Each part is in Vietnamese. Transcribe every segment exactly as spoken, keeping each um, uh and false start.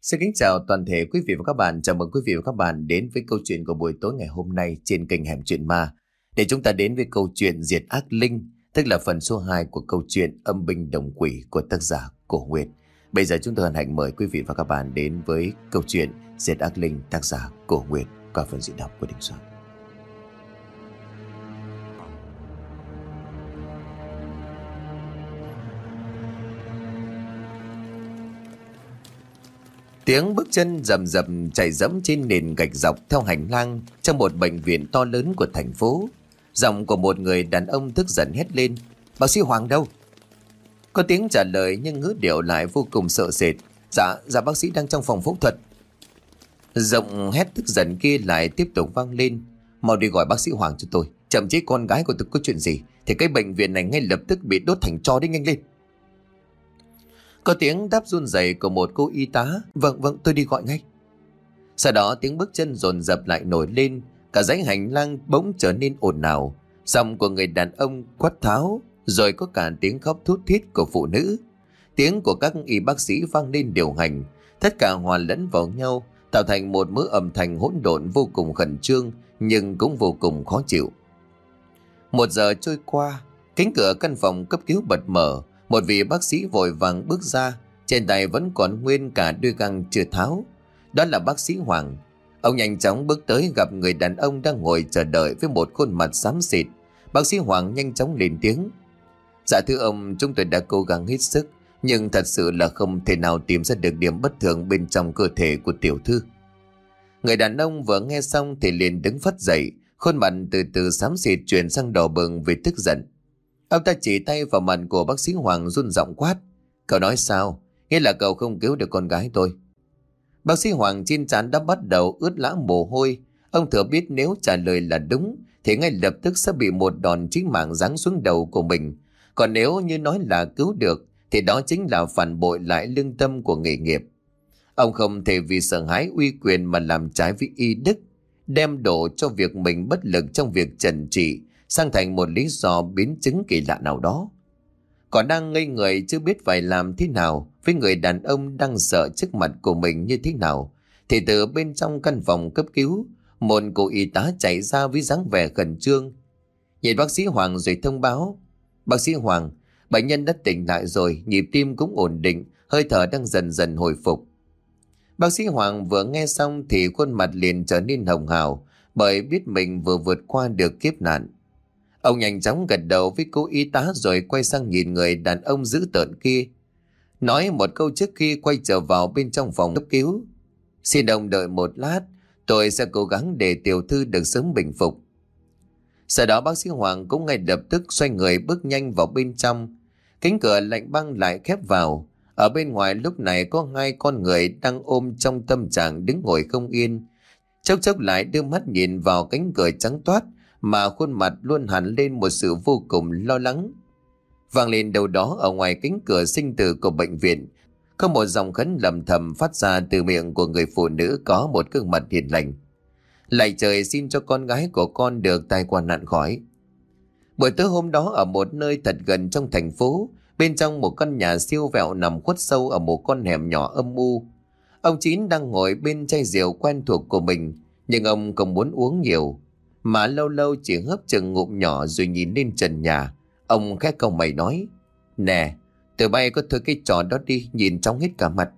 Xin kính chào toàn thể quý vị và các bạn. Chào mừng quý vị và các bạn đến với câu chuyện của buổi tối ngày hôm nay trên kênh Hẻm Chuyện Ma. Để chúng ta đến với câu chuyện Diệt Ác Linh, tức là phần số hai của câu chuyện Âm Binh Đồng Quỷ của tác giả Cổ Nguyệt. Bây giờ chúng tôi hân hạnh mời quý vị và các bạn đến với câu chuyện Diệt Ác Linh tác giả Cổ Nguyệt qua phần diễn đọc của Đình Soạn. Tiếng bước chân rầm rầm chạy dẫm trên nền gạch dọc theo hành lang trong một bệnh viện to lớn của thành phố. Giọng của một người đàn ông tức giận hét lên: "Bác sĩ Hoàng đâu?" Có tiếng trả lời nhưng ngữ điệu lại vô cùng sợ sệt: "Dạ, dạ bác sĩ đang trong phòng phẫu thuật." Giọng hét tức giận kia lại tiếp tục vang lên: "Mau đi gọi bác sĩ Hoàng cho tôi. Chậm chế con gái của tôi có chuyện gì thì cái bệnh viện này ngay lập tức bị đốt thành tro đi, nhanh lên." Có tiếng đáp run rẩy của một cô y tá: "Vâng vâng, tôi đi gọi ngay." Sau đó tiếng bước chân dồn dập lại nổi lên, cả dãy hành lang bỗng trở nên ồn ào. Giọng của người đàn ông quát tháo, rồi có cả tiếng khóc thút thít của phụ nữ. Tiếng của các y bác sĩ vang lên điều hành, tất cả hòa lẫn vào nhau, tạo thành một mớ âm thanh hỗn độn vô cùng khẩn trương nhưng cũng vô cùng khó chịu. Một giờ trôi qua, cánh cửa căn phòng cấp cứu bật mở. Một vị bác sĩ vội vàng bước ra, trên tay vẫn còn nguyên cả đôi găng chưa tháo. Đó là bác sĩ Hoàng. Ông nhanh chóng bước tới gặp người đàn ông đang ngồi chờ đợi với một khuôn mặt xám xịt. Bác sĩ Hoàng nhanh chóng lên tiếng: "Dạ thưa ông, chúng tôi đã cố gắng hết sức, nhưng thật sự là không thể nào tìm ra được điểm bất thường bên trong cơ thể của tiểu thư." Người đàn ông vừa nghe xong thì liền đứng phắt dậy, khuôn mặt từ từ xám xịt chuyển sang đỏ bừng vì tức giận. Ông ta chỉ tay vào mặt của bác sĩ Hoàng run giọng quát: "Cậu nói sao? Nghĩa là cậu không cứu được con gái tôi?" Bác sĩ Hoàng trên trán đã bắt đầu ướt lã mồ hôi. Ông thừa biết nếu trả lời là đúng thì ngay lập tức sẽ bị một đòn chí mạng giáng xuống đầu của mình. Còn nếu như nói là cứu được thì đó chính là phản bội lại lương tâm của nghề nghiệp. Ông không thể vì sợ hãi uy quyền mà làm trái với y đức, đem đổ cho việc mình bất lực trong việc trần trị sang thành một lý do biến chứng kỳ lạ nào đó. Còn đang ngây người chưa biết phải làm thế nào với người đàn ông đang sợ trước mặt của mình như thế nào, thì từ bên trong căn phòng cấp cứu, một cô y tá chạy ra với dáng vẻ khẩn trương. Nhìn bác sĩ Hoàng rồi thông báo: "Bác sĩ Hoàng, bệnh nhân đã tỉnh lại rồi, nhịp tim cũng ổn định, hơi thở đang dần dần hồi phục." Bác sĩ Hoàng vừa nghe xong thì khuôn mặt liền trở nên hồng hào, bởi biết mình vừa vượt qua được kiếp nạn. Ông nhanh chóng gật đầu với cô y tá rồi quay sang nhìn người đàn ông dữ tợn kia, nói một câu trước khi quay trở vào bên trong phòng cấp cứu: "Xin ông đợi một lát, tôi sẽ cố gắng để tiểu thư được sớm bình phục." Sau đó bác sĩ Hoàng cũng ngay lập tức xoay người bước nhanh vào bên trong. Cánh cửa lạnh băng lại khép vào. Ở bên ngoài lúc này có hai con người đang ôm trong tâm trạng đứng ngồi không yên, chốc chốc lại đưa mắt nhìn vào cánh cửa trắng toát mà khuôn mặt luôn hẳn lên một sự vô cùng lo lắng. Vang lên đâu đó ở ngoài cánh cửa sinh tử của bệnh viện, có một dòng khấn lầm thầm phát ra từ miệng của người phụ nữ có một gương mặt hiền lành: "Lạy trời, xin cho con gái của con được tai qua nạn khỏi." Buổi tối hôm đó, ở một nơi thật gần trong thành phố, bên trong một căn nhà siêu vẹo nằm khuất sâu ở một con hẻm nhỏ âm u, ông Chín đang ngồi bên chai rượu quen thuộc của mình, nhưng ông không muốn uống nhiều, mà lâu lâu chỉ hớp chừng ngụm nhỏ rồi nhìn lên trần nhà. Ông khẽ cau mày nói: "Nè, tụi bay có thôi cái trò đó đi, nhìn chóng hết cả mặt."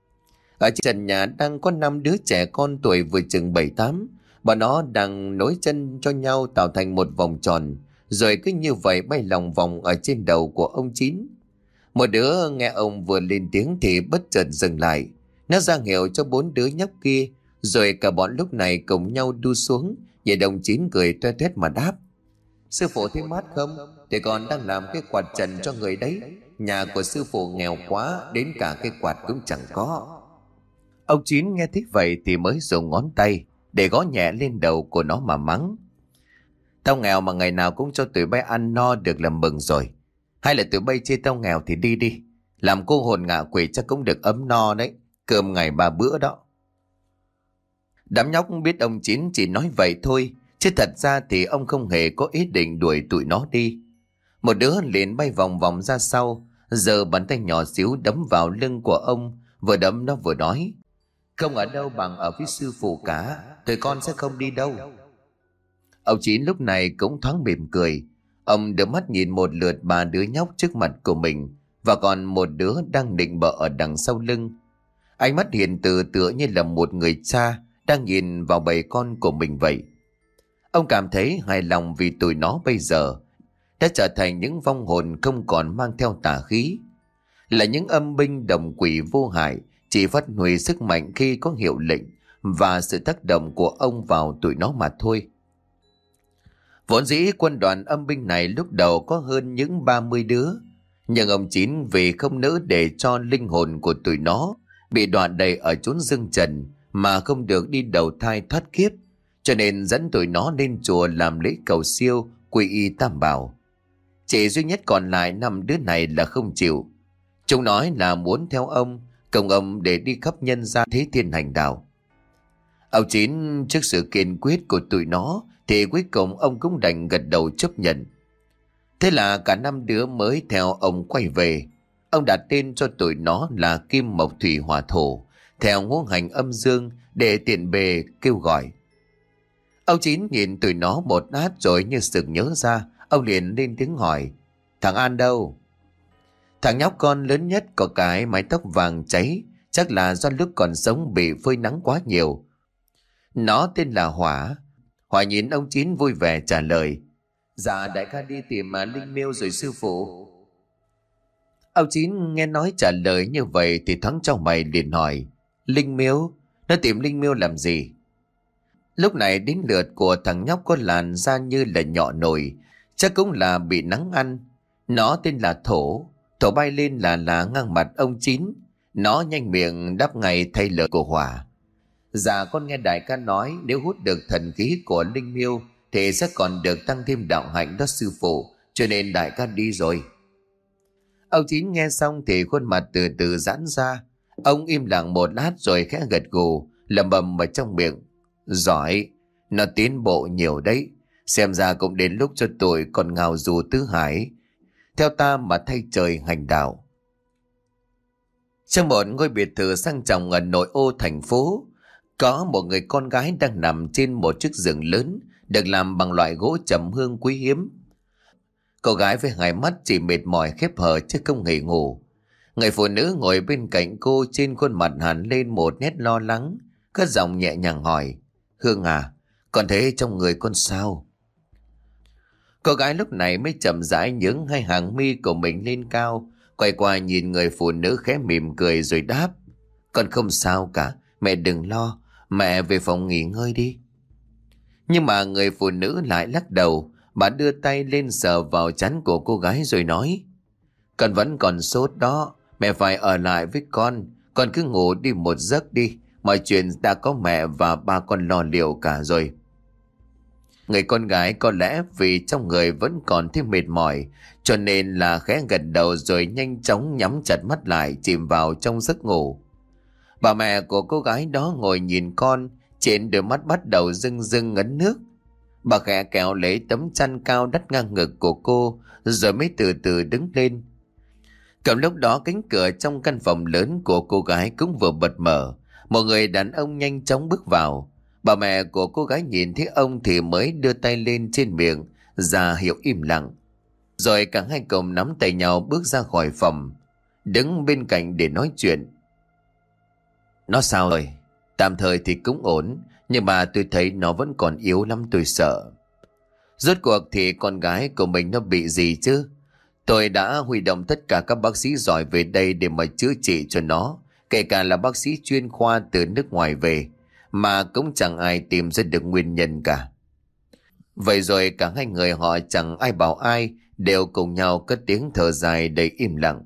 Ở trên trần nhà đang có năm đứa trẻ con tuổi vừa chừng bảy tám. Bọn nó đang nối chân cho nhau tạo thành một vòng tròn, rồi cứ như vậy bay lòng vòng ở trên đầu của ông Chín. Một đứa nghe ông vừa lên tiếng thì bất chợt dừng lại. Nó ra hiệu cho bốn đứa nhóc kia, rồi cả bọn lúc này cùng nhau đu xuống. Nhìn ông Chín cười toe toét mà đáp: "Sư phụ thấy mát không? Thì còn đang làm cái quạt trần cho người đấy. Nhà của sư phụ nghèo quá, đến cả cái quạt cũng chẳng có." Ông Chín nghe thích vậy thì mới dùng ngón tay để gõ nhẹ lên đầu của nó mà mắng: "Tao nghèo mà ngày nào cũng cho tụi bay ăn no được là mừng rồi. Hay là tụi bay chê tao nghèo thì đi đi, làm cô hồn ngạ quỷ chắc cũng được ấm no đấy, cơm ngày ba bữa đó." Đám nhóc biết ông Chín chỉ nói vậy thôi, chứ thật ra thì ông không hề có ý định đuổi tụi nó đi. Một đứa liền bay vòng vòng ra sau, giơ bàn tay nhỏ xíu đấm vào lưng của ông, vừa đấm nó vừa nói: Không ở đâu bằng ở với sư phụ cả, tụi con sẽ không đi đâu. Ông Chín lúc này cũng thoáng mỉm cười. Ông đưa mắt nhìn một lượt ba đứa nhóc trước mặt của mình, và còn một đứa đang định bợ ở đằng sau lưng. Ánh mắt hiền từ tựa như là một người cha đang nhìn vào bầy con của mình vậy. Ông cảm thấy hài lòng vì tụi nó bây giờ đã trở thành những vong hồn không còn mang theo tà khí, là những âm binh đồng quỷ vô hại, chỉ phát huy sức mạnh khi có hiệu lệnh và sự tác động của ông vào tụi nó mà thôi. Vốn dĩ quân đoàn âm binh này lúc đầu có hơn những ba mươi đứa, nhưng ông Chín vì không nỡ để cho linh hồn của tụi nó bị đoạn đầy ở chốn dương trần mà không được đi đầu thai thoát kiếp, cho nên dẫn tụi nó lên chùa làm lễ cầu siêu quy y tam bảo. Chỉ duy nhất còn lại năm đứa này là không chịu. Chúng nói là muốn theo ông, cùng ông để đi khắp nhân gian thế thiên hành đạo. Ông Chín trước sự kiên quyết của tụi nó thì cuối cùng ông cũng đành gật đầu chấp nhận. Thế là cả năm đứa mới theo ông quay về. Ông đặt tên cho tụi nó là Kim Mộc Thủy Hỏa Thổ, theo ngũ hành âm dương để tiện bề kêu gọi. Ông Chín nhìn tụi nó một lát rồi như sực nhớ ra, ông liền lên tiếng hỏi: "Thằng An đâu?" Thằng nhóc con lớn nhất có cái mái tóc vàng cháy, chắc là do lúc còn sống bị phơi nắng quá nhiều. Nó tên là Hỏa. Hỏa nhìn ông Chín vui vẻ trả lời: "Dạ đại ca đi tìm mà Linh Miêu rồi sư phụ." Ông Chín nghe nói trả lời như vậy thì thoáng trong mày liền hỏi: "Linh Miêu? Nó tìm Linh Miêu làm gì?" Lúc này đến lượt của thằng nhóc có làn da như là nhọ nồi, chắc cũng là bị nắng ăn. Nó tên là Thổ. Thổ bay lên là là ngang mặt ông Chín. Nó nhanh miệng đáp ngay thay lời của Hỏa: "Dạ con nghe đại ca nói nếu hút được thần khí của Linh Miêu thì sẽ còn được tăng thêm đạo hạnh đó sư phụ, cho nên đại ca đi rồi." Ông Chín nghe xong thì khuôn mặt từ từ giãn ra. Ông im lặng một lát rồi khẽ gật gù, lẩm bẩm ở trong miệng: "Giỏi, nó tiến bộ nhiều đấy. Xem ra cũng đến lúc cho tôi còn ngào dù tứ hải, theo ta mà thay trời hành đạo." Trong một ngôi biệt thự sang trọng ở nội ô thành phố, có một người con gái đang nằm trên một chiếc giường lớn được làm bằng loại gỗ trầm hương quý hiếm. Cô gái với hai mắt chỉ mệt mỏi khép hờ chứ không hề ngủ. Người phụ nữ ngồi bên cạnh cô, trên khuôn mặt hằn lên một nét lo lắng, cất giọng nhẹ nhàng hỏi: "Hương à, con thấy trong người con sao?" Cô gái lúc này mới chậm rãi nhướng hai hàng mi của mình lên cao, quay qua nhìn người phụ nữ khẽ mỉm cười rồi đáp: "Con không sao cả, mẹ đừng lo, mẹ về phòng nghỉ ngơi đi." Nhưng mà người phụ nữ lại lắc đầu. Bà đưa tay lên sờ vào trán của cô gái rồi nói: "Con vẫn còn sốt đó, mẹ phải ở lại với con. Con cứ ngủ đi một giấc đi, mọi chuyện đã có mẹ và ba con lo liệu cả rồi." Người con gái có lẽ vì trong người vẫn còn thêm mệt mỏi, cho nên là khẽ gật đầu rồi nhanh chóng nhắm chặt mắt lại, chìm vào trong giấc ngủ. Bà mẹ của cô gái đó ngồi nhìn con, trên đôi mắt bắt đầu rưng rưng ngấn nước. Bà khẽ kéo lấy tấm chăn cao đắt ngang ngực của cô, rồi mới từ từ đứng lên. Cầm lúc đó cánh cửa trong căn phòng lớn của cô gái cũng vừa bật mở. Một người đàn ông nhanh chóng bước vào. Bà mẹ của cô gái nhìn thấy ông thì mới đưa tay lên trên miệng ra hiệu im lặng. Rồi cả hai cùng nắm tay nhau bước ra khỏi phòng, đứng bên cạnh để nói chuyện. "Nó sao rồi?" "Tạm thời thì cũng ổn, nhưng mà tôi thấy nó vẫn còn yếu lắm, tôi sợ." "Rốt cuộc thì con gái của mình nó bị gì chứ?" "Tôi đã huy động tất cả các bác sĩ giỏi về đây để mà chữa trị cho nó, kể cả là bác sĩ chuyên khoa từ nước ngoài về, mà cũng chẳng ai tìm ra được nguyên nhân cả." Vậy rồi cả hai người họ chẳng ai bảo ai, đều cùng nhau cất tiếng thở dài đầy im lặng.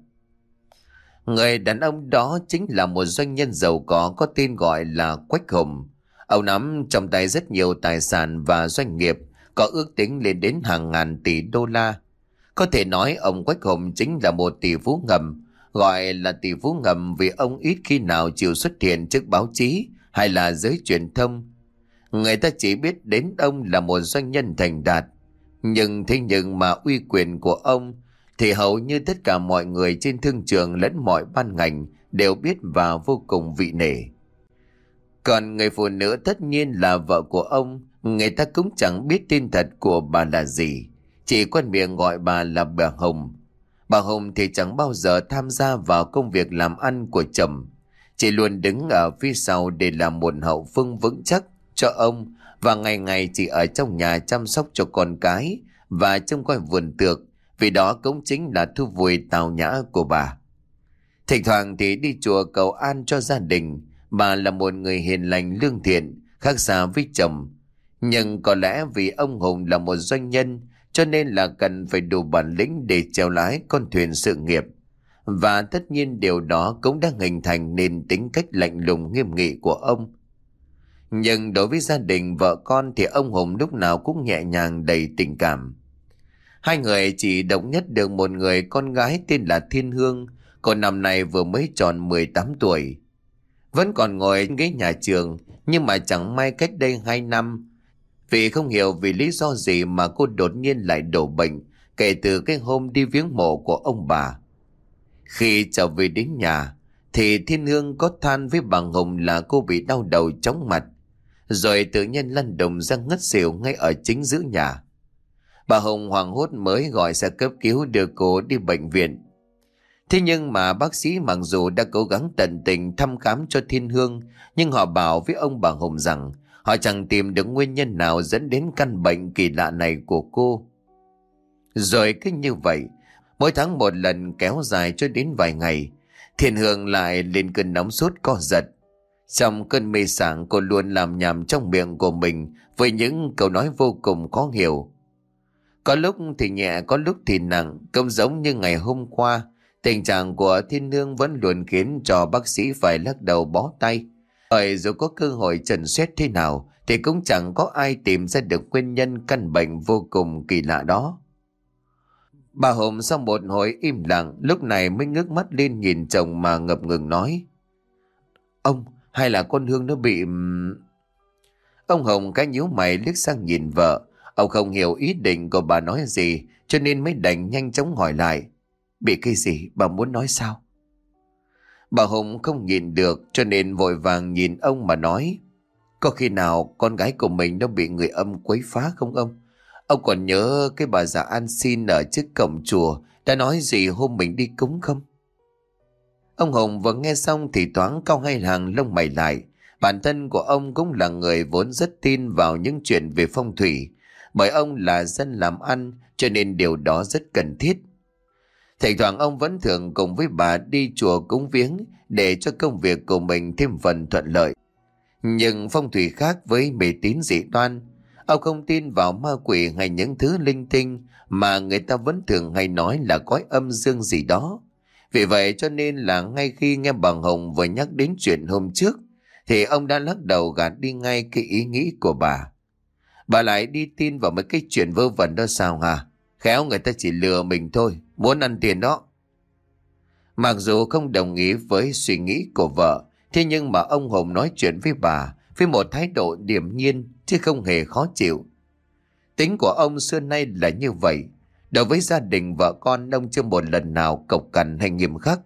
Người đàn ông đó chính là một doanh nhân giàu có có tên gọi là Quách Hùng. Ông nắm trong tay rất nhiều tài sản và doanh nghiệp có ước tính lên đến hàng ngàn tỷ đô la. Có thể nói ông Quách Hùng chính là một tỷ phú ngầm, gọi là tỷ phú ngầm vì ông ít khi nào chịu xuất hiện trước báo chí hay là giới truyền thông. Người ta chỉ biết đến ông là một doanh nhân thành đạt, nhưng thế nhưng mà uy quyền của ông thì hầu như tất cả mọi người trên thương trường lẫn mọi ban ngành đều biết và vô cùng vị nể. Còn người phụ nữ tất nhiên là vợ của ông, người ta cũng chẳng biết tên thật của bà là gì, chỉ quen miệng gọi bà là bà Hồng. Bà Hồng thì chẳng bao giờ tham gia vào công việc làm ăn của chồng, chỉ luôn đứng ở phía sau để làm một hậu phương vững chắc cho ông, và ngày ngày chỉ ở trong nhà chăm sóc cho con cái và trông coi vườn tược, vì đó cũng chính là thú vui tào nhã của bà. Thỉnh thoảng thì đi chùa cầu an cho gia đình. Bà là một người hiền lành lương thiện, khác xa với chồng. Nhưng có lẽ vì ông Hùng là một doanh nhân, cho nên là cần phải đủ bản lĩnh để chèo lái con thuyền sự nghiệp. Và tất nhiên điều đó cũng đã hình thành nên tính cách lạnh lùng nghiêm nghị của ông. Nhưng đối với gia đình vợ con thì ông Hùng lúc nào cũng nhẹ nhàng đầy tình cảm. Hai người chỉ độc nhất được một người con gái tên là Thiên Hương. Cô năm nay vừa mới tròn mười tám tuổi. Vẫn còn ngồi ghế nhà trường, nhưng mà chẳng may cách đây hai năm, vì không hiểu vì lý do gì mà cô đột nhiên lại đổ bệnh kể từ cái hôm đi viếng mộ của ông bà. Khi trở về đến nhà thì Thiên Hương có than với bà Hồng là cô bị đau đầu chóng mặt, rồi tự nhiên lăn đùng ra ngất xỉu ngay ở chính giữa nhà. Bà Hồng hoảng hốt mới gọi xe cấp cứu đưa cô đi bệnh viện. Thế nhưng mà bác sĩ mặc dù đã cố gắng tận tình thăm khám cho Thiên Hương, nhưng họ bảo với ông bà Hồng rằng họ chẳng tìm được nguyên nhân nào dẫn đến căn bệnh kỳ lạ này của cô. Rồi cứ như vậy, mỗi tháng một lần kéo dài cho đến vài ngày, Thiên Hương lại lên cơn nóng sốt co giật. Trong cơn mê sảng, cô luôn làm nhảm trong miệng của mình với những câu nói vô cùng khó hiểu. Có lúc thì nhẹ, có lúc thì nặng, cũng giống như ngày hôm qua. Tình trạng của Thiên Hương vẫn luôn khiến cho bác sĩ phải lắc đầu bó tay. Bởi dù có cơ hội chẩn xét thế nào thì cũng chẳng có ai tìm ra được nguyên nhân căn bệnh vô cùng kỳ lạ đó. Bà Hồng sau một hồi im lặng lúc này mới ngước mắt lên nhìn chồng mà ngập ngừng nói: Ông, hay là con Hương nó bị... Ông Hồng cái nhíu mày liếc sang nhìn vợ. Ông không hiểu ý định của bà nói gì, cho nên mới đành nhanh chóng hỏi lại: Bị cái gì, bà muốn nói sao? Bà Hồng không nhìn được cho nên vội vàng nhìn ông mà nói: Có khi nào con gái của mình nó bị người âm quấy phá không ông? Ông còn nhớ cái bà già ăn xin ở trước cổng chùa đã nói gì hôm mình đi cúng không? Ông Hồng vừa nghe xong thì thoáng cau hai hàng lông mày lại. Bản thân của ông cũng là người vốn rất tin vào những chuyện về phong thủy, bởi ông là dân làm ăn cho nên điều đó rất cần thiết. Thỉnh thoảng ông vẫn thường cùng với bà đi chùa cúng viếng để cho công việc của mình thêm phần thuận lợi. Nhưng phong thủy khác với mê tín dị đoan. Ông không tin vào ma quỷ hay những thứ linh tinh mà người ta vẫn thường hay nói là cõi âm dương gì đó. Vì vậy cho nên là ngay khi nghe bà Hồng vừa nhắc đến chuyện hôm trước thì ông đã lắc đầu gạt đi ngay cái ý nghĩ của bà. Bà lại đi tin vào mấy cái chuyện vớ vẩn đó sao hả? Khéo người ta chỉ lừa mình thôi, muốn ăn tiền đó. Mặc dù không đồng ý với suy nghĩ của vợ, thế nhưng mà ông Hồng nói chuyện với bà với một thái độ điềm nhiên chứ không hề khó chịu. Tính của ông xưa nay là như vậy. Đối với gia đình vợ con, ông chưa một lần nào cộc cằn hay nghiêm khắc.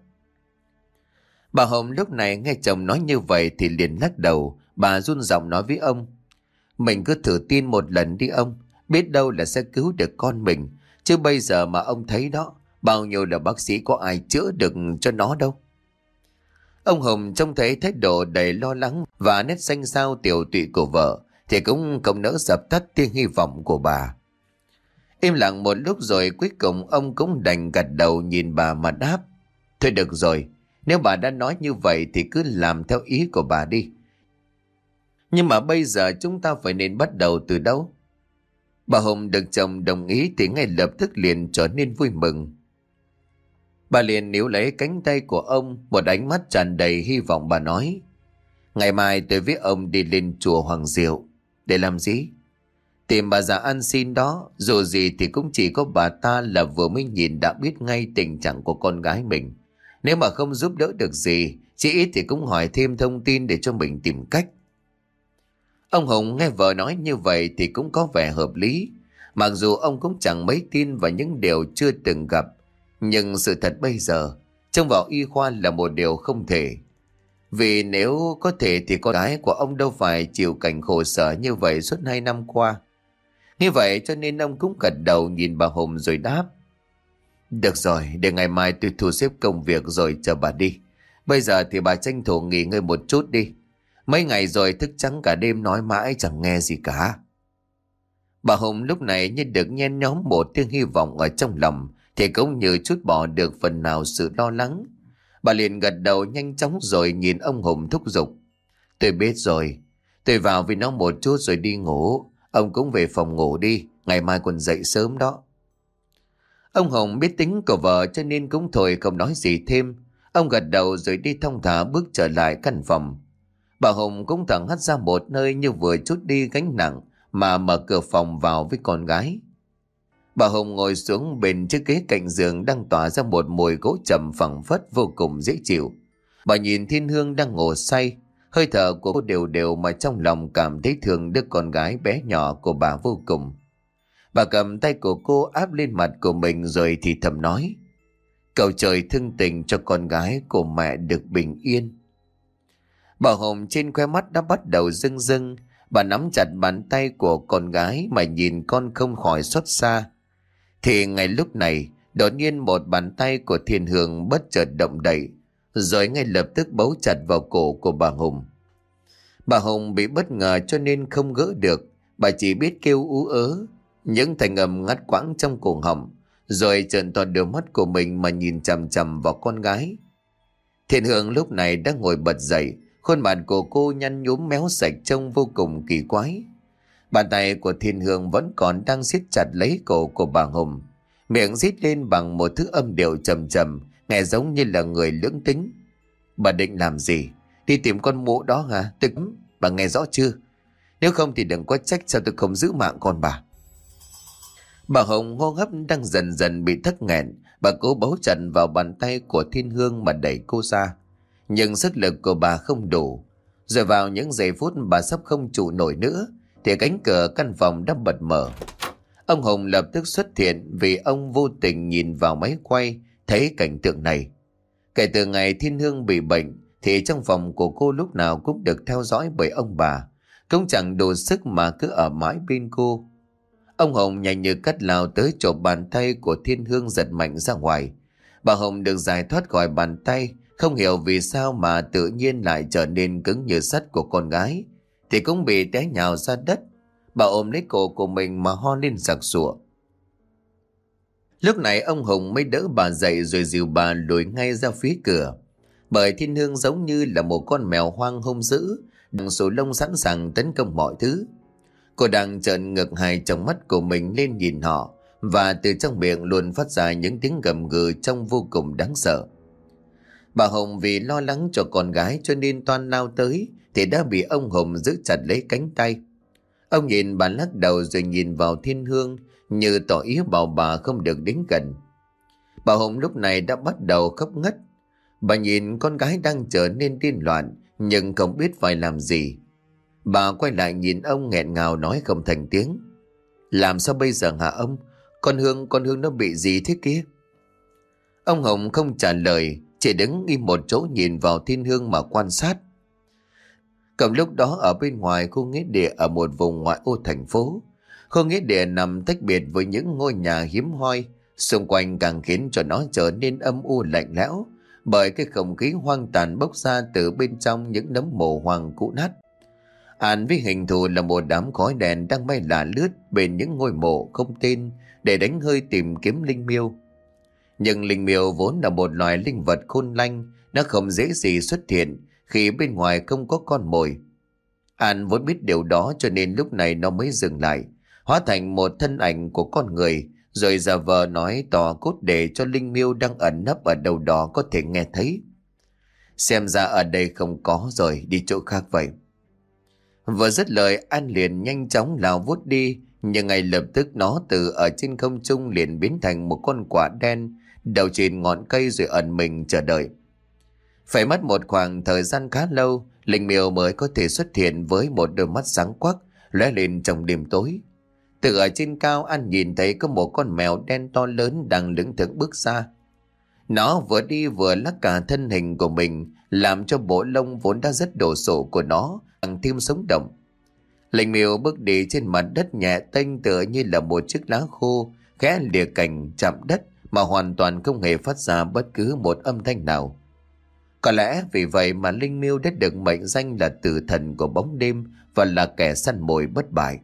Bà Hồng lúc này nghe chồng nói như vậy thì liền lắc đầu. Bà run giọng nói với ông: Mình cứ thử tin một lần đi ông, biết đâu là sẽ cứu được con mình. Chứ bây giờ mà ông thấy đó, bao nhiêu là bác sĩ có ai chữa được cho nó đâu. Ông Hồng trông thấy thái độ đầy lo lắng và nét xanh xao tiểu tụy của vợ thì cũng không nỡ dập tắt tia hy vọng của bà. Im lặng một lúc rồi cuối cùng ông cũng đành gật đầu nhìn bà mà đáp: Thôi được rồi, nếu bà đã nói như vậy thì cứ làm theo ý của bà đi. Nhưng mà bây giờ chúng ta phải nên bắt đầu từ đâu? Bà Hồng được chồng đồng ý thì ngay lập tức liền trở nên vui mừng. Bà liền níu lấy cánh tay của ông, một ánh mắt tràn đầy hy vọng. Bà nói: Ngày mai tôi với ông đi lên chùa Hoàng Diệu. Để làm gì? Tìm bà già ăn xin đó. Dù gì thì cũng chỉ có bà ta là vừa mới nhìn đã biết ngay tình trạng của con gái mình. Nếu mà không giúp đỡ được gì, chỉ ít thì cũng hỏi thêm thông tin để cho mình tìm cách. Ông Hùng nghe vợ nói như vậy thì cũng có vẻ hợp lý. Mặc dù ông cũng chẳng mấy tin vào những điều chưa từng gặp, nhưng sự thật bây giờ trông vào y khoa là một điều không thể. Vì nếu có thể thì con gái của ông đâu phải chịu cảnh khổ sở như vậy suốt hai năm qua. Như vậy cho nên ông cũng gật đầu nhìn bà Hùng rồi đáp. Được rồi, để ngày mai tôi thu xếp công việc rồi chờ bà đi. Bây giờ thì bà tranh thủ nghỉ ngơi một chút đi. Mấy ngày rồi thức trắng cả đêm nói mãi chẳng nghe gì cả. Bà Hùng lúc này như được nhen nhóm một tiếng hy vọng ở trong lòng, thì cũng như chút bỏ được phần nào sự lo lắng. Bà liền gật đầu nhanh chóng rồi nhìn ông Hùng thúc giục. Tôi biết rồi, tôi vào với nó một chút rồi đi ngủ. Ông cũng về phòng ngủ đi, ngày mai còn dậy sớm đó. Ông Hùng biết tính của vợ cho nên cũng thôi không nói gì thêm. Ông gật đầu rồi đi thong thả bước trở lại căn phòng. Bà Hùng cũng thẳng hắt ra một nơi như vừa chút đi gánh nặng mà mở cửa phòng vào với con gái. Bà Hùng ngồi xuống bên chiếc ghế cạnh giường đang tỏa ra một mùi gỗ trầm phẳng phất vô cùng dễ chịu. Bà nhìn Thiên Hương đang ngủ say, hơi thở của cô đều đều mà trong lòng cảm thấy thương đứa con gái bé nhỏ của bà vô cùng. Bà cầm tay của cô áp lên mặt của mình rồi thì thầm nói. Cầu trời thương tình cho con gái của mẹ được bình yên. Bà Hùng trên khóe mắt đã bắt đầu rưng rưng. Bà nắm chặt bàn tay của con gái mà nhìn con không khỏi xót xa. Thì ngay lúc này, đột nhiên một bàn tay của Thiên Hương bất chợt động đậy, rồi ngay lập tức bấu chặt vào cổ của bà Hùng. Bà Hùng bị bất ngờ cho nên không gỡ được. Bà chỉ biết kêu ú ớ, những thành âm ngắt quãng trong cổ họng, rồi trợn to đôi mắt của mình mà nhìn chằm chằm vào con gái. Thiên Hương lúc này đã ngồi bật dậy, khuôn mặt của cô nhăn nhúm méo sạch trông vô cùng kỳ quái. Bàn tay của Thiên Hương vẫn còn đang siết chặt lấy cổ của bà Hùng, miệng rít lên bằng một thứ âm điệu trầm trầm, nghe giống như là người lưỡng tính. Bà định làm gì? Đi tìm con mụ đó hả? Tôi cấm, bà nghe rõ chưa? Nếu không thì đừng có trách sao tôi không giữ mạng con bà. Bà Hồng hô hấp đang dần dần bị thất nghẹn. Bà cố bấu chặt vào bàn tay của Thiên Hương mà đẩy cô ra, nhưng sức lực của bà không đủ. Rồi vào những giây phút bà sắp không trụ nổi nữa thì cánh cửa căn phòng đã bật mở. Ông Hùng lập tức xuất hiện vì ông vô tình nhìn vào máy quay thấy cảnh tượng này. Kể từ ngày Thiên Hương bị bệnh thì trong phòng của cô lúc nào cũng được theo dõi bởi ông bà, cũng chẳng đủ sức mà cứ ở mãi bên cô. Ông Hùng nhanh như cắt lao tới chộp bàn tay của Thiên Hương giật mạnh ra ngoài. Bà Hồng được giải thoát khỏi bàn tay, không hiểu vì sao mà tự nhiên lại trở nên cứng như sắt của con gái, thì cũng bị té nhào ra đất. Bà ôm lấy cổ của mình mà ho lên sặc sụa. Lúc này ông Hùng mới đỡ bà dậy rồi dìu bà lùi ngay ra phía cửa. Bởi Thiên Hương giống như là một con mèo hoang hung dữ, đằng sổ lông sẵn sàng tấn công mọi thứ. Cô đang trợn ngược hai trong mắt của mình lên nhìn họ, và từ trong miệng luôn phát ra những tiếng gầm gừ trông vô cùng đáng sợ. Bà Hồng vì lo lắng cho con gái cho nên toan lao tới thì đã bị ông Hùng giữ chặt lấy cánh tay. Ông nhìn bà lắc đầu rồi nhìn vào Thiên Hương như tỏ ý bảo bà không được đến gần. Bà Hồng lúc này đã bắt đầu khóc ngất. Bà nhìn con gái đang trở nên điên loạn nhưng không biết phải làm gì. Bà quay lại nhìn ông nghẹn ngào nói không thành tiếng. Làm sao bây giờ hả ông? Con Hương, con Hương nó bị gì thế kia? Ông Hồng không trả lời, chỉ đứng im một chỗ nhìn vào Thiên Hương mà quan sát. Cầm lúc đó ở bên ngoài khu nghĩa địa ở một vùng ngoại ô thành phố. Khu nghĩa địa nằm tách biệt với những ngôi nhà hiếm hoi, xung quanh càng khiến cho nó trở nên âm u lạnh lẽo, bởi cái không khí hoang tàn bốc ra từ bên trong những nấm mồ hoang cũ nát. An với hình thù là một đám khói đèn đang bay lả lướt bên những ngôi mộ không tên để đánh hơi tìm kiếm linh miêu. Nhưng linh miêu vốn là một loài linh vật khôn lanh, nó không dễ gì xuất hiện khi bên ngoài không có con mồi. An vốn biết điều đó cho nên lúc này nó mới dừng lại, hóa thành một thân ảnh của con người, rồi giả vờ nói tỏ cốt để cho linh miêu đang ẩn nấp ở đâu đó có thể nghe thấy. Xem ra ở đây không có rồi, đi chỗ khác vậy. Vừa dứt lời, An liền nhanh chóng lao vút đi, nhưng ngay lập tức nó từ ở trên không trung liền biến thành một con quả đen, đầu trên ngọn cây rồi ẩn mình chờ đợi. Phải mất một khoảng thời gian khá lâu, linh miêu mới có thể xuất hiện với một đôi mắt sáng quắc lóe lên trong đêm tối. Từ ở trên cao, An nhìn thấy có một con mèo đen to lớn đang lững thững bước ra. Nó vừa đi vừa lắc cả thân hình của mình, làm cho bộ lông vốn đã rất đồ sộ của nó càng thêm sống động. Linh miêu bước đi trên mặt đất nhẹ tênh tựa như là một chiếc lá khô khẽ lìa cành chạm đất mà hoàn toàn không hề phát ra bất cứ một âm thanh nào. Có lẽ vì vậy mà Linh miêu đã được mệnh danh là tử thần của bóng đêm và là kẻ săn mồi bất bại.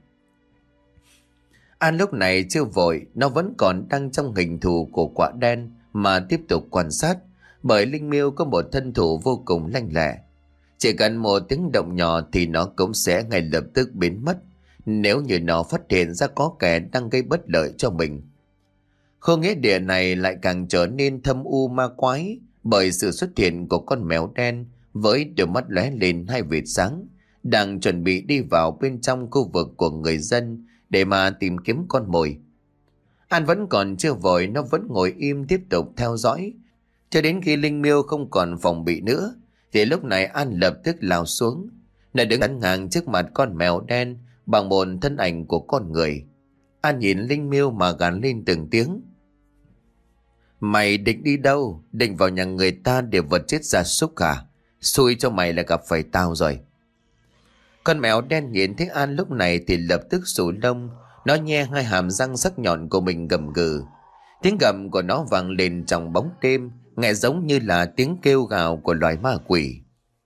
An lúc này chưa vội, nó vẫn còn đang trong hình thù của quả đen mà tiếp tục quan sát, bởi Linh miêu có một thân thủ vô cùng lanh lẹ. Chỉ cần một tiếng động nhỏ thì nó cũng sẽ ngay lập tức biến mất nếu như nó phát hiện ra có kẻ đang gây bất lợi cho mình. Khu nghĩa địa này lại càng trở nên thâm u ma quái bởi sự xuất hiện của con mèo đen với đôi mắt lóe lên hai vệt sáng, đang chuẩn bị đi vào bên trong khu vực của người dân để mà tìm kiếm con mồi. An vẫn còn chưa vội, nó vẫn ngồi im tiếp tục theo dõi cho đến khi Linh miêu không còn phòng bị nữa. Thì lúc này An lập tức lao xuống. Nó đứng chắn ngang trước mặt con mèo đen bằng một thân ảnh của con người. An nhìn Linh miêu mà gàn lên từng tiếng: "Mày định đi đâu? Định vào nhà người ta để vật chết gia súc à? Xui cho mày là gặp phải tao rồi." Con mèo đen nhìn thấy An lúc này thì lập tức sù lông. Nó nhe hai hàm răng sắc nhọn của mình gầm gừ. Tiếng gầm của nó vang lên trong bóng đêm, nghe giống như là tiếng kêu gào của loài ma quỷ.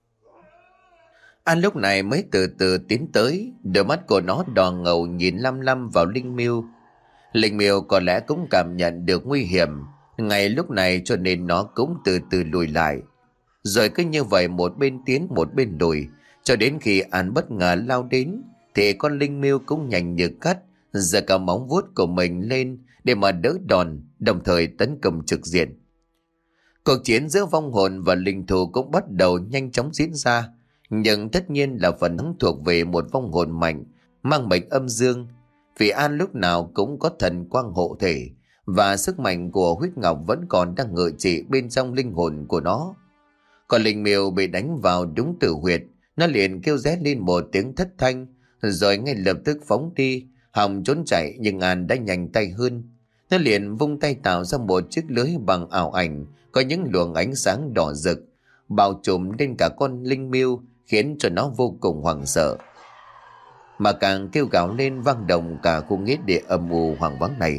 An lúc này mới từ từ tiến tới, đôi mắt của nó đỏ ngầu nhìn lăm lăm vào Linh miêu. Linh miêu có lẽ cũng cảm nhận được nguy hiểm ngay lúc này cho nên nó cũng từ từ lùi lại. Rồi cứ như vậy một bên tiến một bên lùi, cho đến khi An bất ngờ lao đến thì con Linh miêu cũng nhanh như cắt giơ cả móng vuốt của mình lên để mà đỡ đòn, đồng thời tấn công trực diện. Cuộc chiến giữa vong hồn và linh thú cũng bắt đầu nhanh chóng diễn ra, nhưng tất nhiên là phần thắng thuộc về một vong hồn mạnh, mang mệnh âm dương. Vì An lúc nào cũng có thần quang hộ thể, và sức mạnh của huyết ngọc vẫn còn đang ngự trị bên trong linh hồn của nó. Còn Linh miêu bị đánh vào đúng tử huyệt, nó liền kêu ré lên một tiếng thất thanh, rồi ngay lập tức phóng đi, hòng trốn chạy, nhưng An đã nhanh tay hơn. Nó liền vung tay tạo ra một chiếc lưới bằng ảo ảnh, có những luồng ánh sáng đỏ rực bao trùm lên cả con Linh miêu, khiến cho nó vô cùng hoảng sợ, mà càng kêu gào lên vang động cả khu nghĩa địa âm u hoang vắng này.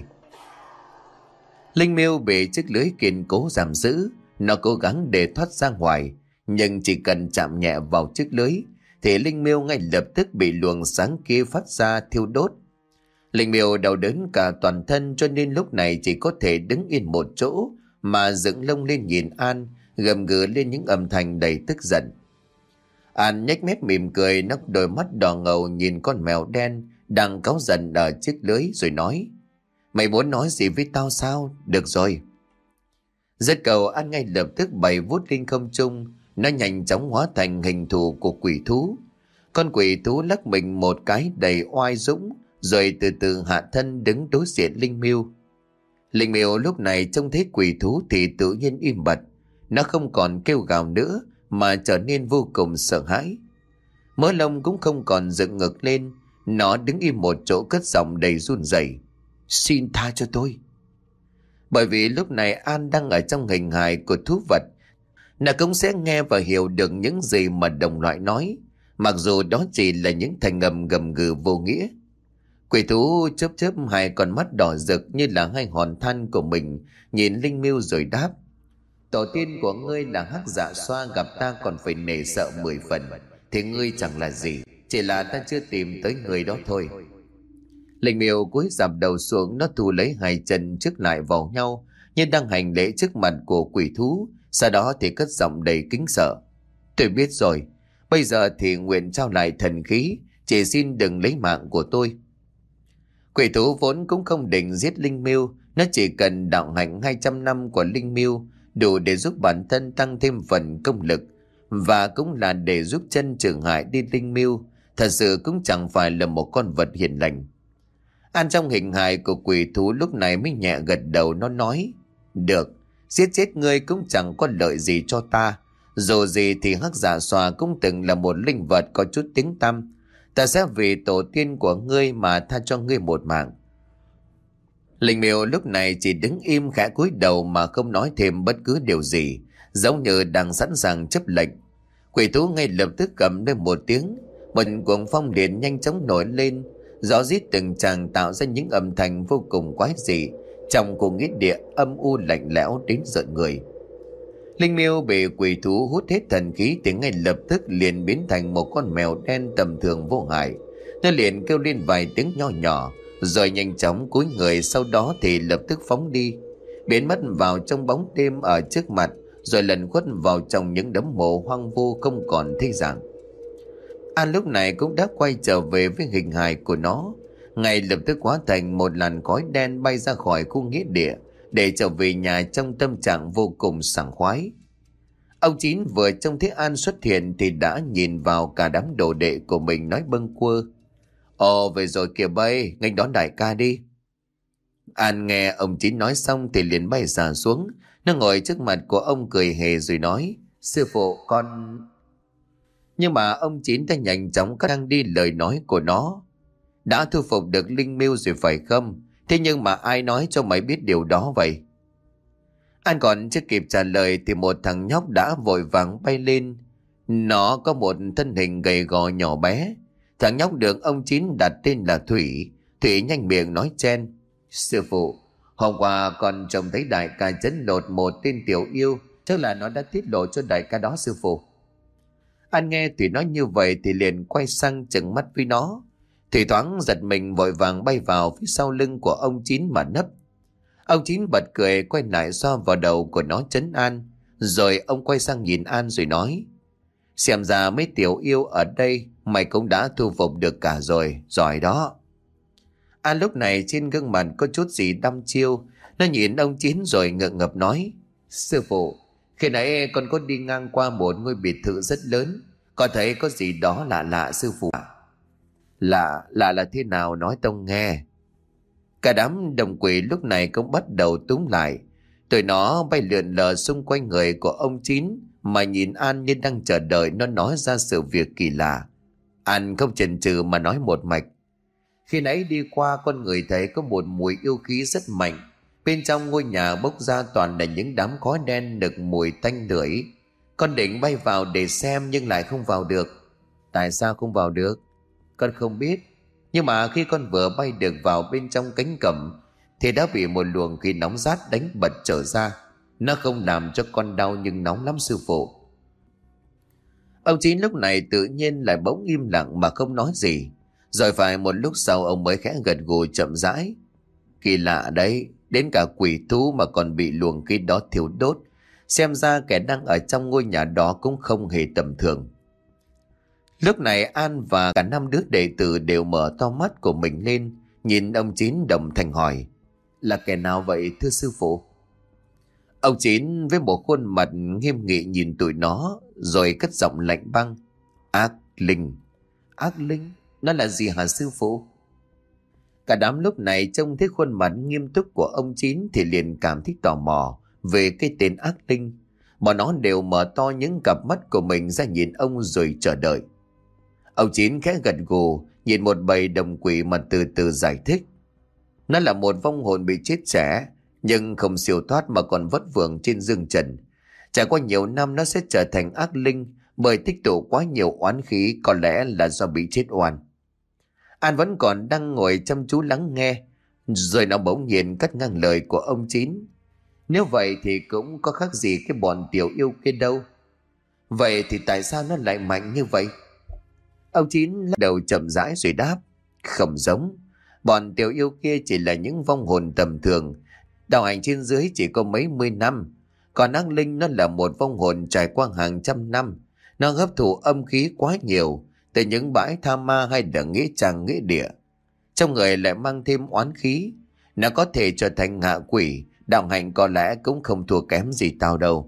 Linh miêu bị chiếc lưới kiên cố giam giữ, nó cố gắng để thoát ra ngoài, nhưng chỉ cần chạm nhẹ vào chiếc lưới thì Linh miêu ngay lập tức bị luồng sáng kia phát ra thiêu đốt. Linh miêu đau đớn cả toàn thân, cho nên lúc này chỉ có thể đứng yên một chỗ mà dựng lông lên nhìn An, gầm gừ lên những âm thanh đầy tức giận. An nhếch mép mỉm cười, nó đôi mắt đỏ ngầu nhìn con mèo đen đang cáu giận ở chiếc lưới rồi nói: "Mày muốn nói gì với tao sao? Được rồi." Dứt câu, An ngay lập tức bày vuốt lên không trung, nó nhanh chóng hóa thành hình thù của quỷ thú. Con quỷ thú lắc mình một cái đầy oai dũng, rồi từ từ hạ thân đứng đối diện Linh miêu. Linh miêu lúc này trông thấy quỷ thú thì tự nhiên im bặt, nó không còn kêu gào nữa mà trở nên vô cùng sợ hãi. Mớ lông cũng không còn dựng ngược lên, nó đứng im một chỗ cất giọng đầy run rẩy: "Xin tha cho tôi." Bởi vì lúc này An đang ở trong hình hài của thú vật, nó cũng sẽ nghe và hiểu được những gì mà đồng loại nói, mặc dù đó chỉ là những thành ngầm gầm gừ vô nghĩa. Quỷ thú chớp chớp hai con mắt đỏ rực như là hai hòn than của mình, nhìn Linh miêu rồi đáp: "Tổ tiên của ngươi là Hắc Dạ Xoa, gặp ta còn phải nể sợ mười phần, thì ngươi chẳng là gì, chỉ là ta chưa tìm tới người đó thôi." Linh miêu cúi rạp đầu xuống, nó thu lấy hai chân trước lại vào nhau như đang hành lễ trước mặt của quỷ thú, sau đó thì cất giọng đầy kính sợ: "Tôi biết rồi, bây giờ thì nguyện trao lại thần khí, chỉ xin đừng lấy mạng của tôi." Quỷ thú vốn cũng không định giết Linh miêu, nó chỉ cần đạo hạnh hai trăm năm của Linh miêu đủ để giúp bản thân tăng thêm phần công lực, và cũng là để giúp chân trường hại đi Linh miêu, thật sự cũng chẳng phải là một con vật hiền lành. An trong hình hài của quỷ thú lúc này mới nhẹ gật đầu, nó nói: "Được, giết chết ngươi cũng chẳng có lợi gì cho ta. Dù gì thì Hắc Dạ Xoa cũng từng là một linh vật có chút tiếng tăm. Ta sẽ vì tổ tiên của ngươi mà tha cho ngươi một mạng." Linh Miêu lúc này chỉ đứng im khẽ cúi đầu mà không nói thêm bất cứ điều gì, giống như đang sẵn sàng chấp lệnh. Quỷ thú ngay lập tức cầm lên một tiếng, một cuồng phong điện nhanh chóng nổi lên, gió rít từng tràng tạo ra những âm thanh vô cùng quái dị trong cùng nghĩa địa âm u lạnh lẽo đến rợn người. Linh Miêu bị quỷ thú hút hết thần khí thì ngay lập tức liền biến thành một con mèo đen tầm thường vô hại. Nó liền kêu lên vài tiếng nho nhỏ, rồi nhanh chóng cúi người, sau đó thì lập tức phóng đi, biến mất vào trong bóng đêm ở trước mặt, rồi lần khuất vào trong những đống mộ hoang vu không còn thấy dạng. An lúc này cũng đã quay trở về với hình hài của nó, ngay lập tức hóa thành một làn khói đen bay ra khỏi khu nghĩa địa để trở về nhà trong tâm trạng vô cùng sảng khoái. Ông Chín vừa trông thấy An xuất hiện thì đã nhìn vào cả đám đồ đệ của mình nói bâng quơ: Ồ, về rồi kìa bay, nghênh đón đại ca đi. An nghe ông Chín nói xong thì liền bay xả xuống. Nó ngồi trước mặt của ông cười hề rồi nói: Sư phụ con... Nhưng mà ông Chín đã nhanh chóng cắt ngang đi lời nói của nó. Đã thu phục được Linh Miêu rồi phải không? Thế nhưng mà ai nói cho mày biết điều đó vậy? An còn chưa kịp trả lời thì một thằng nhóc đã vội vàng bay lên. Nó có một thân hình gầy gò nhỏ bé. Thằng nhóc được ông Chín đặt tên là Thủy. Thủy nhanh miệng nói chen: Sư phụ, hôm qua con trông thấy đại ca chấn lột một tên tiểu yêu, chắc là nó đã tiết lộ cho đại ca đó sư phụ. An nghe Thủy nói như vậy thì liền quay sang trừng mắt với nó. Thủy thoáng giật mình vội vàng bay vào phía sau lưng của ông Chín mà nấp. Ông Chín bật cười quay lại xoa vào đầu của nó trấn an. Rồi ông quay sang nhìn An rồi nói: Xem ra mấy tiểu yêu ở đây mày cũng đã thu phục được cả rồi, giỏi đó. An lúc này trên gương mặt có chút gì đăm chiêu. Nó nhìn ông Chín rồi ngượng ngập nói: Sư phụ, khi nãy con có đi ngang qua một ngôi biệt thự rất lớn, có thấy có gì đó lạ lạ sư phụ ạ. Lạ, lạ là thế nào nói tông nghe. Cả đám đồng quỷ lúc này cũng bắt đầu túm lại. Tụi nó bay lượn lờ xung quanh người của ông Chín mà nhìn An như đang chờ đợi nó nói ra sự việc kỳ lạ. An không chần chừ mà nói một mạch: Khi nãy đi qua con người thấy có một mùi yêu khí rất mạnh. Bên trong ngôi nhà bốc ra toàn là những đám khói đen nực mùi tanh lưỡi. Con định bay vào để xem nhưng lại không vào được. Tại sao không vào được? Con không biết. Nhưng mà khi con vừa bay được vào bên trong cánh cổng thì đã bị một luồng khí nóng rát đánh bật trở ra. Nó không làm cho con đau nhưng nóng lắm sư phụ. Ông Chín lúc này tự nhiên lại bỗng im lặng mà không nói gì. Rồi phải một lúc sau ông mới khẽ gật gù chậm rãi: Kỳ lạ đấy, đến cả quỷ thú mà còn bị luồng khí đó thiêu đốt. Xem ra kẻ đang ở trong ngôi nhà đó cũng không hề tầm thường. Lúc này An và cả năm đứa đệ tử đều mở to mắt của mình lên, nhìn ông Chín đồng thanh hỏi: Là kẻ nào vậy thưa sư phụ? Ông Chín với một khuôn mặt nghiêm nghị nhìn tụi nó rồi cất giọng lạnh băng: Ác linh. Ác linh? Nó là gì hả sư phụ? Cả đám lúc này trông thấy khuôn mặt nghiêm túc của ông Chín thì liền cảm thấy tò mò về cái tên ác linh. Bọn nó đều mở to những cặp mắt của mình ra nhìn ông rồi chờ đợi. Ông Chín khẽ gật gù nhìn một bầy đồng quỷ mà từ từ giải thích: Nó là một vong hồn bị chết trẻ, nhưng không siêu thoát mà còn vất vưởng trên dương trần. Trải qua nhiều năm nó sẽ trở thành ác linh bởi tích tụ quá nhiều oán khí, có lẽ là do bị chết oan. An vẫn còn đang ngồi chăm chú lắng nghe, rồi nó bỗng nhiên cắt ngang lời của ông Chín: Nếu vậy thì cũng có khác gì cái bọn tiểu yêu kia đâu. Vậy thì tại sao nó lại mạnh như vậy? Ông Chín lắc đầu chậm rãi rồi đáp: Không giống. Bọn tiểu yêu kia chỉ là những vong hồn tầm thường, đạo hành trên dưới chỉ có mấy mươi năm. Còn ác linh nó là một vong hồn trải qua hàng trăm năm. Nó hấp thụ âm khí quá nhiều từ những bãi tha ma hay là nghĩa trang nghĩa địa. Trong người lại mang thêm oán khí. Nó có thể trở thành ngạ quỷ, đạo hành có lẽ cũng không thua kém gì tao đâu.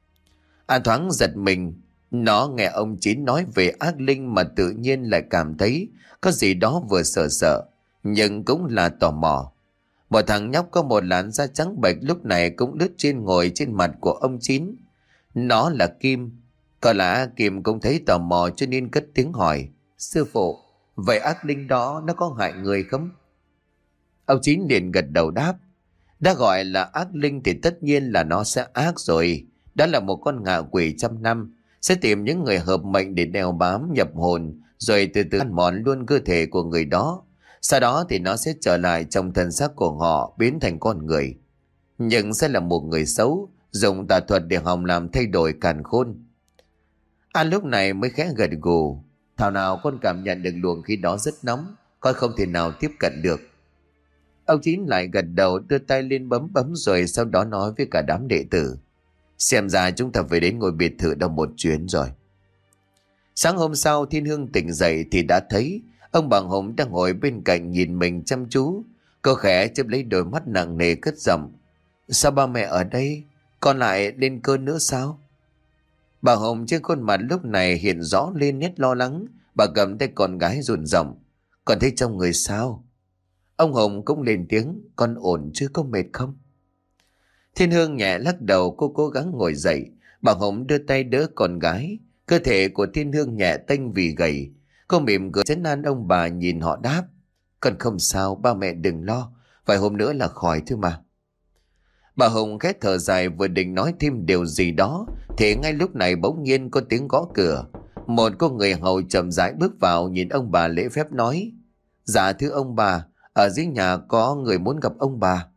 An thoáng giật mình. Nó nghe ông Chín nói về ác linh mà tự nhiên lại cảm thấy có gì đó vừa sợ sợ, nhưng cũng là tò mò. Một thằng nhóc có một làn da trắng bệch lúc này cũng lướt trên ngồi trên mặt của ông Chín. Nó là Kim. Có lẽ Kim cũng thấy tò mò cho nên cất tiếng hỏi: Sư phụ, vậy ác linh đó nó có hại người không? Ông Chín liền gật đầu đáp. Đã gọi là ác linh thì tất nhiên là nó sẽ ác rồi. Đó là một con ngạ quỷ trăm năm, sẽ tìm những người hợp mệnh để đeo bám nhập hồn, rồi từ từ ăn mòn luôn cơ thể của người đó. Sau đó thì nó sẽ trở lại trong thân xác của họ, biến thành con người. Nhưng sẽ là một người xấu, dùng tà thuật để hòng làm thay đổi càn khôn. An lúc này mới khẽ gật gù. Thảo nào con cảm nhận được luồng khí đó rất nóng, con không thể nào tiếp cận được. Ông Chín lại gật đầu, đưa tay lên bấm bấm, rồi sau đó nói với cả đám đệ tử. Xem ra chúng ta phải đến ngôi biệt thự đâu một chuyến rồi. Sáng hôm sau Thiên Hương tỉnh dậy thì đã thấy ông Bằng Hùng đang ngồi bên cạnh nhìn mình chăm chú. Cô khẽ chớp lấy đôi mắt nặng nề cất giọng. Sao ba mẹ ở đây? Con lại lên cơn nữa sao? Bà Hồng trên khuôn mặt lúc này hiện rõ lên nét lo lắng. Bà cầm tay con gái run giọng. Con thấy trong người sao? Ông Hồng cũng lên tiếng. Con ổn chứ, có mệt không? Thiên Hương nhẹ lắc đầu, cô cố gắng ngồi dậy. Bà Hồng đưa tay đỡ con gái. Cơ thể của Thiên Hương nhẹ tênh vì gầy. Cô mỉm cười trấn an ông bà, nhìn họ đáp. Con không sao, ba mẹ đừng lo. Vài hôm nữa là khỏi thôi mà. Bà Hồng khẽ thở dài, vừa định nói thêm điều gì đó thì ngay lúc này bỗng nhiên có tiếng gõ cửa. Một cô người hầu chậm rãi bước vào, nhìn ông bà lễ phép nói. Dạ thưa ông bà, ở dưới nhà có người muốn gặp ông bà.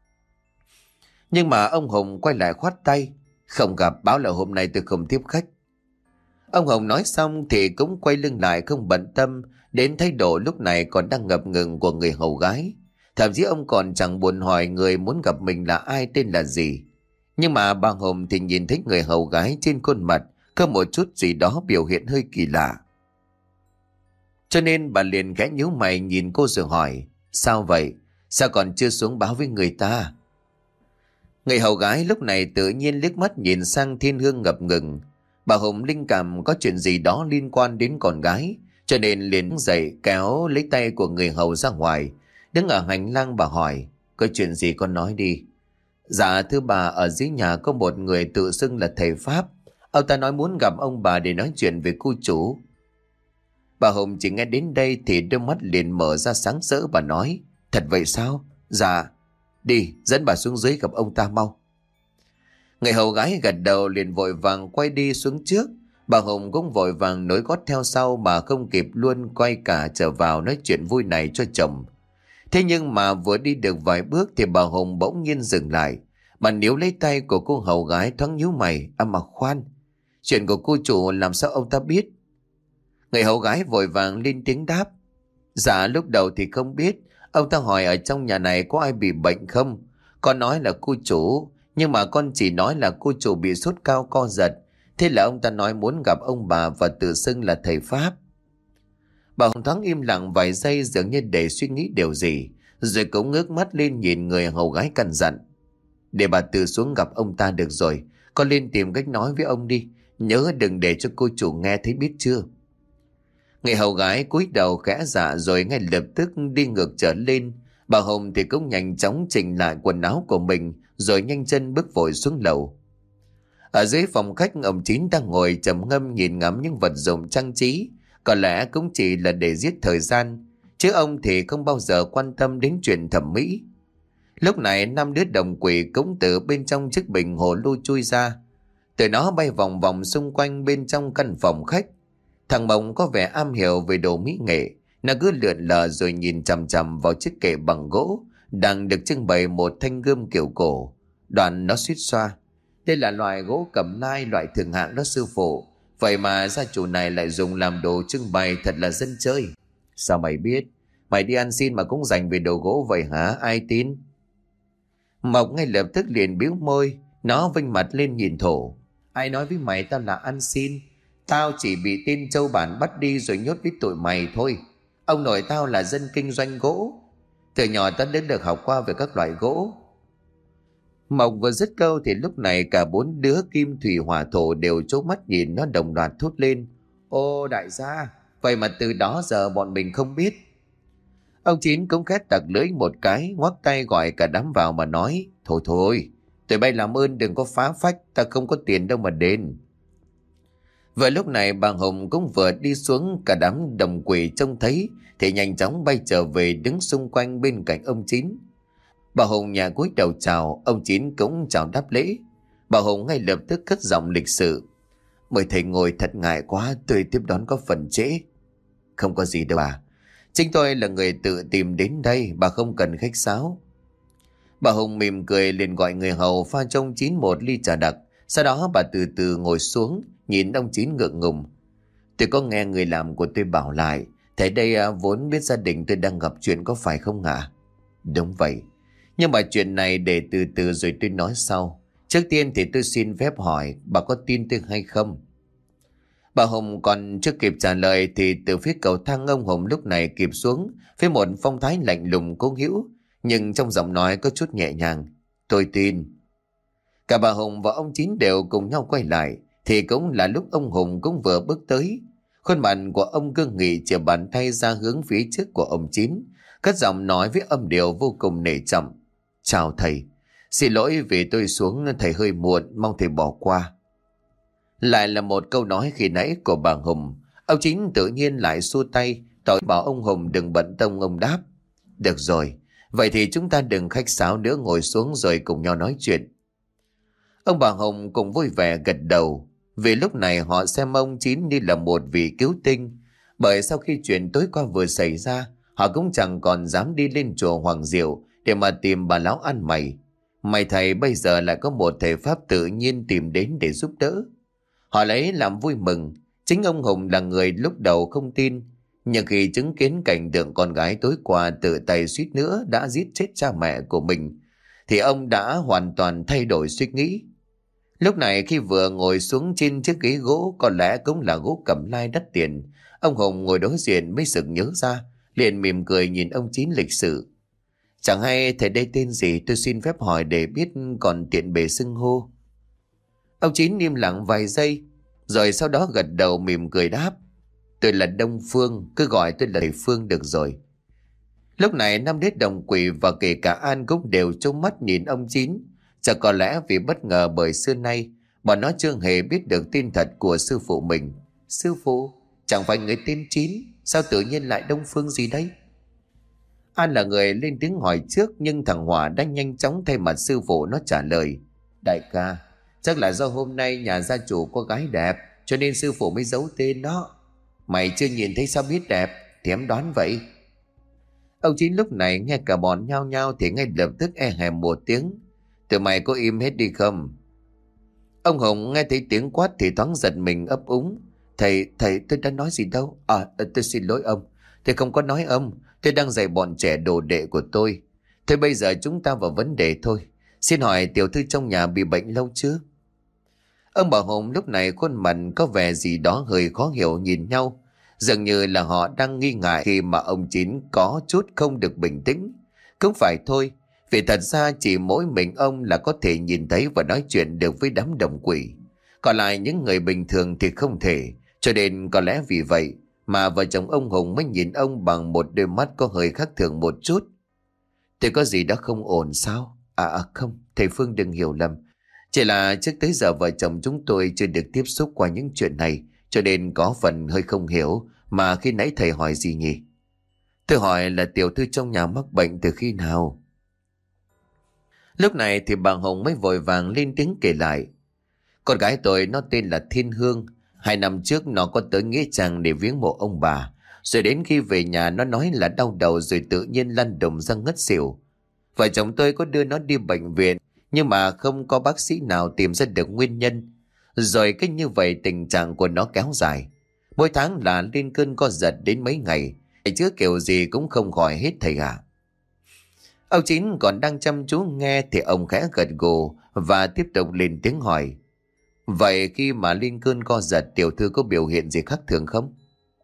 Nhưng mà ông Hồng quay lại khoát tay. Không gặp, báo là hôm nay tôi không tiếp khách. Ông Hồng nói xong thì cũng quay lưng lại, không bận tâm đến thái độ lúc này còn đang ngập ngừng của người hầu gái. Thậm chí ông còn chẳng buồn hỏi người muốn gặp mình là ai, tên là gì. Nhưng mà bà Hồng thì nhìn thấy người hầu gái trên khuôn mặt có một chút gì đó biểu hiện hơi kỳ lạ. Cho nên bà liền khẽ nhíu mày nhìn cô rồi hỏi. Sao vậy? Sao còn chưa xuống báo với người ta? Người hầu gái lúc này tự nhiên liếc mắt nhìn sang Thiên Hương ngập ngừng. Bà Hồng linh cảm có chuyện gì đó liên quan đến con gái, cho nên liền dậy kéo lấy tay của người hầu ra ngoài. Đứng ở hành lang bà hỏi. Có chuyện gì con nói đi. Dạ thưa bà, ở dưới nhà có một người tự xưng là thầy Pháp. Ông ta nói muốn gặp ông bà để nói chuyện về cô chủ. Bà Hồng chỉ nghe đến đây thì đôi mắt liền mở ra sáng rỡ. Bà nói. Thật vậy sao? Dạ. Đi, dẫn bà xuống dưới gặp ông ta mau. Người hầu gái gật đầu liền vội vàng quay đi xuống trước. Bà Hồng cũng vội vàng nối gót theo sau mà không kịp luôn quay cả trở vào nói chuyện vui này cho chồng. Thế nhưng mà vừa đi được vài bước thì bà Hồng bỗng nhiên dừng lại. Bà níu lấy tay của cô hầu gái thoáng nhíu mày. À mà khoan, chuyện của cô chủ làm sao ông ta biết? Người hầu gái vội vàng lên tiếng đáp. Dạ lúc đầu thì không biết. Ông ta hỏi ở trong nhà này có ai bị bệnh không. Con nói là cô chủ, nhưng mà con chỉ nói là cô chủ bị sốt cao co giật. Thế là ông ta nói muốn gặp ông bà và tự xưng là thầy Pháp. Bà Hồng thoáng im lặng vài giây dường như để suy nghĩ điều gì, rồi cũng ngước mắt lên nhìn người hầu gái căn dặn. Để bà tự xuống gặp ông ta được rồi. Con lên tìm cách nói với ông đi. Nhớ đừng để cho cô chủ nghe thấy biết chưa. Người hầu gái cúi đầu khẽ dạ rồi ngay lập tức đi ngược trở lên. Bà Hồng thì cũng nhanh chóng chỉnh lại quần áo của mình rồi nhanh chân bước vội xuống lầu. Ở dưới phòng khách, ông Chín đang ngồi trầm ngâm nhìn ngắm những vật dụng trang trí. Có lẽ cũng chỉ là để giết thời gian, chứ ông thì không bao giờ quan tâm đến chuyện thẩm mỹ. Lúc này năm đứa đồng quỷ cũng từ bên trong chiếc bình hồ lô chui ra. Từ nó bay vòng vòng xung quanh bên trong căn phòng khách. Thằng Mộng có vẻ am hiểu về đồ mỹ nghệ. Nó cứ lượn lờ rồi nhìn chằm chằm vào chiếc kệ bằng gỗ đang được trưng bày một thanh gươm kiểu cổ. Đoạn nó suýt xoa. Đây là loại gỗ cẩm nai loại thượng hạng đó sư phụ. Vậy mà gia chủ này lại dùng làm đồ trưng bày, thật là dân chơi. Sao mày biết? Mày đi ăn xin mà cũng dành về đồ gỗ vậy hả? Ai tin? Mộc ngay lập tức liền bĩu môi. Nó vênh mặt lên nhìn Thổ. Ai nói với mày tao là ăn xin? Tao chỉ bị tên châu bản bắt đi rồi nhốt với tụi mày thôi. Ông nội tao là dân kinh doanh gỗ. Từ nhỏ tao đến được học qua về các loại gỗ. Mộc vừa dứt câu thì lúc này cả bốn đứa Kim Thủy Hỏa Thổ đều trố mắt nhìn nó đồng loạt thốt lên. Ô đại gia, vậy mà từ đó giờ bọn mình không biết. Ông Chín cũng khét tặc lưỡi một cái, ngoắc tay gọi cả đám vào mà nói. Thôi thôi, tụi bay làm ơn đừng có phá phách, ta không có tiền đâu mà đền. Vừa lúc này bà Hồng cũng vừa đi xuống, cả đám đồng quỷ trông thấy thì nhanh chóng bay trở về đứng xung quanh bên cạnh ông Chín. Bà Hồng nhà cúi đầu chào, ông Chín cũng chào đáp lễ. Bà Hồng ngay lập tức cất giọng lịch sự: "Mời thầy ngồi, thật ngại quá tôi tiếp đón có phần trễ." "Không có gì đâu bà, chính tôi là người tự tìm đến đây, bà không cần khách sáo." Bà Hồng mỉm cười liền gọi người hầu pha cho ông Chín một ly trà đặc. Sau đó bà từ từ ngồi xuống, nhìn ông Chín ngượng ngùng: "Tôi có nghe người làm của tôi bảo lại, thầy đây à, vốn biết gia đình tôi đang gặp chuyện có phải không ạ?" "Đúng vậy, nhưng mà chuyện này để từ từ rồi tôi nói sau. Trước tiên thì tôi xin phép hỏi bà có tin tôi hay không?" Bà Hồng còn chưa kịp trả lời thì từ phía cầu thang ông Hồng lúc này kịp xuống với một phong thái lạnh lùng cố hữu, nhưng trong giọng nói có chút nhẹ nhàng: "Tôi tin." Cả bà Hồng và ông Chín đều cùng nhau quay lại thì cũng là lúc ông Hùng cũng vừa bước tới. Khuôn mặt của ông cương nghị chìa bàn tay ra hướng phía trước của ông Chín, cất giọng nói với âm điệu vô cùng nể trọng: "Chào thầy, xin lỗi vì tôi xuống thầy hơi muộn, mong thầy bỏ qua." Lại là một câu nói khi nãy của bà Hùng. Ông Chín tự nhiên lại xua tay tỏ bảo ông Hùng đừng bận tâm. Ông đáp: "Được rồi, vậy thì chúng ta đừng khách sáo nữa, ngồi xuống rồi cùng nhau nói chuyện." Ông bà Hồng cũng vui vẻ gật đầu, vì lúc này họ xem ông Chín như là một vị cứu tinh. Bởi sau khi chuyện tối qua vừa xảy ra, họ cũng chẳng còn dám đi lên chùa Hoàng Diệu để mà tìm bà lão ăn mày. May thầy bây giờ lại có một thể pháp tự nhiên tìm đến để giúp đỡ. Họ lấy làm vui mừng. Chính ông Hùng là người lúc đầu không tin, nhưng khi chứng kiến cảnh tượng con gái tối qua tự tay suýt nữa đã giết chết cha mẹ của mình, thì ông đã hoàn toàn thay đổi suy nghĩ. Lúc này khi vừa ngồi xuống trên chiếc ghế gỗ, có lẽ cũng là gỗ cẩm lai đắt tiền, ông Hùng ngồi đối diện mới sực nhớ ra, liền mỉm cười nhìn ông Chín lịch sự: "Chẳng hay thầy đây tên gì, tôi xin phép hỏi để biết còn tiện bề xưng hô." Ông Chín im lặng vài giây, rồi sau đó gật đầu mỉm cười đáp: "Tôi là Đông Phương, cứ gọi tôi là thầy Phương được rồi." Lúc này năm đế đồng quỷ và kể cả An cũng đều trông mắt nhìn ông Chín. Chắc có lẽ vì bất ngờ bởi xưa nay bọn nó chưa hề biết được tin thật của sư phụ mình. "Sư phụ, chẳng phải người tên Chín, sao tự nhiên lại Đông Phương gì đấy?" An là người lên tiếng hỏi trước, nhưng thằng Hòa đã nhanh chóng thay mặt sư phụ nó trả lời: "Đại ca, chắc là do hôm nay nhà gia chủ có gái đẹp, cho nên sư phụ mới giấu tên đó. Mày chưa nhìn thấy sao biết đẹp, thì em đoán vậy." Ông Chín lúc này nghe cả bọn nhao nhao thì ngay lập tức e hèm một tiếng: "Tụi mày có im hết đi không?" Ông Hùng nghe thấy tiếng quát thì thoáng giật mình ấp úng: Thầy, thầy tôi đã nói gì đâu. À, tôi xin lỗi ông. Tôi không có nói ông. Tôi đang dạy bọn trẻ đồ đệ của tôi. Thôi bây giờ chúng ta vào vấn đề thôi. Xin hỏi tiểu thư trong nhà bị bệnh lâu chưa?" Ông bà Hùng lúc này khuôn mặt có vẻ gì đó hơi khó hiểu nhìn nhau. Dường như là họ đang nghi ngại khi mà ông Chín có chút không được bình tĩnh. Cũng phải thôi, vì thật ra chỉ mỗi mình ông là có thể nhìn thấy và nói chuyện được với đám đồng quỷ. Còn lại những người bình thường thì không thể. Cho nên có lẽ vì vậy mà vợ chồng ông Hùng mới nhìn ông bằng một đôi mắt có hơi khác thường một chút. "Thì có gì đó không ổn sao?" À, à không, thầy Phương đừng hiểu lầm. Chỉ là trước tới giờ vợ chồng chúng tôi chưa được tiếp xúc qua những chuyện này, cho nên có phần hơi không hiểu. Mà khi nãy thầy hỏi gì nhỉ? Tôi hỏi là tiểu thư trong nhà mắc bệnh từ khi nào? Lúc này thì bà Hồng mới vội vàng lên tiếng kể lại. Con gái tôi nó tên là Thiên Hương. Hai năm trước nó có tới nghĩa trang để viếng mộ ông bà. Rồi đến khi về nhà nó nói là đau đầu rồi tự nhiên lăn đùng ra ngất xỉu. Vợ chồng tôi có đưa nó đi bệnh viện, nhưng mà không có bác sĩ nào tìm ra được nguyên nhân. Rồi cách như vậy tình trạng của nó kéo dài. Mỗi tháng là lên cơn co giật đến mấy ngày. Thầy chứ kiểu gì cũng không khỏi hết thầy ạ. Ông Chín còn đang chăm chú nghe thì ông khẽ gật gù và tiếp tục lên tiếng hỏi. Vậy khi mà lên cơn co giật tiểu thư có biểu hiện gì khác thường không?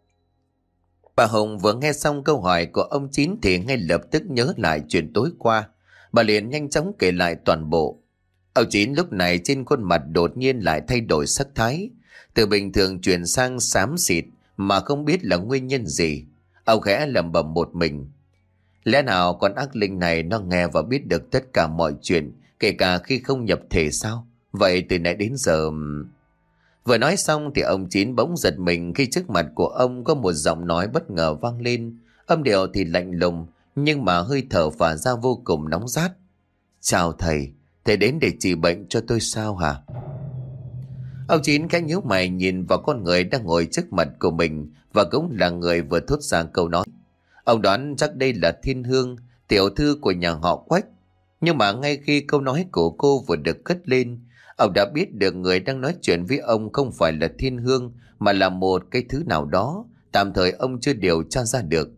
Bà Hồng vừa nghe xong câu hỏi của ông Chín thì ngay lập tức nhớ lại chuyện tối qua. Bà liền nhanh chóng kể lại toàn bộ. Ông Chín lúc này trên khuôn mặt đột nhiên lại thay đổi sắc thái. Từ bình thường chuyển sang xám xịt mà không biết là nguyên nhân gì. Ông khẽ lẩm bẩm một mình. Lẽ nào con ác linh này nó nghe và biết được tất cả mọi chuyện, kể cả khi không nhập thể sao? Vậy từ nãy đến giờ... Vừa nói xong thì ông Chín bỗng giật mình khi trước mặt của ông có một giọng nói bất ngờ vang lên. Âm điệu thì lạnh lùng nhưng mà hơi thở phả ra vô cùng nóng rát. Chào thầy, thầy đến để trị bệnh cho tôi sao hả? Ông Chín khẽ nhíu mày nhìn vào con người đang ngồi trước mặt của mình và cũng là người vừa thốt ra câu nói. Ông đoán chắc đây là Thiên Hương, tiểu thư của nhà họ Quách. Nhưng mà ngay khi câu nói của cô vừa được cất lên, ông đã biết được người đang nói chuyện với ông không phải là Thiên Hương mà là một cái thứ nào đó, tạm thời ông chưa điều tra ra được.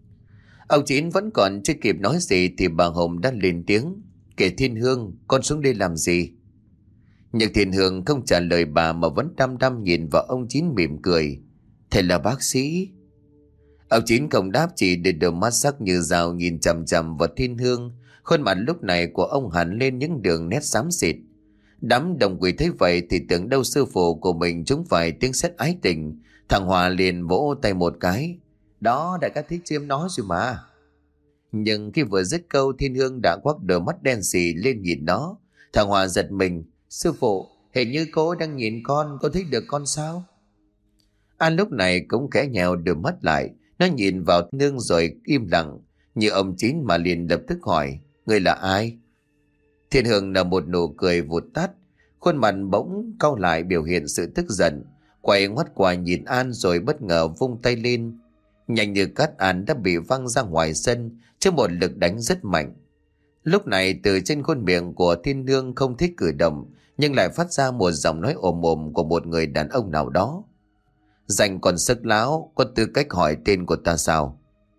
Ông Chín vẫn còn chưa kịp nói gì thì bà Hồng đã lên tiếng. Kể Thiên Hương, con xuống đây làm gì? Nhưng Thiên Hương không trả lời bà mà vẫn đăm đăm nhìn vào ông Chín mỉm cười. Thầy là bác sĩ. Ông Chín không đáp, chỉ để đôi mắt sắc như dao nhìn chằm chằm vào Thiên Hương. Khuôn mặt lúc này của ông hẳn lên những đường nét xám xịt. Đám đồng quỷ thấy vậy thì tưởng đâu sư phụ của mình chúng phải tiếng sét ái tình. Thằng Hòa liền vỗ tay một cái. Đó, đại ca thích chiêm nó rồi mà. Nhưng khi vừa dứt câu, Thiên Hương đã quắc đôi mắt đen xì lên nhìn nó. Thằng Hòa giật mình. Sư phụ, hình như cô đang nhìn con, có thích được con sao? An lúc này cũng khẽ nhèo đôi mắt lại. Nó nhìn vào Nương rồi im lặng. Như ông Chín mà liền lập tức hỏi. Người là ai? Thiên Hương là một nụ cười vụt tắt. Khuôn mặt bỗng cau lại biểu hiện sự tức giận. Quay ngoắt qua nhìn An rồi bất ngờ vung tay lên. Nhanh như cắt, An đã bị văng ra ngoài sân trước một lực đánh rất mạnh. Lúc này từ trên khuôn miệng của Thiên Hương không thích cử động, nhưng lại phát ra một giọng nói ồm ồm của một người đàn ông nào đó. Dành còn sức láo, có tư cách hỏi tên của ta sao?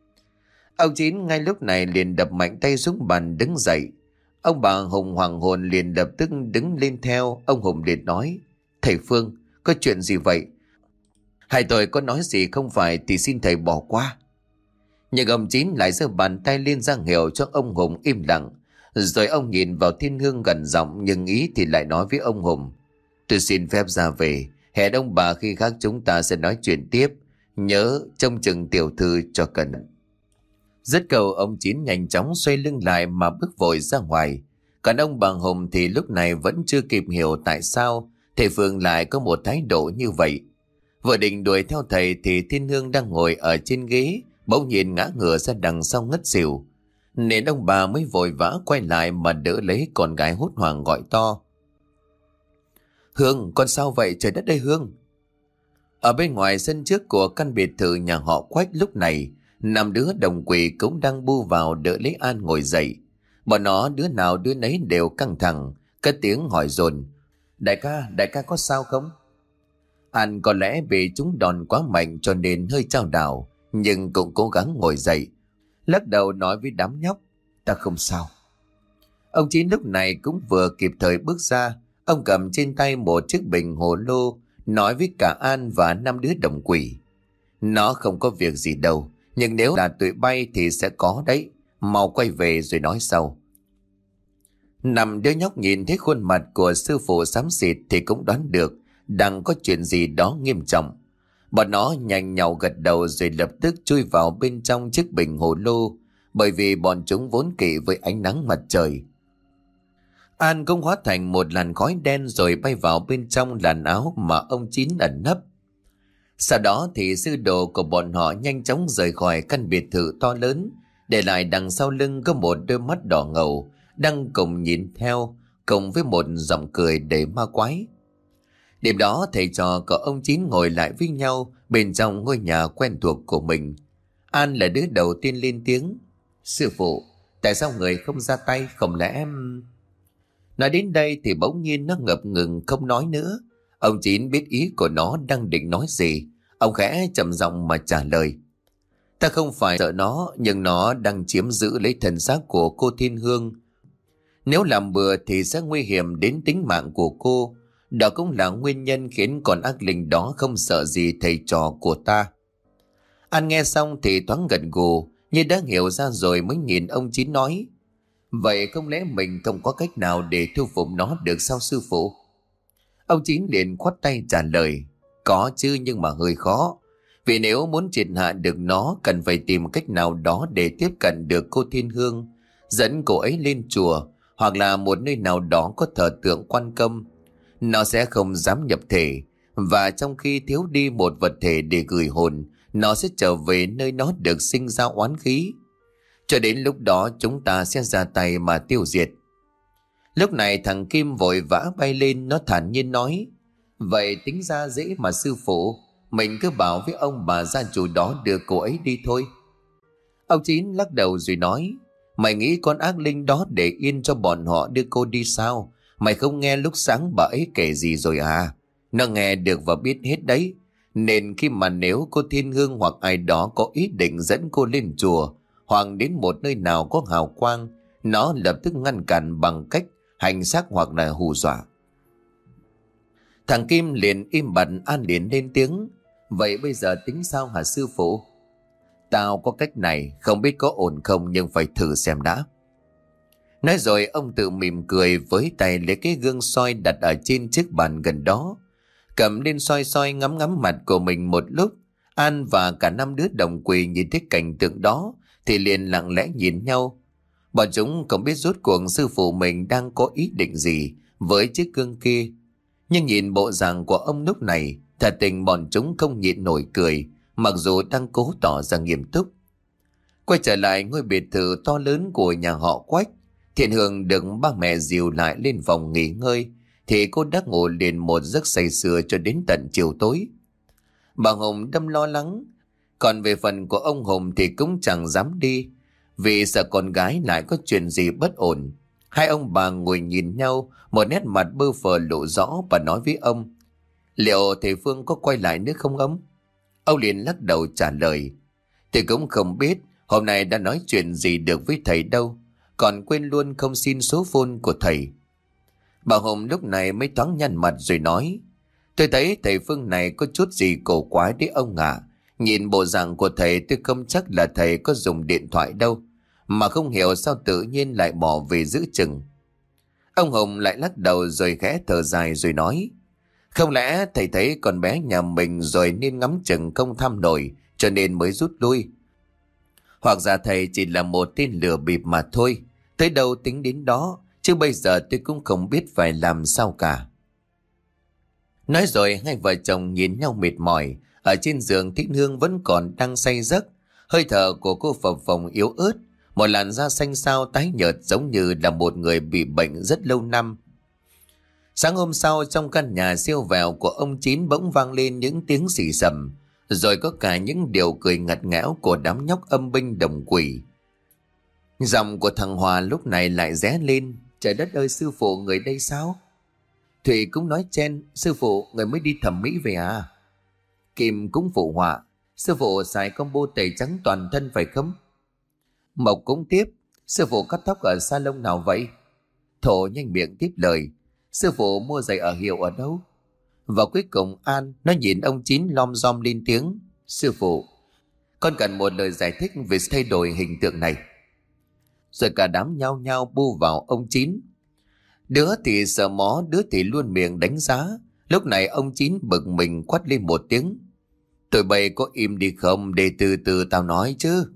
Ông Chín ngay lúc này liền đập mạnh tay xuống bàn đứng dậy. Ông bà Hùng hoàng hồn liền lập tức đứng lên theo. Ông Hùng liền nói. Thầy Phương, có chuyện gì vậy? Hai tôi có nói gì không phải thì xin thầy bỏ qua. Nhưng ông Chín lại giơ bàn tay lên ra hiệu cho ông Hùng im lặng. Rồi ông nhìn vào Thiên Hương gần giọng nhưng ý thì lại nói với ông Hùng. Tôi xin phép ra về. Hẹn ông bà khi khác chúng ta sẽ nói chuyện tiếp. Nhớ trông chừng tiểu thư cho cẩn. Dứt câu ông Chín nhanh chóng xoay lưng lại mà bước vội ra ngoài. Còn ông bà Hùng thì lúc này vẫn chưa kịp hiểu tại sao thầy Phương lại có một thái độ như vậy. Vừa định đuổi theo thầy thì Thiên Hương đang ngồi ở trên ghế bỗng nhiên ngã ngửa ra đằng sau ngất xỉu. Nên ông bà mới vội vã quay lại mà đỡ lấy con gái hốt hoảng gọi to. Hương, con sao vậy? Trời đất ơi Hương! Ở bên ngoài sân trước của căn biệt thự nhà họ Quách lúc này, năm đứa đồng quỷ cũng đang bu vào đỡ lấy An ngồi dậy. Bọn nó đứa nào đứa nấy đều căng thẳng, cất tiếng hỏi dồn. Đại ca, đại ca có sao không? An có lẽ bị chúng đòn quá mạnh cho nên hơi chao đảo, nhưng cũng cố gắng ngồi dậy. Lắc đầu nói với đám nhóc. Ta không sao. Ông Chín lúc này cũng vừa kịp thời bước ra. Ông cầm trên tay một chiếc bình hồ lô, nói với cả An và năm đứa đồng quỷ. Nó không có việc gì đâu, nhưng nếu là tụi bay thì sẽ có đấy. Mau quay về rồi nói sau. Năm đứa nhóc nhìn thấy khuôn mặt của sư phụ xám xịt thì cũng đoán được đang có chuyện gì đó nghiêm trọng. Bọn nó nhanh nhảu gật đầu rồi lập tức chui vào bên trong chiếc bình hồ lô, bởi vì bọn chúng vốn kỵ với ánh nắng mặt trời. An cũng hóa thành một làn khói đen rồi bay vào bên trong làn áo mà ông Chín ẩn nấp. Sau đó thì sư đồ của bọn họ nhanh chóng rời khỏi căn biệt thự to lớn, để lại đằng sau lưng có một đôi mắt đỏ ngầu đang cùng nhìn theo, cùng với một giọng cười đầy ma quái. Đêm đó thầy trò của ông Chín ngồi lại với nhau bên trong ngôi nhà quen thuộc của mình. An là đứa đầu tiên lên tiếng. Sư phụ, tại sao người không ra tay? Không lẽ em... Nói đến đây thì bỗng nhiên nó ngập ngừng không nói nữa. Ông Chín biết ý của nó đang định nói gì. Ông khẽ trầm giọng mà trả lời. Ta không phải sợ nó, nhưng nó đang chiếm giữ lấy thân xác của cô Thiên Hương. Nếu làm bừa thì sẽ nguy hiểm đến tính mạng của cô. Đó cũng là nguyên nhân khiến con ác linh đó không sợ gì thầy trò của ta. An nghe xong thì thoáng gật gù, như đã hiểu ra rồi mới nhìn ông Chín nói. Vậy không lẽ mình không có cách nào để thu phục nó được sao sư phụ? Ông Chín liền khoát tay trả lời. Có chứ, nhưng mà hơi khó. Vì nếu muốn triệt hạ được nó, cần phải tìm cách nào đó để tiếp cận được cô Thiên Hương, dẫn cô ấy lên chùa, hoặc là một nơi nào đó có thờ tượng Quan Công. Nó sẽ không dám nhập thể, Và trong khi thiếu đi một vật thể để gửi hồn, nó sẽ trở về nơi nó được sinh ra oán khí. Cho đến lúc đó chúng ta sẽ ra tay mà tiêu diệt. Lúc này thằng Kim vội vã bay lên, nó thản nhiên nói: Vậy tính ra dễ mà sư phụ, mình cứ bảo với ông bà gia chủ đó đưa cô ấy đi thôi. Ông Chín lắc đầu rồi nói: Mày nghĩ con ác linh đó để yên cho bọn họ đưa cô đi sao? Mày không nghe lúc sáng bà ấy kể gì rồi à? Nó nghe được và biết hết đấy. Nên khi mà nếu cô Thiên Hương hoặc ai đó có ý định dẫn cô lên chùa hoặc đến một nơi nào có hào quang, nó lập tức ngăn cản bằng cách hành xác hoặc là hù dọa. Thằng Kim liền im bặt, An liền lên tiếng: Vậy bây giờ tính sao hả sư phụ? Tao có cách này, không biết có ổn không nhưng phải thử xem đã. Nói rồi ông tự mỉm cười, với tay lấy cái gương soi đặt ở trên chiếc bàn gần đó, cầm lên soi soi ngắm ngắm mặt của mình một lúc. An và cả năm đứa đồng quỳ nhìn thấy cảnh tượng đó thì liền lặng lẽ nhìn nhau. Bọn chúng không biết rốt cuộc sư phụ mình đang có ý định gì với chiếc gương kia, nhưng nhìn bộ dạng của ông lúc này, thật tình bọn chúng không nhịn nổi cười, mặc dù đang cố tỏ ra nghiêm túc. Quay trở lại ngôi biệt thự to lớn của nhà họ Quách, Thiện Hương được ba mẹ dìu lại lên phòng nghỉ ngơi thì cô đã ngủ liền một giấc say sưa cho đến tận chiều tối. Bà Hồng đâm lo lắng, còn về phần của ông Hùng thì cũng chẳng dám đi, vì sợ con gái lại có chuyện gì bất ổn. Hai ông bà ngồi nhìn nhau, một nét mặt bơ phờ lộ rõ, và nói với ông: Liệu thầy Phương có quay lại nữa không ông? Ông liền lắc đầu trả lời: Thầy cũng không biết, hôm nay đã nói chuyện gì được với thầy đâu, còn quên luôn không xin số phone của thầy. Bà Hồng lúc này mới thoáng nhăn mặt rồi nói: Tôi thấy thầy Phương này có chút gì cổ quái đấy ông ạ. Nhìn bộ dạng của thầy tôi không chắc là thầy có dùng điện thoại đâu, mà không hiểu sao tự nhiên lại bỏ về giữ chừng. Ông Hồng lại lắc đầu rồi khẽ thở dài rồi nói: Không lẽ thầy thấy con bé nhà mình rồi nên ngắm chừng không thăm nổi cho nên mới rút lui? Hoặc giả thầy chỉ là một tên lừa bịp mà thôi. Tới đâu tính đến đó, chứ bây giờ tôi cũng không biết phải làm sao cả. Nói rồi hai vợ chồng nhìn nhau mệt mỏi. Ở trên giường Thích Hương vẫn còn đang say giấc. Hơi thở của cô phập phồng yếu ớt, một làn da xanh xao tái nhợt giống như là một người bị bệnh rất lâu năm. Sáng hôm sau, trong căn nhà siêu vẹo của ông Chín bỗng vang lên những tiếng xì xầm, rồi có cả những điều cười ngặt nghẽo của đám nhóc âm binh đồng quỷ. Giọng của thằng Hòa lúc này lại ré lên: Trời đất ơi, sư phụ người đây sao? Thủy cũng nói chen: Sư phụ người mới đi thẩm mỹ về à? Kim cũng phụ họa: Sư phụ xài combo tẩy trắng toàn thân phải không? Mộc cũng tiếp: Sư phụ cắt tóc ở salon nào vậy? Thổ nhanh miệng tiếp lời: Sư phụ mua giày ở hiệu ở đâu? Và cuối cùng An nó nhìn ông Chín lom rom lên tiếng: Sư phụ, con cần một lời giải thích về thay đổi hình tượng này. Rồi cả đám nhao nhao bu vào ông Chín. Đứa thì sợ mó, đứa thì luôn miệng đánh giá. Lúc này ông Chín bực mình quát lên một tiếng: Tụi bay có im đi không, để từ từ tao nói chứ.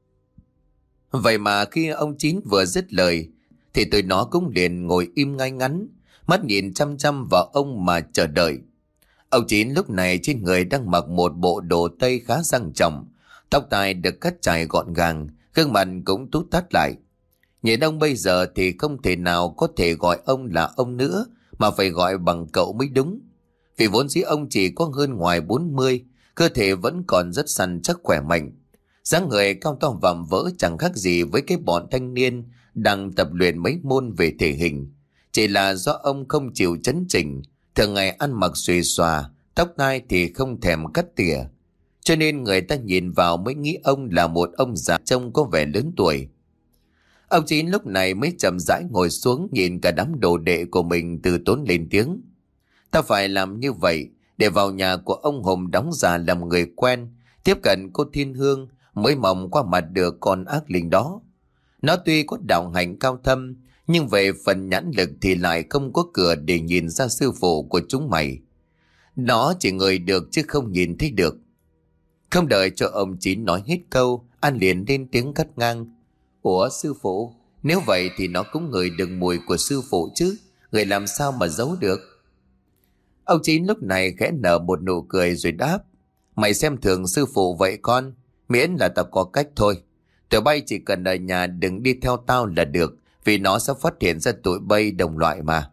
Vậy mà khi ông Chín vừa dứt lời thì tụi nó cũng liền ngồi im ngay ngắn, mắt nhìn chăm chăm vào ông mà chờ đợi. Ông Chín lúc này trên người đang mặc một bộ đồ tây khá sang trọng, tóc tai được cắt chải gọn gàng, gương mặt cũng tút tát lại. Nhìn ông bây giờ thì không thể nào có thể gọi ông là ông nữa, mà phải gọi bằng cậu mới đúng. Vì vốn dĩ ông chỉ có hơn ngoài bốn mươi, cơ thể vẫn còn rất săn chắc khỏe mạnh. Dáng người cao to vạm vỡ chẳng khác gì với cái bọn thanh niên đang tập luyện mấy môn về thể hình. Chỉ là do ông không chịu chấn chỉnh, thường ngày ăn mặc xuề xòa, tóc tai thì không thèm cắt tỉa, cho nên người ta nhìn vào mới nghĩ ông là một ông già trông có vẻ lớn tuổi. Ông Chín lúc này mới chậm rãi ngồi xuống, nhìn cả đám đồ đệ của mình từ tốn lên tiếng: Ta phải làm như vậy để vào nhà của ông Hùng đóng giả làm người quen, tiếp cận cô Thiên Hương, mới mong qua mặt được con ác linh đó. Nó tuy có đạo hạnh cao thâm, nhưng về phần nhãn lực thì lại không có cửa để nhìn ra sư phụ của chúng mày. Nó chỉ ngửi được chứ không nhìn thấy được. Không đợi cho ông Chín nói hết câu, An liền lên tiếng cắt ngang: Ủa sư phụ, nếu vậy thì nó cũng ngửi được mùi của sư phụ chứ, người làm sao mà giấu được? Ông Chín lúc này khẽ nở một nụ cười rồi đáp: Mày xem thường sư phụ vậy con, miễn là tao có cách thôi. Tụi bay chỉ cần ở nhà đừng đi theo tao là được, vì nó sẽ phát hiện ra tụi bay đồng loại mà.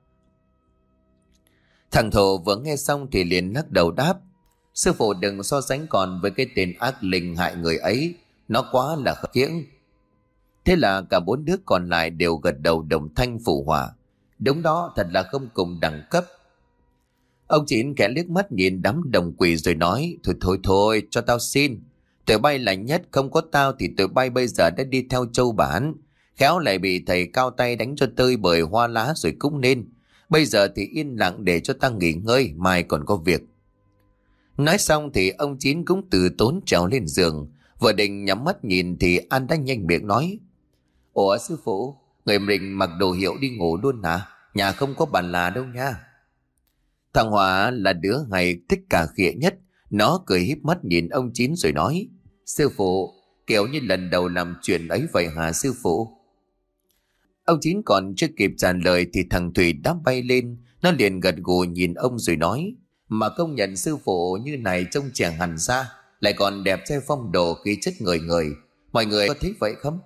Thằng Thổ vừa nghe xong thì liền lắc đầu đáp: Sư phụ đừng so sánh con với cái tên ác linh hại người ấy, nó quá là khập khiễng. Thế là cả bốn đứa còn lại đều gật đầu đồng thanh phụ họa. Đúng đó, thật là không cùng đẳng cấp. Ông Chín kẻ liếc mắt nhìn đám đồng quỷ rồi nói: Thôi thôi thôi, cho tao xin. Tụi bay là nhất, không có tao thì tụi bay bây giờ đã đi theo châu bản. Khéo lại bị thầy cao tay đánh cho tơi bời hoa lá rồi cũng nên. Bây giờ thì yên lặng để cho ta nghỉ ngơi, mai còn có việc. Nói xong thì ông Chín cũng từ tốn trèo lên giường. Vừa định nhắm mắt nhìn thì An đã nhanh miệng nói: Ủa sư phụ, người mình mặc đồ hiệu đi ngủ luôn hả? Nhà không có bàn là đâu nha. Thằng Hòa là đứa ngày thích cà khịa nhất. Nó cười híp mắt nhìn ông Chín rồi nói: Sư phụ, kiểu như lần đầu làm chuyện ấy vậy hả sư phụ? Ông Chín còn chưa kịp trả lời thì thằng Thủy đã bay lên. Nó liền gật gù nhìn ông rồi nói: Mà công nhận sư phụ như này trông trẻ hẳn ra, lại còn đẹp trai phong độ khí chất người người. Mọi người có thấy vậy không?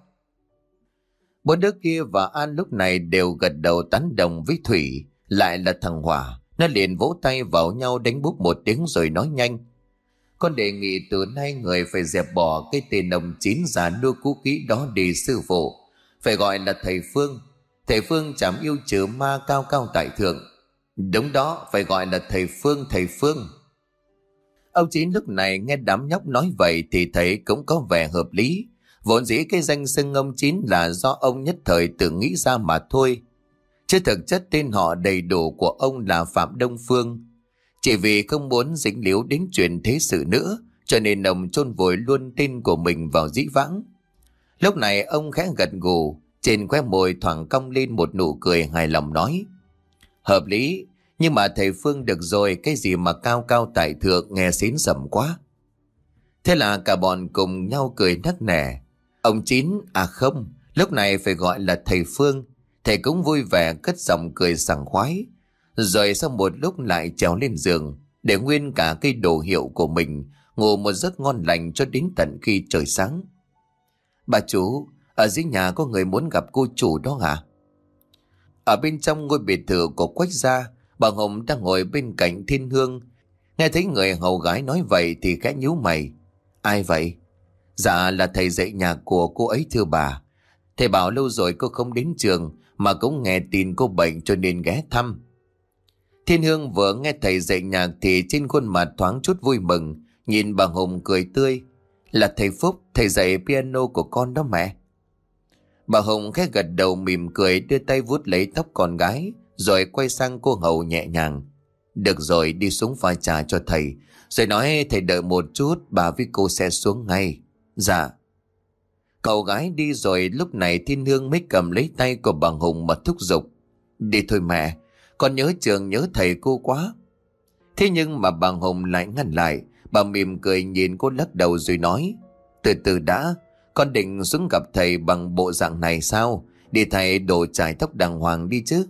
Bốn đứa kia và An lúc này đều gật đầu tán đồng với Thủy. Lại là thằng Hòa, nó liền vỗ tay vào nhau đánh búp một tiếng rồi nói nhanh: Con đề nghị từ nay người phải dẹp bỏ cái tên ông Chín già nua cũ kỹ đó đi sư phụ. Phải gọi là thầy Phương. Thầy Phương chẳng yêu trừ ma cao cao tại thượng. Đúng đó, phải gọi là thầy Phương, thầy Phương. Ông Chín lúc này nghe đám nhóc nói vậy thì thấy cũng có vẻ hợp lý. Vốn dĩ cái danh xưng ông Chín là do ông nhất thời tự nghĩ ra mà thôi. Chứ thực chất tên họ đầy đủ của ông là Phạm Đông Phương. Chỉ vì không muốn dính líu đến chuyện thế sự nữa, cho nên ông chôn vùi luôn tên của mình vào dĩ vãng. Lúc này ông khẽ gật gù, trên khóe môi thoảng cong lên một nụ cười hài lòng nói: Hợp lý, nhưng mà thầy Phương được rồi, cái gì mà cao cao tại thượng nghe xến sẩm quá. Thế là cả bọn cùng nhau cười nắc nẻ. Ông Chín, à không, lúc này phải gọi là thầy Phương. Thầy cũng vui vẻ cất giọng cười sảng khoái. Rồi sau một lúc lại trèo lên giường, để nguyên cả cây đồ hiệu của mình, ngủ một giấc ngon lành cho đến tận khi trời sáng. Bà chủ, ở dưới nhà có người muốn gặp cô chủ đó hả? Ở bên trong ngôi biệt thự của Quách gia, bà Hồng đang ngồi bên cạnh Thiên Hương. Nghe thấy người hầu gái nói vậy thì khẽ nhíu mày. Ai vậy? Dạ là thầy dạy nhạc của cô ấy thưa bà. Thầy bảo lâu rồi cô không đến trường, mà cũng nghe tin cô bệnh cho nên ghé thăm. Thiên Hương vừa nghe thầy dạy nhạc thì trên khuôn mặt thoáng chút vui mừng, nhìn bà Hồng cười tươi. Là thầy Phúc, thầy dạy piano của con đó mẹ. Bà Hồng khẽ gật đầu mỉm cười, đưa tay vuốt lấy tóc con gái, rồi quay sang cô hầu nhẹ nhàng. Được rồi, đi xuống pha trà cho thầy, rồi nói thầy đợi một chút, bà với cô sẽ xuống ngay. Dạ. Cậu gái đi rồi, lúc này Thiên Hương mới cầm lấy tay của bà Hồng mà thúc giục. Đi thôi mẹ, con nhớ trường nhớ thầy cô quá. Thế nhưng mà bà Hồng lại ngăn lại. Bà mỉm cười nhìn cô lắc đầu rồi nói: Từ từ đã, con định xuống gặp thầy bằng bộ dạng này sao? Đi thầy đồ chải tóc đàng hoàng đi chứ.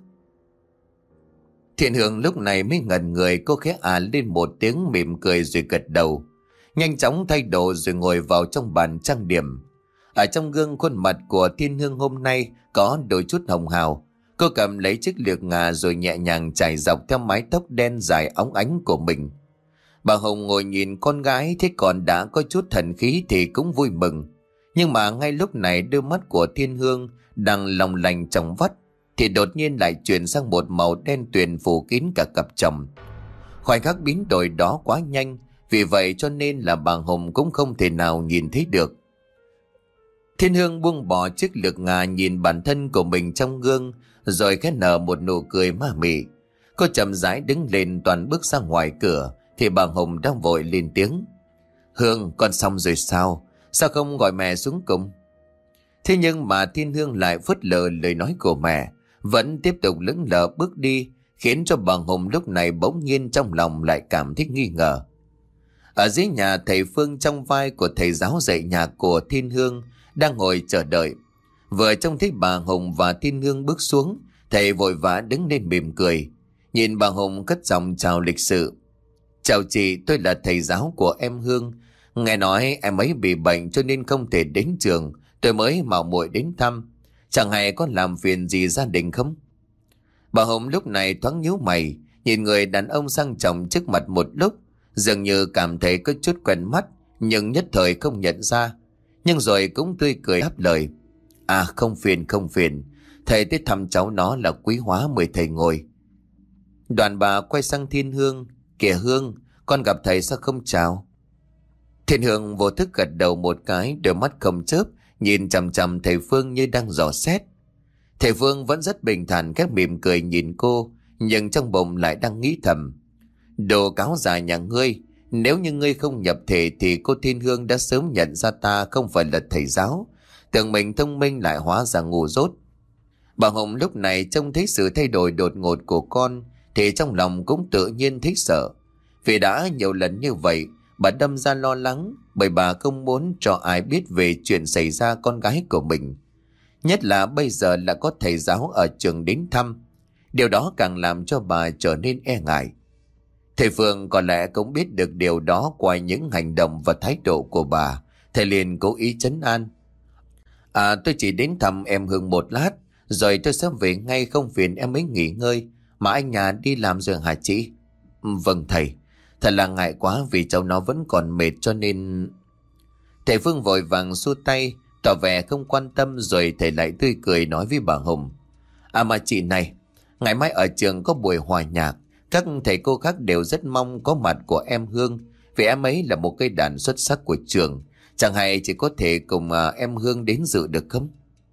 Thiên Hương lúc này mới ngẩn người, cô khẽ à lên một tiếng mỉm cười rồi gật đầu. Nhanh chóng thay đồ rồi ngồi vào trong bàn trang điểm. Ở trong gương khuôn mặt của Thiên Hương hôm nay có đôi chút hồng hào. Cô cầm lấy chiếc lược ngà rồi nhẹ nhàng chải dọc theo mái tóc đen dài óng ánh của mình. Bà Hồng ngồi nhìn con gái thế còn đã có chút thần khí thì cũng vui mừng. Nhưng mà ngay lúc này đôi mắt của Thiên Hương đang lòng lành trong vắt thì đột nhiên lại chuyển sang một màu đen tuyền phủ kín cả cặp chồng. Khoảnh khắc biến đổi đó quá nhanh, vì vậy cho nên là bà Hồng cũng không thể nào nhìn thấy được. Thiên Hương buông bỏ chiếc lược ngà nhìn bản thân của mình trong gương, rồi khẽ nở một nụ cười ma mị. Cô chậm rãi đứng lên toàn bước ra ngoài cửa thì bà Hồng đang vội lên tiếng: Hương, con xong rồi sao? Sao không gọi mẹ xuống cùng? Thế nhưng mà Thiên Hương lại phớt lờ lời nói của mẹ, vẫn tiếp tục lững lờ bước đi, khiến cho bà Hồng lúc này bỗng nhiên trong lòng lại cảm thấy nghi ngờ. Ở dưới nhà, thầy Phương trong vai của thầy giáo dạy nhạc của Thiên Hương đang ngồi chờ đợi. Vừa trông thấy bà Hồng và Thiên Hương bước xuống, thầy vội vã đứng lên mỉm cười. nhìn bà Hùng cất giọng chào lịch sự. Chào chị, tôi là thầy giáo của em Hương. Nghe nói em ấy bị bệnh cho nên không thể đến trường, tôi mới mạo muội đến thăm. Chẳng hay có làm phiền gì gia đình không? Bà Hùng lúc này thoáng nhíu mày, nhìn người đàn ông sang trọng trước mặt một lúc, dường như cảm thấy có chút quen mắt, nhưng nhất thời không nhận ra. Nhưng rồi cũng tươi cười đáp lời. À, không phiền không phiền, thầy tới thăm cháu nó là quý hóa, mời thầy ngồi. Đoàn bà quay sang Thiên Hương. Kìa Hương, con gặp thầy sao không chào? Thiên Hương vô thức gật đầu một cái, đôi mắt không chớp nhìn chằm chằm thầy Phương như đang dò xét. Thầy Phương vẫn rất bình thản khẽ mỉm cười nhìn cô, nhưng trong bụng lại đang nghĩ thầm. Đồ cáo già nhà ngươi, nếu như ngươi không nhập thể thì cô Thiên Hương đã sớm nhận ra ta không phải là thầy giáo. Tưởng mình thông minh lại hóa ra ngu dốt. Bà Hồng lúc này trông thấy sự thay đổi đột ngột của con thì trong lòng cũng tự nhiên thấy sợ. Vì đã nhiều lần như vậy, bà đâm ra lo lắng, bởi bà không muốn cho ai biết về chuyện xảy ra con gái của mình. Nhất là bây giờ là có thầy giáo ở trường đến thăm. Điều đó càng làm cho bà trở nên e ngại. Thầy Phương có lẽ cũng biết được điều đó qua những hành động và thái độ của bà. Thầy liền cố ý trấn an. À, tôi chỉ đến thăm em Hương một lát, rồi tôi sẽ về ngay, không phiền em ấy nghỉ ngơi. Mà anh nhà đi làm rồi hả chị? Vâng thầy, thật là ngại quá vì cháu nó vẫn còn mệt cho nên... Thầy Phương vội vàng xua tay, tỏ vẻ không quan tâm, rồi thầy lại tươi cười nói với bà Hồng. À mà chị này, ngày mai ở trường có buổi hòa nhạc, các thầy cô khác đều rất mong có mặt của em Hương, vì em ấy là một cây đàn xuất sắc của trường. Chẳng hay chỉ có thể cùng à, em Hương đến dự được không?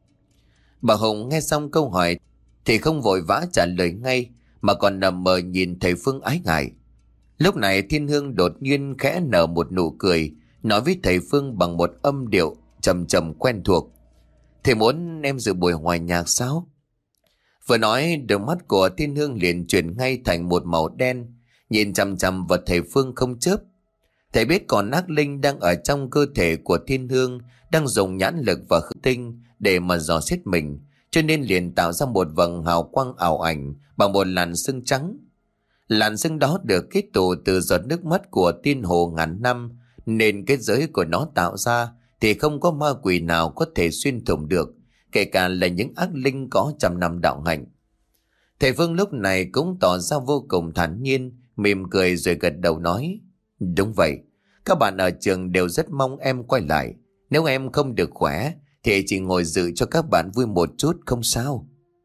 Bà Hồng nghe xong câu hỏi thì không vội vã trả lời ngay, mà còn nằm mờ nhìn thầy Phương ái ngại. Lúc này Thiên Hương đột nhiên khẽ nở một nụ cười, nói với thầy Phương bằng một âm điệu trầm trầm quen thuộc. Thầy muốn em dự buổi hòa nhạc sao? Vừa nói, đôi mắt của Thiên Hương liền chuyển ngay thành một màu đen, nhìn chằm chằm vào thầy Phương không chớp. Thầy biết còn ác linh đang ở trong cơ thể của Thiên Hương, đang dùng nhãn lực và khứu tinh để mà dò xét mình, cho nên liền tạo ra một vầng hào quang ảo ảnh bằng một làn sương trắng. Làn sương đó được kết tụ từ giọt nước mắt của tiên hồ ngàn năm, nên kết giới của nó tạo ra thì không có ma quỷ nào có thể xuyên thủng được, kể cả là những ác linh có trăm năm đạo hạnh. Thầy Phương lúc này cũng tỏ ra vô cùng thản nhiên, mỉm cười rồi gật đầu nói. Đúng vậy, các bạn ở trường đều rất mong em quay lại. Nếu em không được khỏe thì chỉ ngồi dự cho các bạn vui một chút không sao.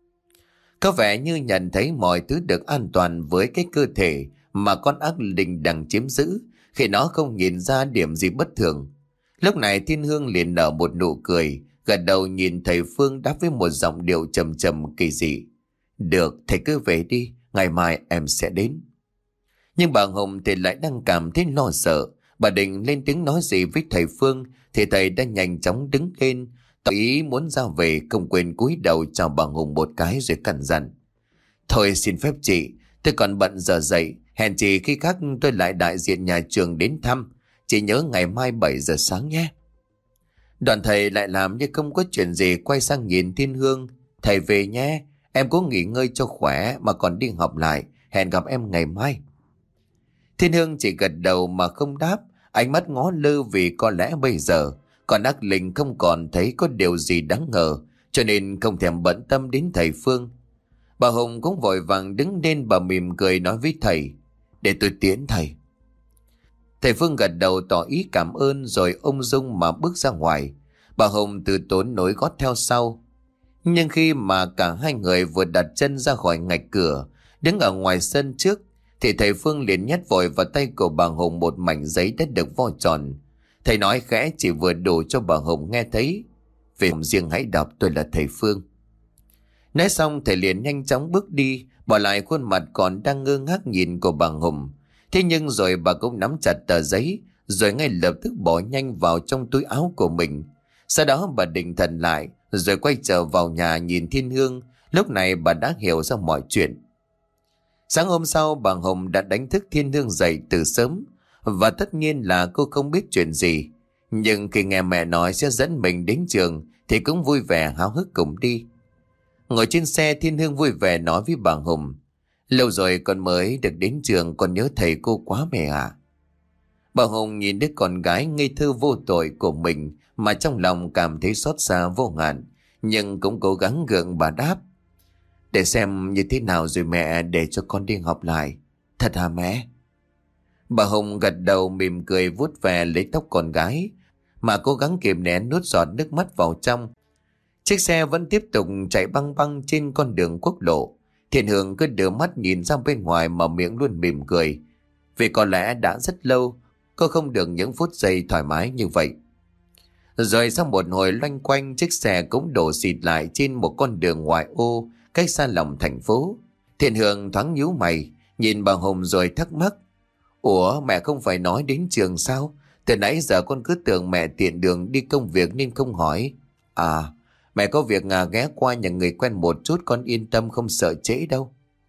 Có vẻ như nhận thấy mọi thứ được an toàn với cái cơ thể mà con ác linh đang chiếm giữ, khi nó không nhìn ra điểm gì bất thường. Lúc này Thiên Hương liền nở một nụ cười, gật đầu nhìn thầy Phương đáp với một giọng điệu trầm trầm kỳ dị. Được, thầy cứ về đi, ngày mai em sẽ đến. Nhưng bà Hồng thì lại đang cảm thấy lo sợ. Bà định lên tiếng nói gì với thầy Phương thì thầy đã nhanh chóng đứng lên, tỏ ý muốn ra về, không quên cúi đầu chào bà Hồng một cái rồi cằn dặn. Thôi xin phép chị, tôi còn bận giờ dậy, hẹn chị khi khác tôi lại đại diện nhà trường đến thăm. Chị nhớ ngày mai bảy giờ sáng nhé. Đoàn thầy lại làm như không có chuyện gì, quay sang nhìn Thiên Hương. Thầy về nhé, em cố nghỉ ngơi cho khỏe mà còn đi học lại, hẹn gặp em ngày mai. Thiên Hương chỉ gật đầu mà không đáp, ánh mắt ngó lơ vì có lẽ bây giờ còn ác linh không còn thấy có điều gì đáng ngờ, cho nên không thèm bận tâm đến thầy Phương. Bà Hồng cũng vội vàng đứng lên, bà mỉm cười nói với thầy. Để tôi tiễn thầy. Thầy Phương gật đầu tỏ ý cảm ơn rồi ung dung mà bước ra ngoài. Bà Hồng từ tốn nối gót theo sau. Nhưng khi mà cả hai người vừa đặt chân ra khỏi ngạch cửa, đứng ở ngoài sân trước, thì thầy Phương liền nhét vội vào tay của bà Hồng một mảnh giấy đã được vo tròn. Thầy nói khẽ chỉ vừa đủ cho bà Hồng nghe thấy. Về riêng hãy đọc, tôi là thầy Phương. Nói xong thầy liền nhanh chóng bước đi, bỏ lại khuôn mặt còn đang ngơ ngác nhìn của bà Hồng. Thế nhưng rồi bà cũng nắm chặt tờ giấy, rồi ngay lập tức bỏ nhanh vào trong túi áo của mình. Sau đó bà định thần lại, rồi quay trở vào nhà nhìn Thiên Hương. Lúc này bà đã hiểu ra mọi chuyện. Sáng hôm sau bà Hồng đã đánh thức Thiên Hương dậy từ sớm, và tất nhiên là cô không biết chuyện gì. Nhưng khi nghe mẹ nói sẽ dẫn mình đến trường thì cũng vui vẻ háo hức cùng đi. Ngồi trên xe, Thiên Hương vui vẻ nói với bà Hồng. Lâu rồi con mới được đến trường, con nhớ thầy cô quá mẹ ạ. Bà Hồng nhìn đứa con gái ngây thơ vô tội của mình mà trong lòng cảm thấy xót xa vô ngàn, nhưng cũng cố gắng gượng bà đáp. Để xem như thế nào rồi mẹ để cho con đi học lại. Thật hả mẹ? Bà Hồng gật đầu mỉm cười vuốt về lấy tóc con gái mà cố gắng kìm nén nuốt giọt nước mắt vào trong. Chiếc xe vẫn tiếp tục chạy băng băng trên con đường quốc lộ. Thiên Hương cứ đưa mắt nhìn ra bên ngoài mà miệng luôn mỉm cười. Vì có lẽ đã rất lâu cô không được những phút giây thoải mái như vậy. Rồi sau một hồi loanh quanh, chiếc xe cũng đổ xịt lại trên một con đường ngoại ô cách xa lòng thành phố. Thiên Hương thoáng nhíu mày nhìn bà Hồng rồi thắc mắc. Ủa, mẹ không phải nói đến trường sao? Từ nãy giờ con cứ tưởng mẹ tiện đường đi công việc nên không hỏi. À, mẹ có việc à, ghé qua nhà người quen một chút, con yên tâm không sợ trễ đâu.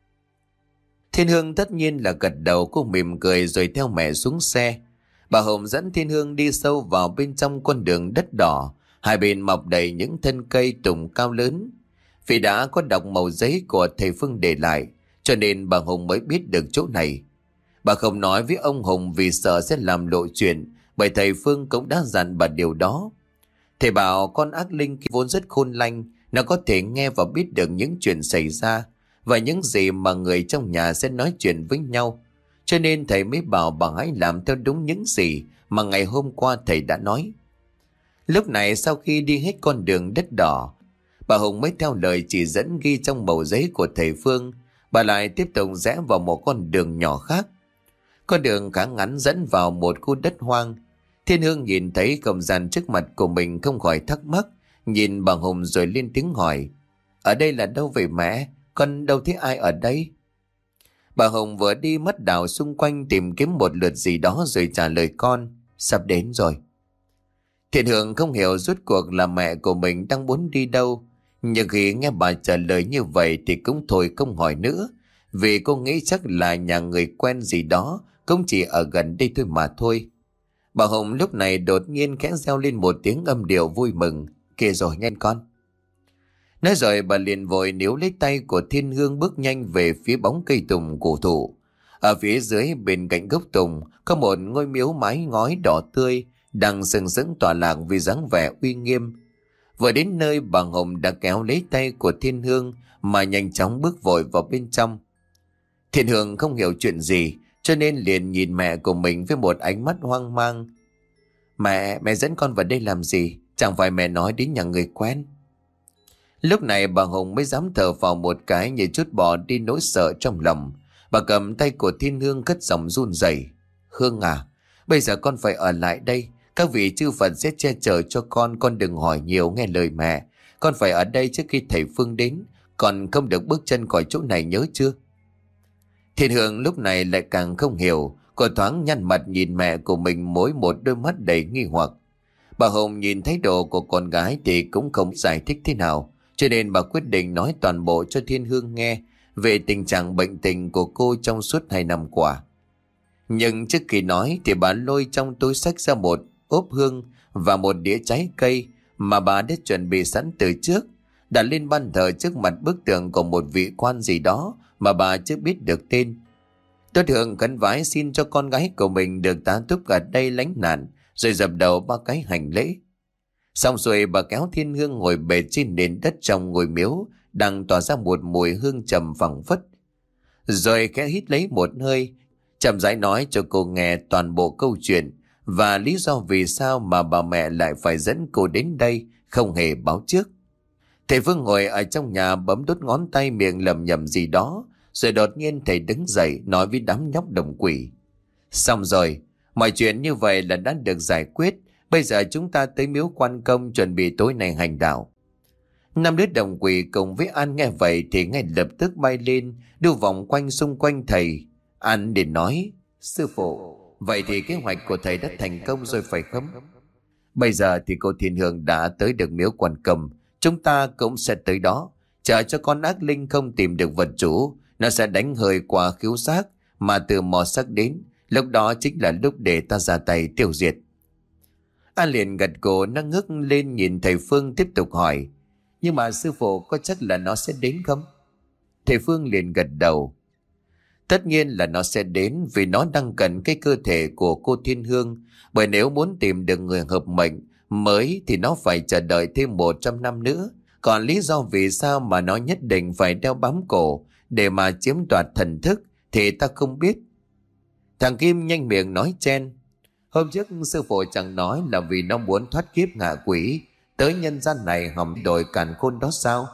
Thiên Hương tất nhiên là gật đầu, cô mỉm cười rồi theo mẹ xuống xe. Bà Hồng dẫn Thiên Hương đi sâu vào bên trong con đường đất đỏ, hai bên mọc đầy những thân cây tùng cao lớn. Vì đã có đọc mẩu giấy của thầy Phương để lại, cho nên bà Hồng mới biết được chỗ này. Bà không nói với ông Hùng vì sợ sẽ làm lộ chuyện, bởi thầy Phương cũng đã dặn bà điều đó. Thầy bảo con ác linh vốn rất khôn lanh, nó có thể nghe và biết được những chuyện xảy ra và những gì mà người trong nhà sẽ nói chuyện với nhau. Cho nên thầy mới bảo bà hãy làm theo đúng những gì mà ngày hôm qua thầy đã nói. Lúc này sau khi đi hết con đường đất đỏ, bà Hùng mới theo lời chỉ dẫn ghi trong mẩu giấy của thầy Phương. Bà lại tiếp tục rẽ vào một con đường nhỏ khác. Con đường khá ngắn dẫn vào một khu đất hoang. Thiên Hương nhìn thấy không gian trước mặt của mình không khỏi thắc mắc, nhìn bà Hùng rồi lên tiếng hỏi. Ở đây là đâu vậy mẹ? Con đâu thấy ai ở đây? Bà Hồng vừa đi mắt đảo xung quanh tìm kiếm một lượt gì đó rồi trả lời con. Sắp đến rồi. Thiên Hương không hiểu rốt cuộc là mẹ của mình đang muốn đi đâu. Nhưng khi nghe bà trả lời như vậy thì cũng thôi không hỏi nữa. Vì cô nghĩ chắc là nhà người quen gì đó, cũng chỉ ở gần đây thôi mà thôi. Bà Hồng lúc này đột nhiên khẽ reo lên một tiếng âm điệu vui mừng. Kìa rồi nghe con. Nói rồi bà liền vội níu lấy tay của Thiên Hương bước nhanh về phía bóng cây tùng cổ thụ. Ở phía dưới bên cạnh gốc tùng có một ngôi miếu mái ngói đỏ tươi đang sừng sững tỏa lạc vì dáng vẻ uy nghiêm. Vừa đến nơi, bà Hồng đã kéo lấy tay của Thiên Hương mà nhanh chóng bước vội vào bên trong. Thiên Hương không hiểu chuyện gì cho nên liền nhìn mẹ của mình với một ánh mắt hoang mang. Mẹ, mẹ dẫn con vào đây làm gì? Chẳng phải mẹ nói đến nhà người quen? Lúc này bà Hồng mới dám thở vào một cái như chút bỏ đi nỗi sợ trong lòng. Bà cầm tay của Thiên Hương cất giọng run rẩy. Hương à, bây giờ con phải ở lại đây. Các vị chư Phật sẽ che chở cho con, con đừng hỏi nhiều, nghe lời mẹ. Con phải ở đây trước khi thầy Phương đến, còn không được bước chân khỏi chỗ này, nhớ chưa? Thiên Hương lúc này lại càng không hiểu. Cô thoáng nhăn mặt nhìn mẹ của mình mỗi một đôi mắt đầy nghi hoặc. Bà Hồng nhìn thái độ của con gái thì cũng không giải thích thế nào, cho nên bà quyết định nói toàn bộ cho Thiên Hương nghe về tình trạng bệnh tình của cô trong suốt hai năm qua. Nhưng trước khi nói thì bà lôi trong túi xách ra một ốp hương và một đĩa trái cây mà bà đã chuẩn bị sẵn từ trước, đặt lên ban thờ trước mặt bức tượng của một vị quan gì đó mà bà chưa biết được tên. Tốt Hương khấn vái xin cho con gái của mình được tá túc ở đây lánh nạn, rồi dập đầu ba cái hành lễ. Xong rồi bà kéo Thiên Hương ngồi bệt trên nền đất trong ngôi miếu đang tỏa ra một mùi hương trầm phảng phất. Rồi khẽ hít lấy một hơi, chậm rãi nói cho cô nghe toàn bộ câu chuyện và lý do vì sao mà bà mẹ lại phải dẫn cô đến đây không hề báo trước. Thầy Phương ngồi ở trong nhà bấm đốt ngón tay miệng lẩm nhẩm gì đó, rồi đột nhiên thầy đứng dậy nói với đám nhóc đồng quỷ. Xong rồi, mọi chuyện như vậy là đã được giải quyết. Bây giờ chúng ta tới miếu Quan Công chuẩn bị tối nay hành đạo. Năm đứa đồng quỷ cùng với An nghe vậy thì ngay lập tức bay lên, đu vòng quanh xung quanh thầy. An để nói, sư phụ, vậy thì kế hoạch của thầy đã thành công rồi phải không? Bây giờ thì cô Thiên Hương đã tới được miếu Quan Công, chúng ta cũng sẽ tới đó. Chờ cho con ác linh không tìm được vật chủ, nó sẽ đánh hơi qua khiếu giác mà từ mò sắc đến. Lúc đó chính là lúc để ta ra tay tiêu diệt. An liền gật gù, nó ngước lên nhìn thầy Phương tiếp tục hỏi. Nhưng mà sư phụ có chắc là nó sẽ đến không? Thầy Phương liền gật đầu. Tất nhiên là nó sẽ đến vì nó đang cần cái cơ thể của cô Thiên Hương. Bởi nếu muốn tìm được người hợp mệnh mới thì nó phải chờ đợi thêm một trăm năm nữa. Còn lý do vì sao mà nó nhất định phải đeo bám cổ để mà chiếm đoạt thần thức thì ta không biết. Thằng Kim nhanh miệng nói chen. Hôm trước sư phụ chẳng nói là vì nó muốn thoát kiếp ngạ quỷ tới nhân gian này hòng đổi càn khôn đó sao?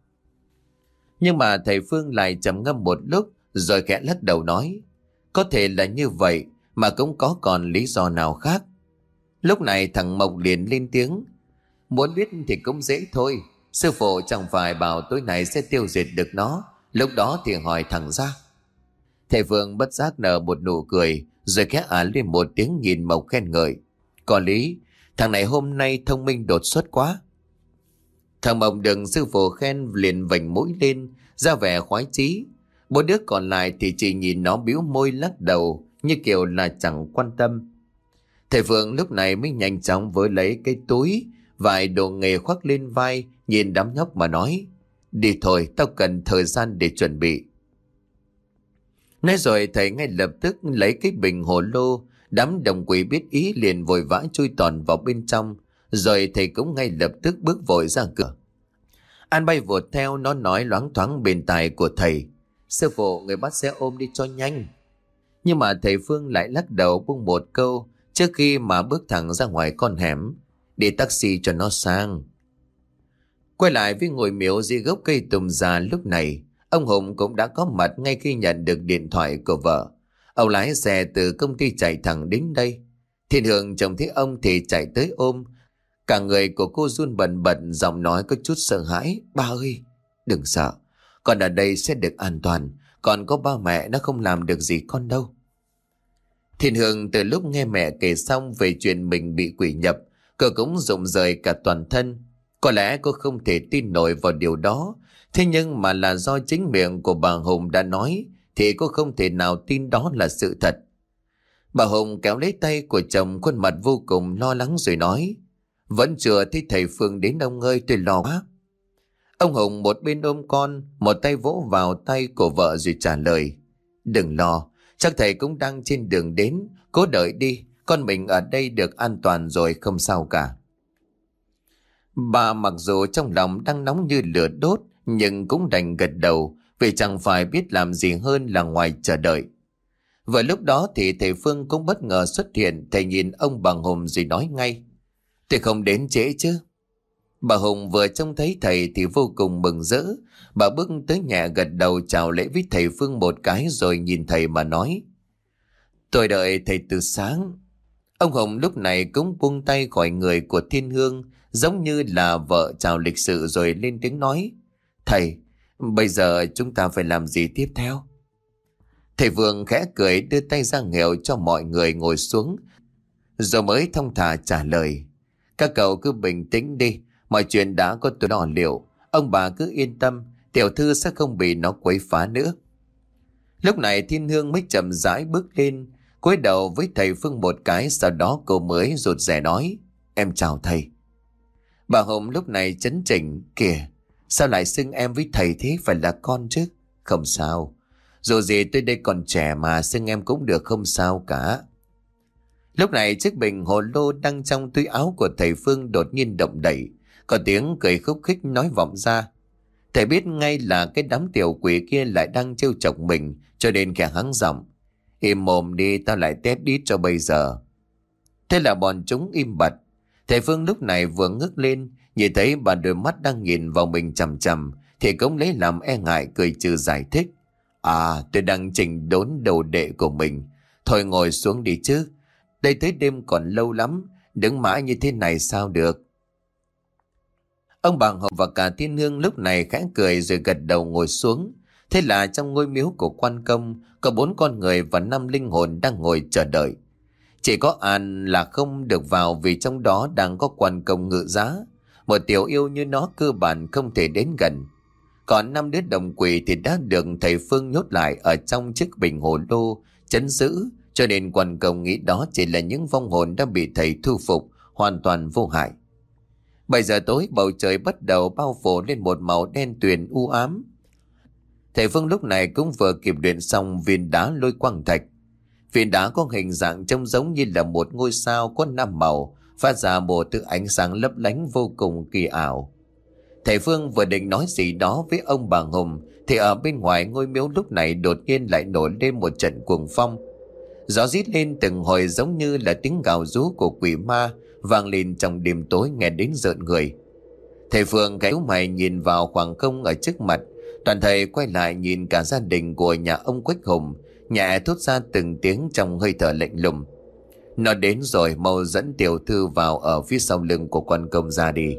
Nhưng mà thầy Phương lại trầm ngâm một lúc rồi khẽ lắc đầu nói, có thể là như vậy mà cũng có còn lý do nào khác. Lúc này thằng Mộc liền lên tiếng, muốn biết thì cũng dễ thôi. Sư phụ chẳng phải bảo tối nay sẽ tiêu diệt được nó, lúc đó thì hỏi thẳng ra. Thầy Phương bất giác nở một nụ cười rồi khẽ ả lên một tiếng nhìn Mộc khen ngợi. Có lý, thằng này hôm nay thông minh đột xuất quá. Thằng Mộc đừng sư phụ khen liền vành mũi lên, ra vẻ khoái chí. Bốn đứa còn lại thì chỉ nhìn nó bĩu môi lắc đầu như kiểu là chẳng quan tâm. Thầy Phương lúc này mới nhanh chóng với lấy cái túi vài đồ nghề khoác lên vai, nhìn đám nhóc mà nói, đi thôi, tao cần thời gian để chuẩn bị. Nói rồi thầy ngay lập tức lấy cái bình hồ lô. Đám đồng quỷ biết ý liền vội vã chui tòn vào bên trong. Rồi thầy cũng ngay lập tức bước vội ra cửa. An bay vụt theo, nó nói loáng thoáng bên tai của thầy, sư phụ, người bắt xe ôm đi cho nhanh. Nhưng mà thầy Phương lại lắc đầu buông một câu trước khi mà bước thẳng ra ngoài con hẻm, đi taxi cho nó sang. Quay lại với ngôi miếu dưới gốc cây tùng già lúc này, ông Hùng cũng đã có mặt ngay khi nhận được điện thoại của vợ. Ông lái xe từ công ty chạy thẳng đến đây. Thiên Hương trông thấy ông thì chạy tới ôm. Cả người của cô run bần bật, giọng nói có chút sợ hãi. Ba ơi, đừng sợ, con ở đây sẽ được an toàn. Còn có ba mẹ, nó không làm được gì con đâu. Thiên Hương từ lúc nghe mẹ kể xong về chuyện mình bị quỷ nhập, cô cũng rụng rời cả toàn thân. Có lẽ cô không thể tin nổi vào điều đó. Thế nhưng mà là do chính miệng của bà Hùng đã nói thì cô không thể nào tin đó là sự thật. Bà Hùng kéo lấy tay của chồng, khuôn mặt vô cùng lo lắng rồi nói, vẫn chưa thấy thầy Phương đến ông ơi, tôi lo quá. Ông Hùng một bên ôm con, một tay vỗ vào tay của vợ rồi trả lời, đừng lo, chắc thầy cũng đang trên đường đến, cố đợi đi, con mình ở đây được an toàn rồi, không sao cả. Bà mặc dù trong lòng đang nóng như lửa đốt nhưng cũng đành gật đầu, vì chẳng phải biết làm gì hơn là ngoài chờ đợi. Vừa lúc đó thì thầy Phương cũng bất ngờ xuất hiện. Thầy nhìn ông bà Hùng rồi nói ngay, tôi không đến trễ chứ? Bà Hùng vừa trông thấy thầy thì vô cùng mừng rỡ. Bà bước tới nhẹ gật đầu chào lễ với thầy Phương một cái rồi nhìn thầy mà nói, tôi đợi thầy từ sáng. Ông Hùng lúc này cũng buông tay khỏi người của Thiên Hương, giống như là vợ chào lịch sự rồi lên tiếng nói, thầy, bây giờ chúng ta phải làm gì tiếp theo? Thầy Vương khẽ cười đưa tay ra nghèo cho mọi người ngồi xuống, rồi mới thong thả trả lời, các cậu cứ bình tĩnh đi, mọi chuyện đã có tôi lo liệu, ông bà cứ yên tâm, tiểu thư sẽ không bị nó quấy phá nữa. Lúc này Thiên Hương mới chậm rãi bước lên, cúi đầu với thầy Phương một cái, sau đó cô mới rụt rè nói, em chào thầy. Bà Hồng lúc này chấn chỉnh, kìa, sao lại xưng em với thầy thế, phải là con chứ? Không sao, dù gì tôi đây còn trẻ mà, xưng em cũng được, không sao cả. Lúc này chiếc bình hồ lô đang trong túi áo của thầy Phương đột nhiên động đậy, có tiếng cười khúc khích nói vọng ra. Thầy biết ngay là cái đám tiểu quỷ kia lại đang trêu chọc mình, cho nên khẽ hắng giọng, im mồm đi, tao lại tét đít cho bây giờ. Thế là bọn chúng im bặt. Thầy Phương lúc này vừa ngước lên, nhìn thấy bà đôi mắt đang nhìn vào mình chằm chằm, thì cũng lấy làm e ngại cười trừ giải thích, à, tôi đang chỉnh đốn đầu đệ của mình, thôi ngồi xuống đi chứ, đây tới đêm còn lâu lắm, đứng mãi như thế này sao được. Ông bà Hồng và cả Thiên Hương lúc này khẽ cười rồi gật đầu ngồi xuống. Thế là trong ngôi miếu của Quan Công có bốn con người và năm linh hồn đang ngồi chờ đợi. Chỉ có An là không được vào vì trong đó đang có Quan Công ngự giá. Một tiểu yêu như nó cơ bản không thể đến gần. Còn năm đứa đồng quỷ thì đã được thầy Phương nhốt lại ở trong chiếc bình hồ lô trấn giữ, cho nên Quan Công nghĩ đó chỉ là những vong hồn đã bị thầy thu phục, hoàn toàn vô hại. Bảy giờ tối bầu trời bắt đầu bao phủ lên một màu đen tuyền u ám. Thầy Phương lúc này cũng vừa kịp luyện xong viên đá lôi quang thạch. Viên đá có hình dạng trông giống như là một ngôi sao có năm màu, phát ra một thứ ánh sáng lấp lánh vô cùng kỳ ảo. Thầy Phương vừa định nói gì đó với ông bà Hùng thì ở bên ngoài ngôi miếu lúc này đột nhiên lại nổi lên một trận cuồng phong. Gió rít lên từng hồi giống như là tiếng gào rú của quỷ ma vang lên trong đêm tối nghe đến rợn người. Thầy Phương gáy mày nhìn vào khoảng không ở trước mặt. Toàn thầy quay lại nhìn cả gia đình của nhà ông Quách Hùng, nhẹ thốt ra từng tiếng trong hơi thở lạnh lùng. Nó đến rồi, mau dẫn tiểu thư vào ở phía sau lưng của quan công ra đi.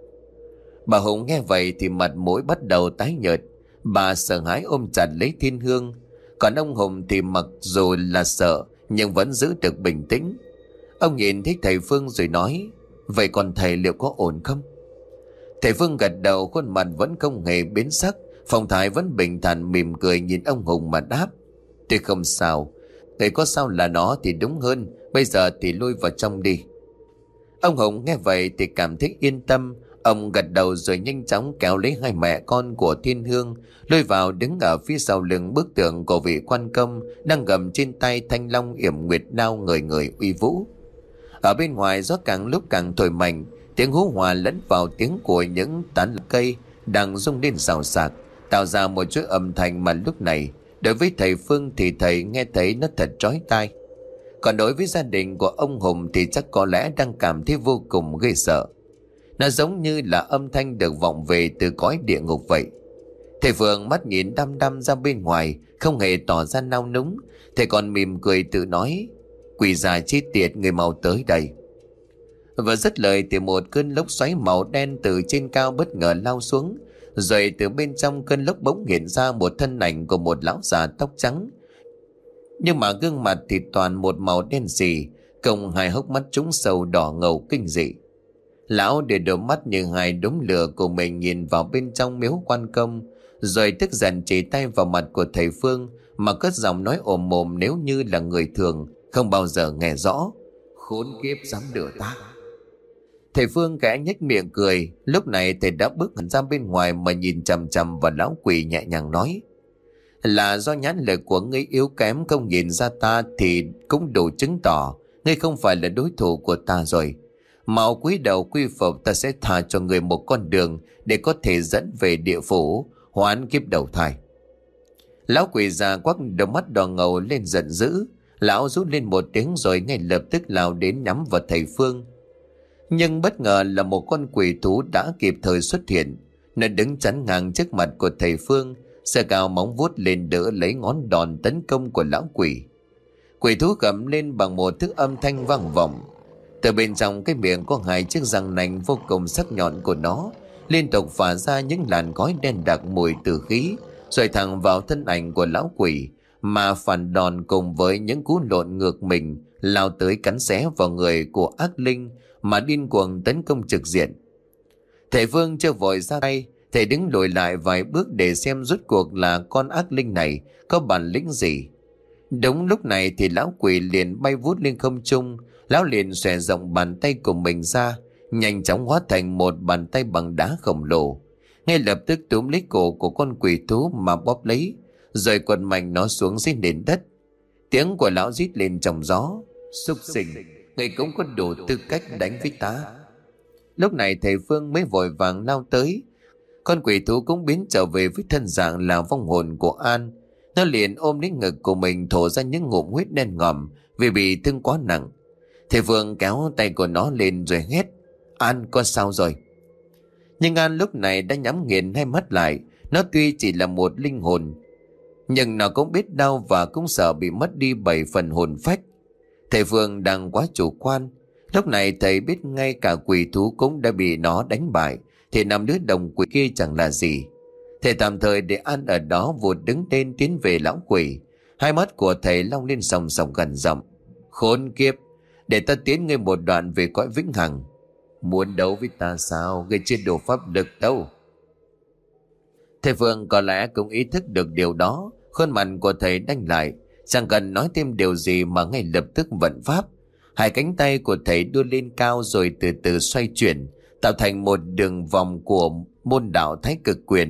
Bà Hùng nghe vậy thì mặt mũi bắt đầu tái nhợt. Bà sợ hãi ôm chặt lấy Thiên Hương. Còn ông Hùng thì mặc dù là sợ nhưng vẫn giữ được bình tĩnh. Ông nhìn thấy thầy Phương rồi nói: vậy còn thầy liệu có ổn không? Thầy Phương gật đầu, khuôn mặt vẫn không hề biến sắc, phong thái vẫn bình thản mỉm cười nhìn ông Hùng mà đáp: tôi không sao. Thầy có sao là nó thì đúng hơn. Bây giờ thì lui vào trong đi. Ông Hùng nghe vậy thì cảm thấy yên tâm. Ông gật đầu rồi nhanh chóng kéo lấy hai mẹ con của Thiên Hương, lôi vào đứng ở phía sau lưng bức tượng của vị quan công đang gầm trên tay thanh long yểm nguyệt đao người người uy vũ. Ở bên ngoài gió càng lúc càng thổi mạnh, tiếng hú hòa lẫn vào tiếng của những tán cây đang rung lên xào xạc, tạo ra một chuỗi âm thanh mà lúc này đối với thầy Phương thì thầy nghe thấy nó thật chói tai. Còn đối với gia đình của ông Hùng thì chắc có lẽ đang cảm thấy vô cùng ghê sợ. Nó giống như là âm thanh được vọng về từ cõi địa ngục vậy. Thầy Phương mắt nhìn đăm đăm ra bên ngoài, không hề tỏ ra nao núng. Thầy còn mỉm cười tự nói: quỷ già chết tiệt, người mau tới đây. Vừa dứt lời thì một cơn lốc xoáy màu đen từ trên cao bất ngờ lao xuống. Rồi từ bên trong cơn lốc bỗng hiện ra một thân ảnh của một lão già tóc trắng. Nhưng mà gương mặt thì toàn một màu đen sì, cộng hai hốc mắt trũng sâu đỏ ngầu kinh dị. Lão để đôi mắt như hai đốm lửa của mình nhìn vào bên trong miếu quan công, rồi tức giận chỉ tay vào mặt của thầy Phương mà cất giọng nói ồm mồm nếu như là người thường không bao giờ nghe rõ: khốn kiếp dám lừa ta. Thầy Phương khẽ nhếch miệng cười. Lúc này thầy đã bước hẳn ra bên ngoài mà nhìn chằm chằm vào lão quỷ, nhẹ nhàng nói: là do nhãn lực của ngươi yếu kém, không nhìn ra ta thì cũng đủ chứng tỏ ngươi không phải là đối thủ của ta rồi. Mau cúi đầu quy phục, ta sẽ tha cho người một con đường để có thể dẫn về địa phủ hoán kiếp đầu thai. Lão quỷ già quắc đôi mắt đỏ ngầu lên giận dữ. Lão rút lên một tiếng rồi ngay lập tức lao đến nhắm vào thầy Phương. Nhưng bất ngờ là một con quỷ thú đã kịp thời xuất hiện. Nó đứng chắn ngang trước mặt của thầy Phương, giơ cao móng vuốt lên đỡ lấy ngón đòn tấn công của lão quỷ. Quỷ thú gầm lên bằng một thứ âm thanh vang vọng. Từ bên trong cái miệng có hai chiếc răng nanh vô cùng sắc nhọn của nó liên tục phả ra những làn khói đen đặc mùi tử khí, rồi thẳng vào thân ảnh của lão quỷ mà phản đòn cùng với những cú lộn ngược mình lao tới cắn xé vào người của ác linh mà điên cuồng tấn công trực diện. Thầy Phương chưa vội ra tay, thầy đứng lùi lại vài bước để xem rốt cuộc là con ác linh này có bản lĩnh gì. Đúng lúc này thì lão quỷ liền bay vút lên không trung. Lão liền xòe rộng bàn tay của mình ra, nhanh chóng hóa thành một bàn tay bằng đá khổng lồ. Ngay lập tức túm lấy cổ của con quỷ thú mà bóp lấy, rồi quật mạnh nó xuống dưới nền đất. Tiếng của lão rít lên trong gió: súc sinh, ngươi cũng có đủ tư cách đánh với ta. Lúc này thầy Phương mới vội vàng lao tới. Con quỷ thú cũng biến trở về với thân dạng là vong hồn của An. Nó liền ôm lấy ngực của mình thổ ra những ngụm huyết đen ngòm vì bị thương quá nặng. Thầy Phương kéo tay của nó lên rồi hét: An, con sao rồi? Nhưng An lúc này đã nhắm nghiền hai mắt lại. Nó tuy chỉ là một linh hồn, nhưng nó cũng biết đau và cũng sợ bị mất đi bảy phần hồn phách. Thầy Phương đang quá chủ quan. Lúc này thầy biết ngay cả quỷ thú cũng đã bị nó đánh bại, thì năm đứa đồng quỷ kia chẳng là gì. Thầy tạm thời để An ở đó vụt đứng lên tiến về lão quỷ. Hai mắt của thầy long lên sòng sòng gần giọng: khốn kiếp, để ta tiến ngươi một đoạn về cõi vĩnh hằng. Muốn đấu với ta sao? Ngươi chưa đủ pháp lực đâu. Thầy Phương có lẽ cũng ý thức được điều đó. Khuôn mặt của thầy đanh lại, chẳng cần nói thêm điều gì mà ngay lập tức vận pháp. Hai cánh tay của thầy đưa lên cao rồi từ từ xoay chuyển, tạo thành một đường vòng của môn đạo Thái Cực Quyền.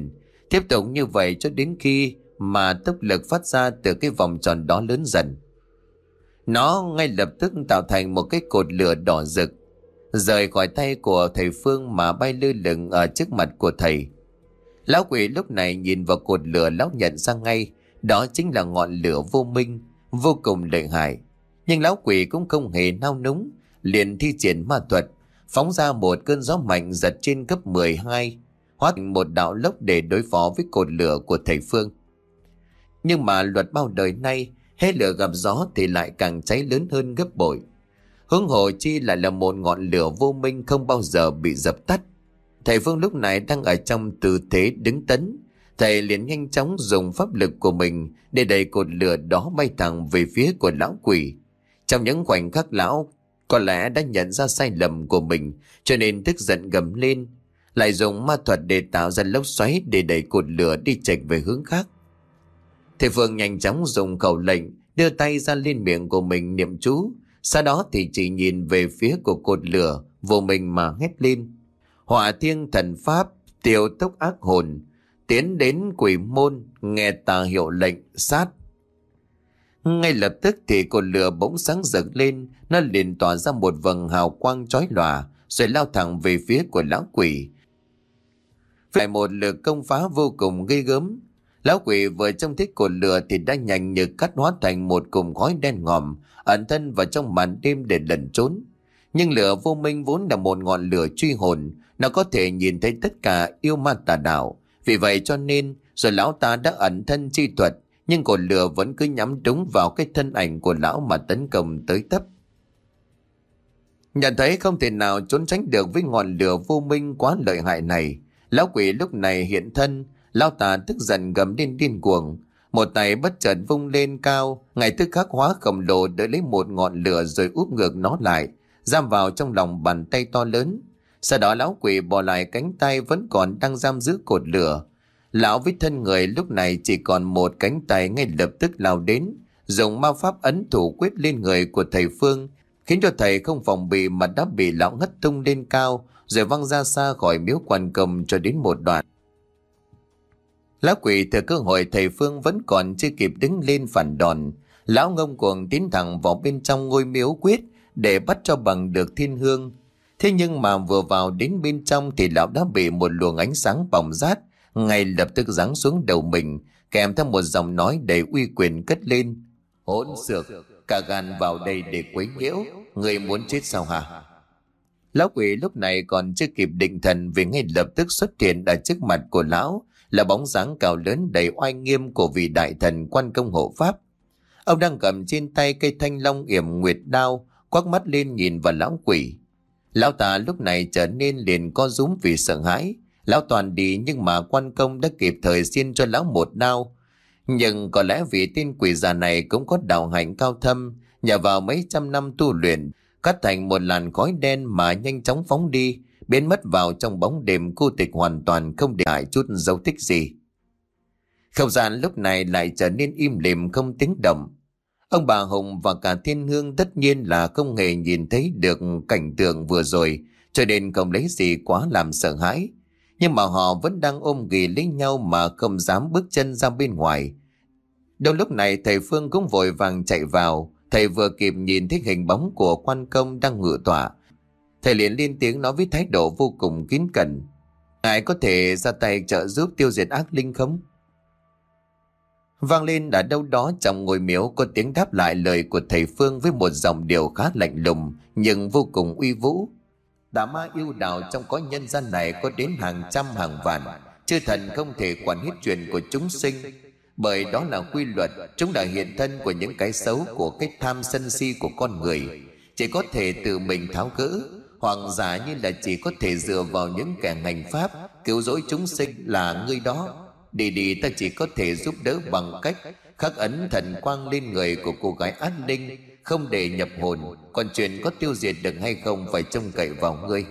Tiếp tục như vậy cho đến khi mà tốc lực phát ra từ cái vòng tròn đó lớn dần. Nó ngay lập tức tạo thành một cái cột lửa đỏ rực, rời khỏi tay của thầy Phương mà bay lơ lửng ở trước mặt của thầy. Lão quỷ lúc này nhìn vào cột lửa, lão nhận ra ngay đó chính là ngọn lửa vô minh, vô cùng lợi hại. Nhưng lão quỷ cũng không hề nao núng, liền thi triển ma thuật, phóng ra một cơn gió mạnh giật trên cấp mười hai, hóa thành một đạo lốc để đối phó với cột lửa của thầy Phương. Nhưng mà luật bao đời nay, hễ lửa gặp gió thì lại càng cháy lớn hơn gấp bội. Huống hồ chi lại là một ngọn lửa vô minh không bao giờ bị dập tắt. Thầy Phương lúc này đang ở trong tư thế đứng tấn. Thầy liền nhanh chóng dùng pháp lực của mình để đẩy cột lửa đó bay thẳng về phía của lão quỷ. Trong những khoảnh khắc lão có lẽ đã nhận ra sai lầm của mình, cho nên tức giận gầm lên, lại dùng ma thuật để tạo ra lốc xoáy để đẩy cột lửa đi chệch về hướng khác. Thầy Phương nhanh chóng dùng khẩu lệnh, đưa tay ra lên miệng của mình niệm chú. Sau đó thì chỉ nhìn về phía của cột lửa, vô mình mà hét lên: Hỏa thiêng thần pháp, tiêu tốc ác hồn, tiến đến quỷ môn, nghe ta hiệu lệnh sát. Ngay lập tức thì cột lửa bỗng sáng rực lên, nó liền tỏa ra một vầng hào quang chói lòa, rồi lao thẳng về phía của lão quỷ. Phải một lượt công phá vô cùng ghê gớm. Lão quỷ vừa trông thấy cột lửa thì đã nhanh như cắt hóa thành một cụm khói đen ngòm, ẩn thân vào trong màn đêm để lẩn trốn. Nhưng lửa vô minh vốn là một ngọn lửa truy hồn, nó có thể nhìn thấy tất cả yêu ma tà đạo. Vì vậy cho nên rồi lão ta đã ẩn thân chi thuật, nhưng cột lửa vẫn cứ nhắm trúng vào cái thân ảnh của lão mà tấn công tới tấp. Nhận thấy không thể nào trốn tránh được với ngọn lửa vô minh quá lợi hại này, lão quỷ lúc này hiện thân. Lão ta tức giận gầm lên điên cuồng, một tay bất chợt vung lên cao, ngay tức khắc hóa khổng lồ đỡ lấy một ngọn lửa rồi úp ngược nó lại, giam vào trong lòng bàn tay to lớn. Sau đó lão quỷ bỏ lại cánh tay vẫn còn đang giam giữ cột lửa. Lão với thân người lúc này chỉ còn một cánh tay, ngay lập tức lao đến, dùng ma pháp ấn thủ quyết lên người của thầy Phương, khiến cho thầy không phòng bị mà đã bị lão ngất tung lên cao, rồi văng ra xa khỏi miếu Quan Công cho đến một đoạn. Lão quỷ thừa cơ hội thầy Phương vẫn còn chưa kịp đứng lên phản đòn, lão ngông cuồng tiến thẳng vào bên trong ngôi miếu quyết để bắt cho bằng được thiên hương. Thế nhưng mà vừa vào đến bên trong thì lão đã bị một luồng ánh sáng bỏng rát ngay lập tức giáng xuống đầu mình, kèm theo một giọng nói đầy uy quyền cất lên: Hỗn xược, cả gan vào đây để quấy nhiễu, người muốn chết sao hả? Lão quỷ lúc này còn chưa kịp định thần, vì ngay lập tức xuất hiện ở trước mặt của lão là bóng dáng cao lớn đầy oai nghiêm của vị đại thần Quan Công hộ pháp. Ông đang cầm trên tay cây thanh long yểm nguyệt đao, quắc mắt lên nhìn vào lão quỷ. Lão ta lúc này trở nên liền co rúm vì sợ hãi. Lão toàn đi, nhưng mà Quan Công đã kịp thời xiên cho lão một đao. Nhưng có lẽ vì tên quỷ già này cũng có đạo hạnh cao thâm, nhờ vào mấy trăm năm tu luyện, cắt thành một làn khói đen mà nhanh chóng phóng đi, biến mất vào trong bóng đêm cô tịch, hoàn toàn không để lại chút dấu tích gì. Không gian lúc này lại trở nên im lìm không tiếng động. Ông bà Hùng và cả thiên hương tất nhiên là không hề nhìn thấy được cảnh tượng vừa rồi, cho nên không lấy gì quá làm sợ hãi. Nhưng mà họ vẫn đang ôm ghì lấy nhau mà không dám bước chân ra bên ngoài. Đâu lúc này thầy Phương cũng vội vàng chạy vào. Thầy vừa kịp nhìn thấy hình bóng của Quan Công đang ngự tọa, thầy liền lên tiếng nói với thái độ vô cùng kín cẩn: Ngài có thể ra tay trợ giúp tiêu diệt ác linh không? Vang lên ở đâu đó trong ngôi miếu có tiếng đáp lại lời của thầy Phương với một giọng điệu khá lạnh lùng nhưng vô cùng uy vũ: Tà ma yêu đạo trong cõi nhân gian này có đến hàng trăm hàng vạn, chư thần không thể quản hết chuyện của chúng sinh, bởi đó là quy luật. Chúng là hiện thân của những cái xấu, của cái tham sân si của con người, chỉ có thể tự mình tháo gỡ, hoặc giả như là chỉ có thể dựa vào những kẻ hành pháp cứu rỗi chúng sinh là ngươi đó. Đi đi, ta chỉ có thể giúp đỡ bằng cách khắc ấn thần quang lên người của cô gái ác linh, không để nhập hồn, còn chuyện có tiêu diệt được hay không phải trông cậy vào ngươi.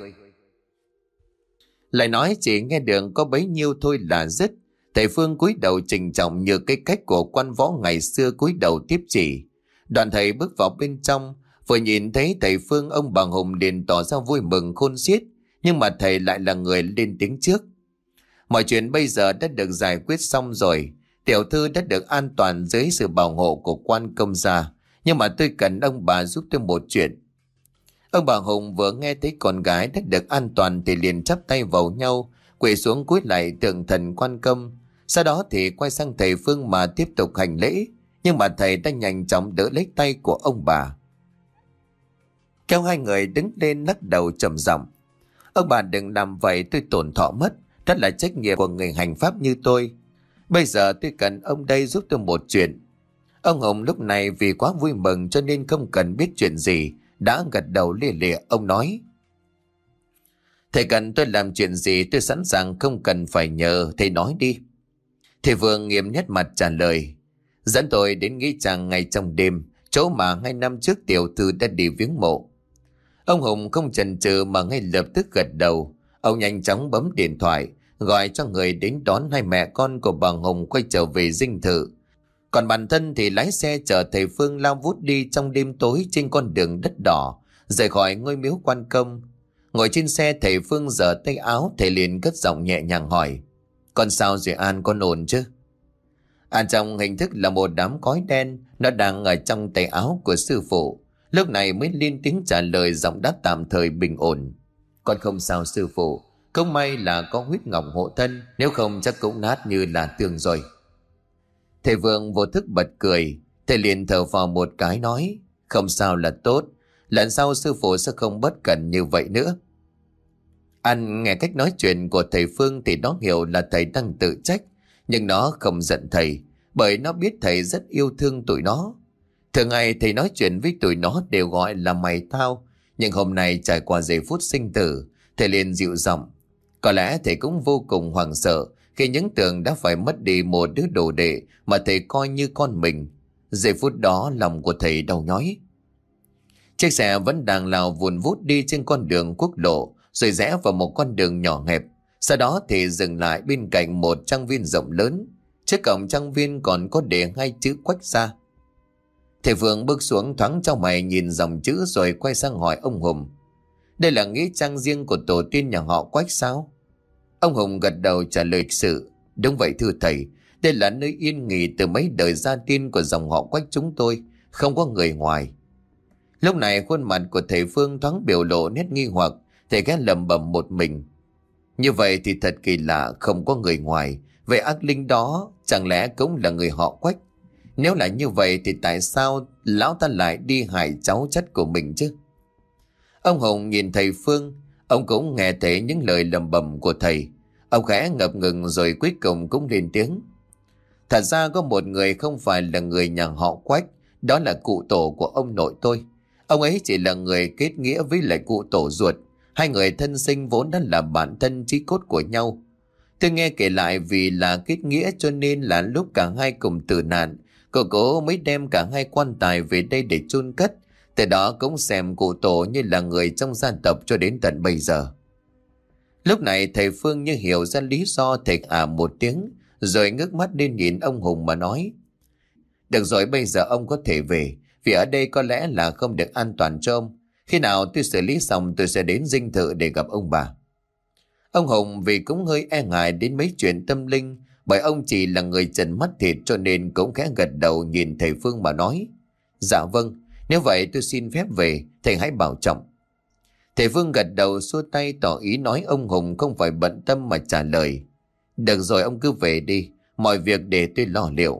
Lại nói chỉ nghe được có bấy nhiêu thôi là dứt. Thầy Phương cúi đầu trịnh trọng như cái cách của quan võ ngày xưa cúi đầu tiếp chỉ. Đoàn thầy bước vào bên trong, vừa nhìn thấy thầy Phương, ông bà Hùng liền tỏ ra vui mừng khôn xiết, nhưng mà thầy lại là người lên tiếng trước: Mọi chuyện bây giờ đã được giải quyết xong rồi. Tiểu thư đã được an toàn dưới sự bảo hộ của quan công gia. Nhưng mà tôi cần ông bà giúp tôi một chuyện. Ông bà Hùng vừa nghe thấy con gái đã được an toàn thì liền chắp tay vào nhau, quỳ xuống cúi lại tượng thần quan công. Sau đó thì quay sang thầy Phương mà tiếp tục hành lễ. Nhưng mà thầy đã nhanh chóng đỡ lấy tay của ông bà, kéo hai người đứng lên lắc đầu trầm giọng. Ông bà đừng làm vậy, tôi tổn thọ mất. Đó là trách nhiệm của người hành pháp như tôi. Bây giờ tôi cần ông đây giúp tôi một chuyện. Ông Hùng lúc này vì quá vui mừng cho nên không cần biết chuyện gì, đã gật đầu lia lịa. Ông nói: Thầy cần tôi làm chuyện gì tôi sẵn sàng, không cần phải nhờ, thầy nói đi. Thầy Vương nghiêm nhất mặt trả lời: Dẫn tôi đến nghĩa trang ngay trong đêm, chỗ mà hai năm trước tiểu thư đã đi viếng mộ. Ông Hùng không chần chừ mà ngay lập tức gật đầu. Ông nhanh chóng bấm điện thoại, gọi cho người đến đón hai mẹ con của bà Hùng quay trở về dinh thự. Còn bản thân thì lái xe chở thầy Phương lao vút đi trong đêm tối trên con đường đất đỏ, rời khỏi ngôi miếu quan công. Ngồi trên xe, thầy Phương giở tay áo, thầy liền cất giọng nhẹ nhàng hỏi: Con sao rồi An, con ổn chứ? An trong hình thức là một đám khói đen, nó đang ở trong tay áo của sư phụ. Lúc này mới lên tiếng trả lời, giọng đáp tạm thời bình ổn: Con không sao sư phụ, không may là có huyết ngọc hộ thân, nếu không chắc cũng nát như là tường rồi. Thầy Vương vô thức bật cười. Thầy liền thở phào một cái nói: Không sao là tốt, lần sau sư phụ sẽ không bất cẩn như vậy nữa. An nghe cách nói chuyện của thầy Phương thì nó hiểu là thầy đang tự trách, nhưng nó không giận thầy, bởi nó biết thầy rất yêu thương tụi nó. Thường ngày thầy nói chuyện với tụi nó đều gọi là mày tao, nhưng hôm nay trải qua giây phút sinh tử, thầy liền dịu giọng. Có lẽ thầy cũng vô cùng hoảng sợ khi những tưởng đã phải mất đi một đứa đồ đệ mà thầy coi như con mình. Giây phút đó lòng của thầy đau nhói. Chiếc xe vẫn đang lao vùn vút đi trên con đường quốc lộ, rồi rẽ vào một con đường nhỏ hẹp. Sau đó thì dừng lại bên cạnh một trang viên rộng lớn. Trước cổng trang viên còn có để hai chữ Quách Gia. Thầy Phương bước xuống thoáng trong mày nhìn dòng chữ rồi quay sang hỏi ông Hùng: Đây là nghĩa trang riêng của tổ tiên nhà họ Quách sao? Ông Hùng gật đầu trả lời sự: Đúng vậy thưa thầy, đây là nơi yên nghỉ từ mấy đời gia tiên của dòng họ Quách chúng tôi, không có người ngoài. Lúc này khuôn mặt của thầy Phương thoáng biểu lộ nét nghi hoặc. Thầy ghé lẩm bẩm một mình: Như vậy thì thật kỳ lạ, không có người ngoài. Vậy ác linh đó chẳng lẽ cũng là người họ Quách? Nếu là như vậy thì tại sao lão ta lại đi hại cháu chất của mình chứ? Ông Hùng nhìn thầy Phương. Ông cũng nghe thấy những lời lẩm bẩm của thầy. Ông khẽ ngập ngừng rồi cuối cùng cũng lên tiếng: Thật ra có một người không phải là người nhà họ Quách, đó là cụ tổ của ông nội tôi. Ông ấy chỉ là người kết nghĩa với lại cụ tổ ruột. Hai người thân sinh vốn đã là bạn thân chí cốt của nhau. Tôi nghe kể lại vì là kết nghĩa cho nên là lúc cả hai cùng tử nạn, cậu cố mới đem cả hai quan tài về đây để chôn cất. Từ đó cũng xem cụ tổ như là người trong gia tộc cho đến tận bây giờ. Lúc này thầy Phương như hiểu ra lý do, thầy à một tiếng rồi ngước mắt lên nhìn ông Hùng mà nói: Được rồi, bây giờ ông có thể về, vì ở đây có lẽ là không được an toàn cho ông. Khi nào tôi xử lý xong tôi sẽ đến dinh thự để gặp ông bà. Ông Hùng vì cũng hơi e ngại đến mấy chuyện tâm linh, bởi ông chỉ là người trần mắt thịt cho nên cũng khẽ gật đầu nhìn thầy Phương mà nói: Dạ vâng, nếu vậy tôi xin phép về, thầy hãy bảo trọng. Thầy Phương gật đầu xua tay tỏ ý nói ông Hùng không phải bận tâm mà trả lời: Được rồi, ông cứ về đi, mọi việc để tôi lo liệu.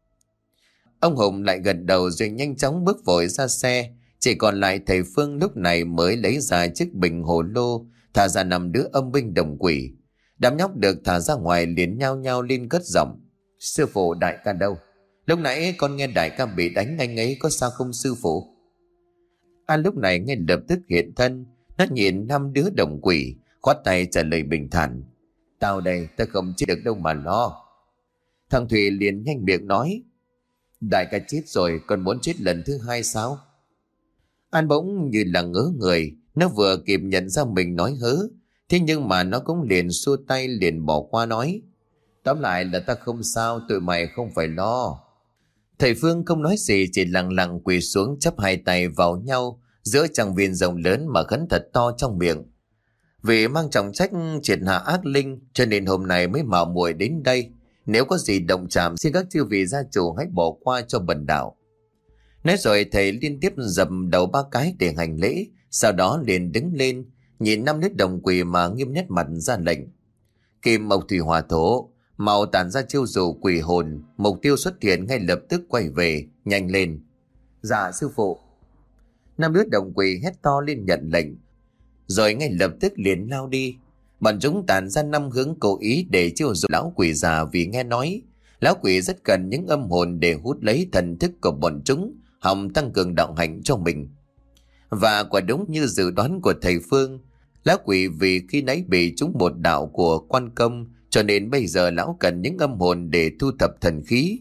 Ông Hùng lại gật đầu rồi nhanh chóng bước vội ra xe. Chỉ còn lại thầy Phương lúc này mới lấy ra chiếc bình hồ lô, thả ra năm đứa âm binh đồng quỷ. Đám nhóc được thả ra ngoài liền nhao nhao lên cất giọng: Sư phụ, đại ca đâu? Lúc nãy con nghe đại ca bị đánh, anh ấy có sao không sư phụ? An lúc này ngay lập tức hiện thân. Nó nhìn năm đứa đồng quỷ, khoát tay trả lời bình thản: Tao đây, tao không chết được đâu mà lo. Thằng Thùy liền nhanh miệng nói: Đại ca chết rồi, còn muốn chết lần thứ hai sao? An bỗng như là ngớ người. Nó vừa kịp nhận ra mình nói hớ, thế nhưng mà nó cũng liền xua tay liền bỏ qua nói: Tóm lại là ta không sao, tụi mày không phải lo. Thầy Phương không nói gì, chỉ lặng lặng quỳ xuống chắp hai tay vào nhau giữa trang viên rộng lớn mà khấn thật to trong miệng. Vì mang trọng trách triệt hạ ác linh cho nên hôm nay mới mạo muội đến đây. Nếu có gì động chạm xin các chư vị gia chủ hãy bỏ qua cho bần đạo. Nói rồi thầy liên tiếp dập đầu ba cái để hành lễ. Sau đó liền đứng lên, nhìn năm nước đồng quỷ mà nghiêm nét mặt ra lệnh. Kim mộc thủy hỏa thổ, màu tản ra chiêu dụ quỷ hồn. Mục tiêu xuất hiện ngay lập tức quay về, nhanh lên. Dạ sư phụ. Năm nước đồng quỷ hét to lên nhận lệnh, rồi ngay lập tức liền lao đi. Bọn chúng tản ra năm hướng cố ý để chiêu dụ lão quỷ già, vì nghe nói lão quỷ rất cần những âm hồn để hút lấy thần thức của bọn chúng, hòng tăng cường đạo hạnh cho mình. Và quả đúng như dự đoán của thầy Phương, lão quỷ vì khi nãy bị trúng một đạo của quan công, cho nên bây giờ lão cần những âm hồn để thu thập thần khí,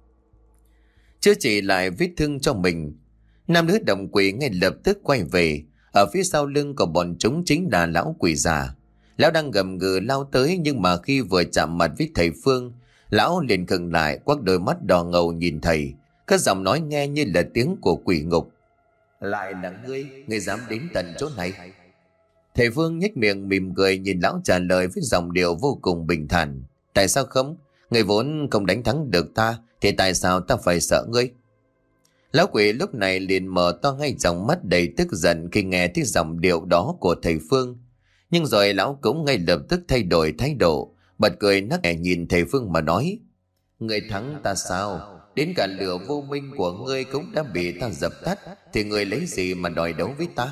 chữa trị lại vết thương cho mình. Năm đứa đồng quỷ ngay lập tức quay về. Ở phía sau lưng của bọn chúng chính là lão quỷ già. Lão đang gầm gừ lao tới, nhưng mà khi vừa chạm mặt với thầy Phương, lão liền khựng lại, quắc đôi mắt đỏ ngầu nhìn thầy. Các giọng nói nghe như là tiếng của quỷ ngục. Lại là ngươi, ngươi dám đến tận chỗ này? Thầy Phương nhếch miệng mỉm cười nhìn lão trả lời với giọng điệu vô cùng bình thản. Tại sao không? Ngươi vốn không đánh thắng được ta, thì tại sao ta phải sợ ngươi? Lão quỷ lúc này liền mở to ngay tròng mắt đầy tức giận khi nghe thấy giọng điệu đó của thầy Phương. Nhưng rồi lão cũng ngay lập tức thay đổi thái độ, bật cười nắc nẻ nhìn thầy Phương mà nói: Ngươi thắng ta sao? Đến cả lửa vô minh của ngươi cũng đã bị ta dập tắt, thì ngươi lấy gì mà đòi đấu với ta?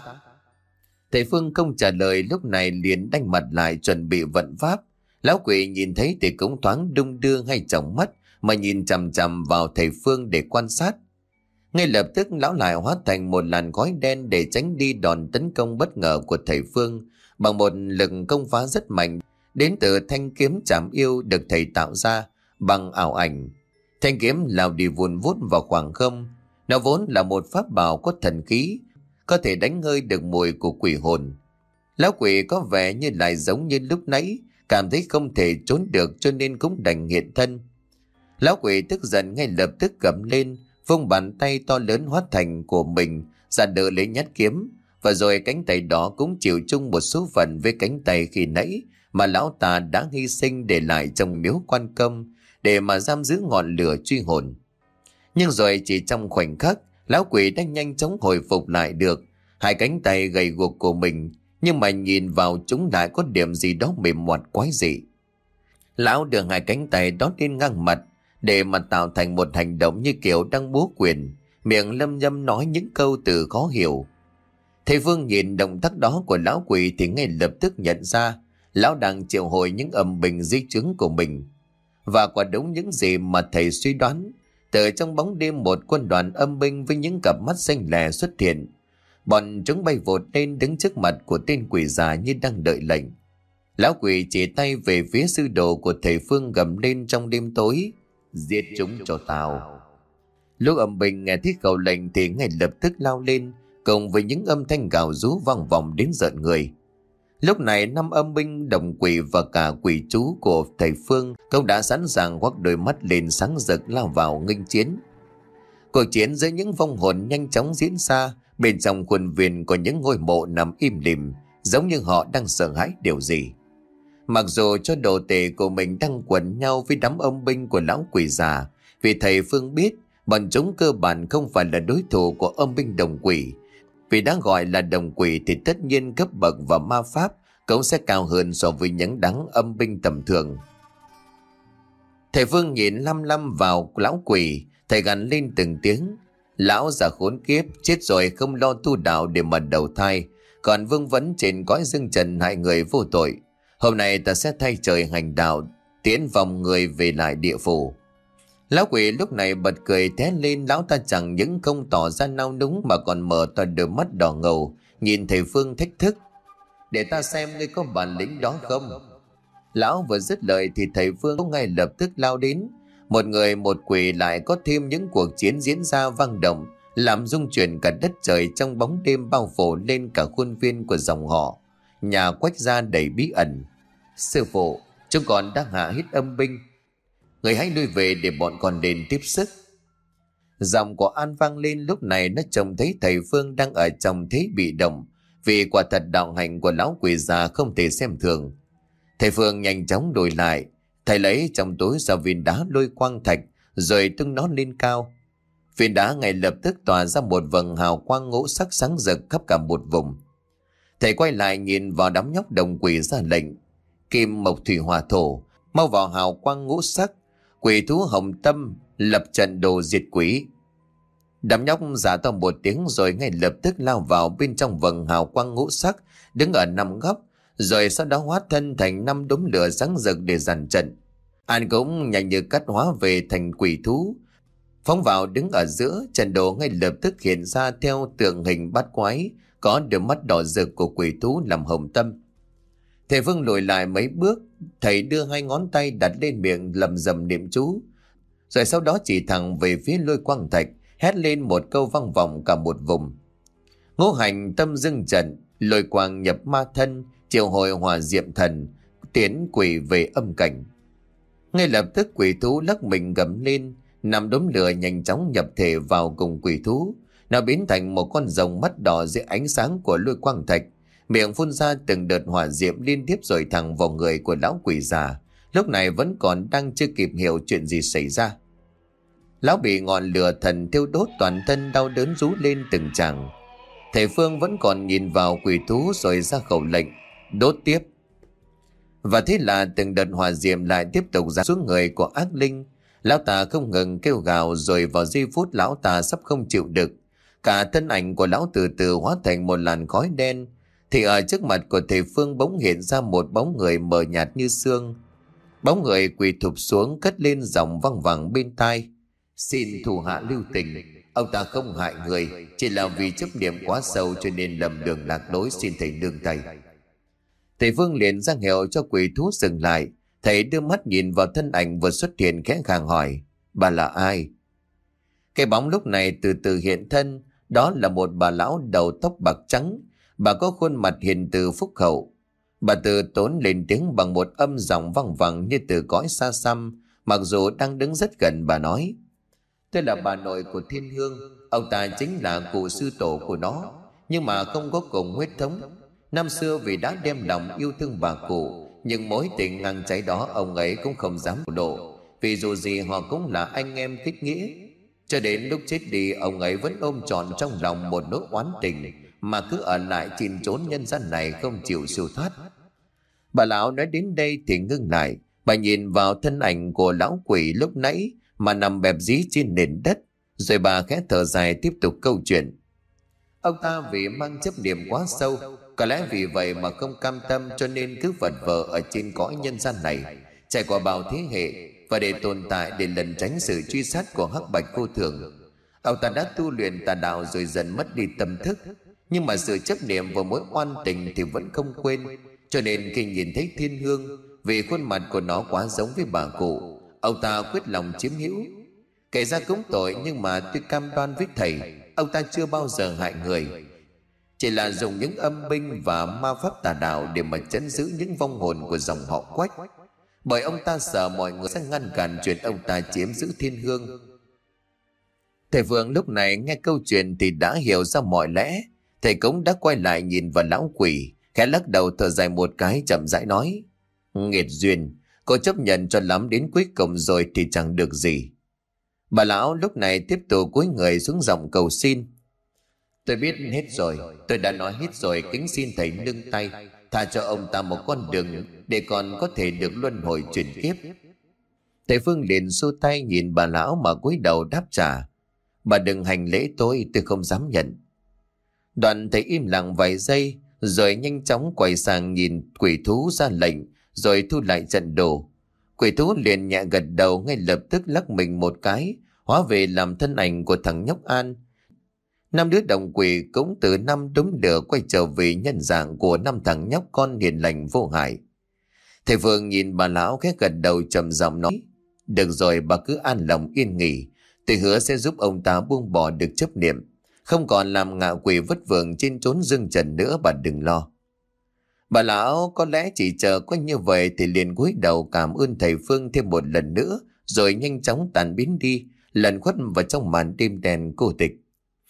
Thầy Phương không trả lời, lúc này liền đanh mặt lại chuẩn bị vận pháp. Lão quỷ nhìn thấy thì cũng thoáng đung đưa ngay tròng mắt mà nhìn chằm chằm vào thầy Phương để quan sát. Ngay lập tức lão lại hóa thành một làn khói đen để tránh đi đòn tấn công bất ngờ của thầy Phương bằng một lực công phá rất mạnh đến từ thanh kiếm chảm yêu được thầy tạo ra bằng ảo ảnh. Thanh kiếm lao đi vùn vút vào khoảng không. Nó vốn là một pháp bảo có thần khí, có thể đánh hơi được mùi của quỷ hồn. Lão quỷ có vẻ như lại giống như lúc nãy, cảm thấy không thể trốn được cho nên cũng đành hiện thân. Lão quỷ tức giận ngay lập tức cầm lên, vung bàn tay to lớn hóa thành của mình ra đỡ lấy nhát kiếm, và rồi cánh tay đó cũng chịu chung một số phận với cánh tay khi nãy mà lão ta đã hy sinh để lại trong miếu quan công để mà giam giữ ngọn lửa truy hồn. Nhưng rồi chỉ trong khoảnh khắc, lão quỷ đã nhanh chóng hồi phục lại được hai cánh tay gầy guộc của mình, nhưng mà nhìn vào chúng lại có điểm gì đó mềm mọt quái dị. Lão đưa hai cánh tay đó lên ngang mặt để mà tạo thành một hành động như kiểu đang múa quyền, miệng lâm nhâm nói những câu từ khó hiểu. Thầy Phương nhìn động tác đó của lão quỷ thì ngay lập tức nhận ra lão đang triệu hồi những âm binh dưới trướng của mình. Và quả đúng những gì mà thầy suy đoán, từ trong bóng đêm một quân đoàn âm binh với những cặp mắt xanh lè xuất hiện. Bọn chúng bay vụt lên đứng trước mặt của tên quỷ già như đang đợi lệnh. Lão quỷ chỉ tay về phía sư đồ của thầy Phương gầm lên trong đêm tối: Giết chúng cho tao. Lúc âm binh nghe thấy khẩu lệnh thì ngay lập tức lao lên, cùng với những âm thanh gào rú vang vọng đến rợn người. Lúc này năm âm binh đồng quỷ và cả quỷ chú của thầy Phương cũng đã sẵn sàng quắc đôi mắt lên sáng rực lao vào nghênh chiến. Cuộc chiến giữa những vong hồn nhanh chóng diễn ra. Bên trong khuôn viên có những ngôi mộ nằm im lìm, giống như họ đang sợ hãi điều gì. Mặc dù cho đồ tể của mình đang quẩn nhau với đám âm binh của lão quỷ già, vì thầy Phương biết bọn chúng cơ bản không phải là đối thủ của âm binh đồng quỷ. Vì đã gọi là đồng quỷ thì tất nhiên cấp bậc và ma pháp cũng sẽ cao hơn so với những đám âm binh tầm thường. Thầy Phương nhìn lăm lăm vào lão quỷ, thầy gằn lên từng tiếng: Lão già khốn kiếp, chết rồi không lo tu đạo để mà đầu thai, còn vương vấn trên cõi dương trần hại người vô tội. Hôm nay ta sẽ thay trời hành đạo, tiến vòng người về lại địa phủ. Lão quỷ lúc này bật cười thét lên. Lão ta chẳng những không tỏ ra nao núng mà còn mở to đôi mắt đỏ ngầu nhìn thầy Phương thách thức: Để ta xem ngươi có bản lĩnh đó không. Lão vừa dứt lời thì thầy Phương cũng ngay lập tức lao đến. Một người một quỷ lại có thêm những cuộc chiến diễn ra vang động, làm rung chuyển cả đất trời trong bóng đêm bao phủ lên cả khuôn viên của dòng họ. Nhà Quách gia đầy bí ẩn. Sư phụ, chúng con đang hạ hít âm binh, người hãy lui về để bọn con đến tiếp sức. Giọng của An vang lên. Lúc này nó trông thấy thầy Phương đang ở trong thế bị động, vì quả thật đạo hành của lão quỷ già không thể xem thường. Thầy Phương nhanh chóng đổi lại, thầy lấy trong túi ra viên đá lôi quang thạch rồi tung nó lên cao. Viên đá ngay lập tức tỏa ra một vầng hào quang ngũ sắc sáng rực khắp cả một vùng. Thầy quay lại nhìn vào đám nhóc đồng quỷ ra lệnh: kim mộc thủy hỏa thổ, mau vào hào quang ngũ sắc, quỷ thú hồng tâm, lập trận đồ diệt quỷ. Đám nhóc giả to một tiếng rồi ngay lập tức lao vào bên trong vầng hào quang ngũ sắc, đứng ở năm góc, rồi sau đó hóa thân thành năm đốm lửa sáng rực để dàn trận. An cũng nhanh như cắt hóa về thành quỷ thú, phóng vào đứng ở giữa. Trận đồ ngay lập tức hiện ra theo tượng hình bát quái, có đôi mắt đỏ rực của quỷ thú làm hồng tâm. Thầy Phương lùi lại mấy bước, thầy đưa hai ngón tay đặt lên miệng lầm rầm niệm chú, rồi sau đó chỉ thẳng về phía lôi quang thạch, hét lên một câu vang vọng cả một vùng: ngũ hành tâm dưng trận, lôi quang nhập ma thân, triệu hồi hỏa diệm thần, tiến quỷ về âm cảnh. Ngay lập tức quỷ thú lắc mình gầm lên, năm đốm lửa nhanh chóng nhập thể vào cùng quỷ thú. Nó biến thành một con rồng mắt đỏ dưới ánh sáng của lôi quang thạch, miệng phun ra từng đợt hỏa diệm liên tiếp rồi thẳng vào người của lão quỷ già, lúc này vẫn còn đang chưa kịp hiểu chuyện gì xảy ra. Lão bị ngọn lửa thần thiêu đốt, toàn thân đau đớn rú lên từng tràng. Thầy Phương vẫn còn nhìn vào quỷ thú rồi ra khẩu lệnh: đốt tiếp. Và thế là từng đợt hỏa diệm lại tiếp tục ra xuống người của ác linh. Lão ta không ngừng kêu gào, rồi vào giây phút lão ta sắp không chịu được, cả thân ảnh của lão từ từ hóa thành một làn khói đen, thì ở trước mặt của thầy Phương bỗng hiện ra một bóng người mờ nhạt như sương. Bóng người quỳ thụp xuống, cất lên giọng văng vẳng bên tai: xin thủ hạ lưu tình, ông ta không hại người, chỉ là vì chấp niệm quá sâu cho nên lầm đường lạc lối, xin thầy nương tay. Thầy Phương liền ra hiệu cho quỷ thú dừng lại. Thầy đưa mắt nhìn vào thân ảnh vừa xuất hiện, khẽ khàng hỏi: bà là ai? Cái bóng lúc này từ từ hiện thân. Đó là một bà lão đầu tóc bạc trắng. Bà có khuôn mặt hiền từ phúc hậu. Bà từ tốn lên tiếng bằng một âm giọng văng vẳng như từ cõi xa xăm. Mặc dù đang đứng rất gần, bà nói: tôi là bà nội của Thiên Hương. Ông ta chính là cụ sư tổ của nó, nhưng mà không có cùng huyết thống. Năm xưa vì đã đem lòng yêu thương bà cụ, nhưng mối tình ngang cháy đó ông ấy cũng không dám lộ, vì dù gì họ cũng là anh em kết nghĩa. Cho đến lúc chết đi, ông ấy vẫn ôm trọn trong lòng một nỗi oán tình, mà cứ ở lại chìm trốn nhân gian này không chịu siêu thoát. Bà lão nói đến đây thì ngưng lại. Bà nhìn vào thân ảnh của lão quỷ lúc nãy mà nằm bẹp dí trên nền đất, rồi bà khẽ thở dài tiếp tục câu chuyện. Ông ta vì mang chấp niệm quá sâu, có lẽ vì vậy mà không cam tâm, cho nên cứ vật vờ ở trên cõi nhân gian này, trải qua bao thế hệ, và để tồn tại, để lẩn tránh sự truy sát của hắc bạch vô thường, ông ta đã tu luyện tà đạo rồi dần mất đi tâm thức. Nhưng mà sự chấp niệm vào mối oan tình thì vẫn không quên, cho nên khi nhìn thấy Thiên Hương, vì khuôn mặt của nó quá giống với bà cụ, ông ta quyết lòng chiếm hữu. Kể ra cũng tội, nhưng mà tôi cam đoan với thầy, ông ta chưa bao giờ hại người, chỉ là dùng những âm binh và ma pháp tà đạo để mà trấn giữ những vong hồn của dòng họ Quách, bởi ông ta sợ mọi người sẽ ngăn cản chuyện ông ta chiếm giữ Thiên Hương. Thầy Vương lúc này nghe câu chuyện thì đã hiểu ra mọi lẽ. Thầy cũng đã quay lại nhìn vào lão quỷ, khẽ lắc đầu thở dài một cái, chậm rãi nói: nghiệt duyên, cô chấp nhận cho lắm, đến cuối cùng rồi thì chẳng được gì. Bà lão lúc này tiếp tục cúi người xuống giọng cầu xin: tôi biết hết rồi, tôi đã nói hết rồi, kính xin thầy nương tay, tha cho ông ta một con đường để còn có thể được luân hồi chuyển kiếp. Thầy Phương liền xua tay nhìn bà lão mà cúi đầu đáp trả: bà đừng hành lễ tôi, tôi không dám nhận. Đoạn thầy im lặng vài giây, rồi nhanh chóng quay sang nhìn quỷ thú ra lệnh, rồi thu lại trận đồ. Quỷ thú liền nhẹ gật đầu, ngay lập tức lắc mình một cái, hóa về làm thân ảnh của thằng nhóc An. Năm đứa đồng quỷ cũng từ năm đốm lửa quay trở về nhân dạng của năm thằng nhóc con hiền lành vô hại. Thầy Phương nhìn bà lão khẽ gật đầu trầm giọng nói: được rồi, bà cứ an lòng yên nghỉ, tôi hứa sẽ giúp ông ta buông bỏ được chấp niệm, không còn làm ngạ quỷ vất vưởng trên chốn dương trần nữa, bà đừng lo. Bà lão có lẽ chỉ chờ có như vậy thì liền cúi đầu cảm ơn thầy Phương thêm một lần nữa, rồi nhanh chóng tàn biến đi, lẩn khuất vào trong màn đêm đen cô tịch.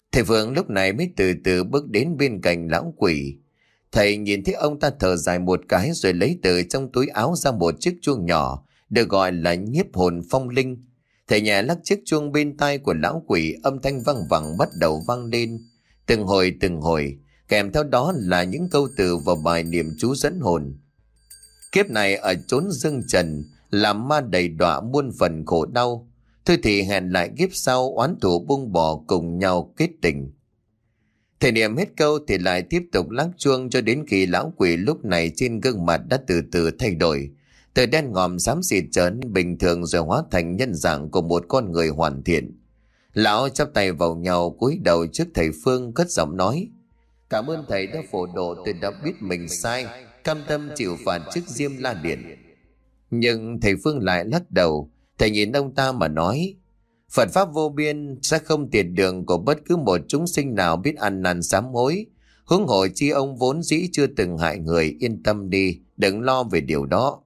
Thầy Phương lúc này mới từ từ bước đến bên cạnh lão quỷ. Thầy nhìn thấy ông ta thở dài một cái rồi lấy từ trong túi áo ra một chiếc chuông nhỏ, được gọi là nhiếp hồn phong linh. Thầy nhẹ lắc chiếc chuông bên tai của lão quỷ, âm thanh văng vẳng bắt đầu vang lên, từng hồi từng hồi, kèm theo đó là những câu từ và bài niệm chú dẫn hồn. Kiếp này ở chốn dương trần, làm ma đầy đọa muôn phần khổ đau. Thôi thì hẹn lại kiếp sau, oán thù buông bỏ cùng nhau kết tình. Thầy niệm hết câu thì lại tiếp tục lắc chuông cho đến khi lão quỷ lúc này trên gương mặt đã từ từ thay đổi, từ đen ngòm xám xịt trở nên bình thường rồi hóa thành nhân dạng của một con người hoàn thiện. Lão chắp tay vào nhau cúi đầu trước thầy Phương cất giọng nói: "Cảm ơn thầy đã phổ độ, tôi đã biết mình sai, cam tâm chịu phạt trước Diêm La Điện." Nhưng thầy Phương lại lắc đầu. Thầy nhìn ông ta mà nói: "Phật pháp vô biên, sẽ không tiệt đường của bất cứ một chúng sinh nào biết ăn năn sám hối. Huống hồ chi ông vốn dĩ chưa từng hại người, yên tâm đi, đừng lo về điều đó."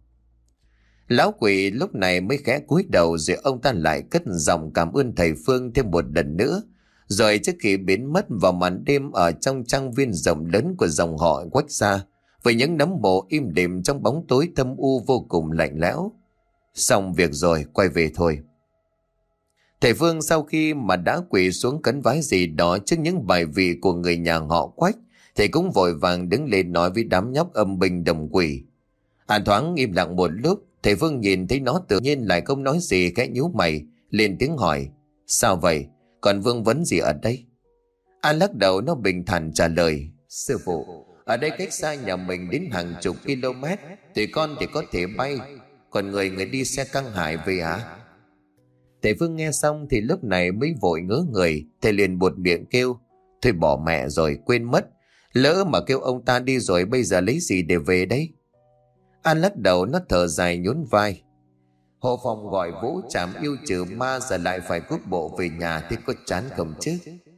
Lão quỷ lúc này mới khẽ cúi đầu, rồi ông ta lại cất giọng cảm ơn thầy Phương thêm một lần nữa. Rồi trước khi biến mất vào màn đêm, ở trong trang viên rộng lớn của dòng họ Quách gia, với những nấm mộ im đềm trong bóng tối thâm u vô cùng lạnh lẽo. Xong việc rồi, quay về thôi. Thầy Phương sau khi mà đã quỳ xuống cấn vái gì đó trước những bài vị của người nhà họ Quách, thầy cũng vội vàng đứng lên nói với đám nhóc âm binh đồng quỷ. Hàn thoáng im lặng một lúc, thầy Phương nhìn thấy nó tự nhiên lại không nói gì, khẽ nhíu mày, lên tiếng hỏi: "Sao vậy? Còn vương vấn gì ở đây?" An lắc đầu, nó bình thản trả lời: "Sư phụ, ở đây cách xa nhà mình đến hàng chục km, tụi con thì có thể bay, còn người người đi xe căng hải về hả?" Thầy Phương nghe xong thì lúc này mới vội ngớ người. Thầy liền buột miệng kêu: "Thôi bỏ mẹ rồi, quên mất. Lỡ mà kêu ông ta đi rồi, bây giờ lấy gì để về đấy?" An lắc đầu, nó thở dài nhún vai: "Hộ phòng gọi vũ trảm yêu trừ ma, giờ lại phải cút bộ về nhà, thế có chán không chứ?"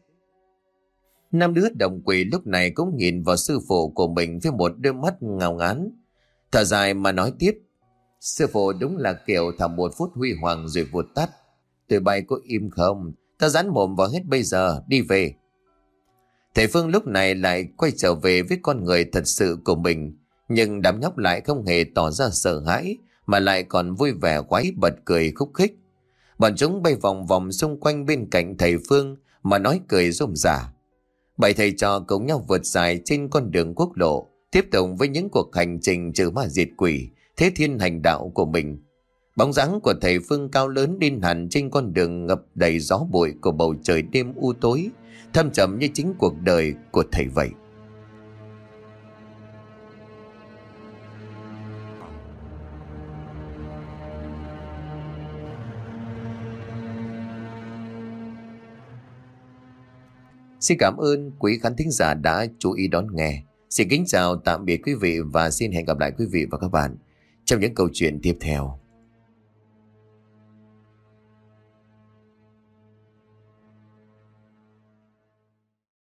Năm đứa đồng quỷ lúc này cũng nhìn vào sư phụ của mình với một đôi mắt ngao ngán, thở dài mà nói tiếp: "Sư phụ đúng là kiểu thầm một phút huy hoàng rồi vụt tắt. Tụi bay có im không? Ta dán mồm vào hết bây giờ, đi về." Thầy Phương lúc này lại quay trở về với con người thật sự của mình, nhưng đám nhóc lại không hề tỏ ra sợ hãi, mà lại còn vui vẻ quái bật cười khúc khích. Bọn chúng bay vòng vòng xung quanh bên cạnh thầy Phương mà nói cười rôm rả. Bảy thầy trò cùng nhau vượt dài trên con đường quốc lộ, tiếp tục với những cuộc hành trình trừ ma diệt quỷ, thế thiên hành đạo của mình. Bóng dáng của thầy Phương cao lớn điên hẳn trên con đường ngập đầy gió bụi của bầu trời đêm u tối, thâm trầm như chính cuộc đời của thầy vậy. Xin cảm ơn quý khán thính giả đã chú ý đón nghe. Xin kính chào tạm biệt quý vị và xin hẹn gặp lại quý vị và các bạn trong những câu chuyện tiếp theo.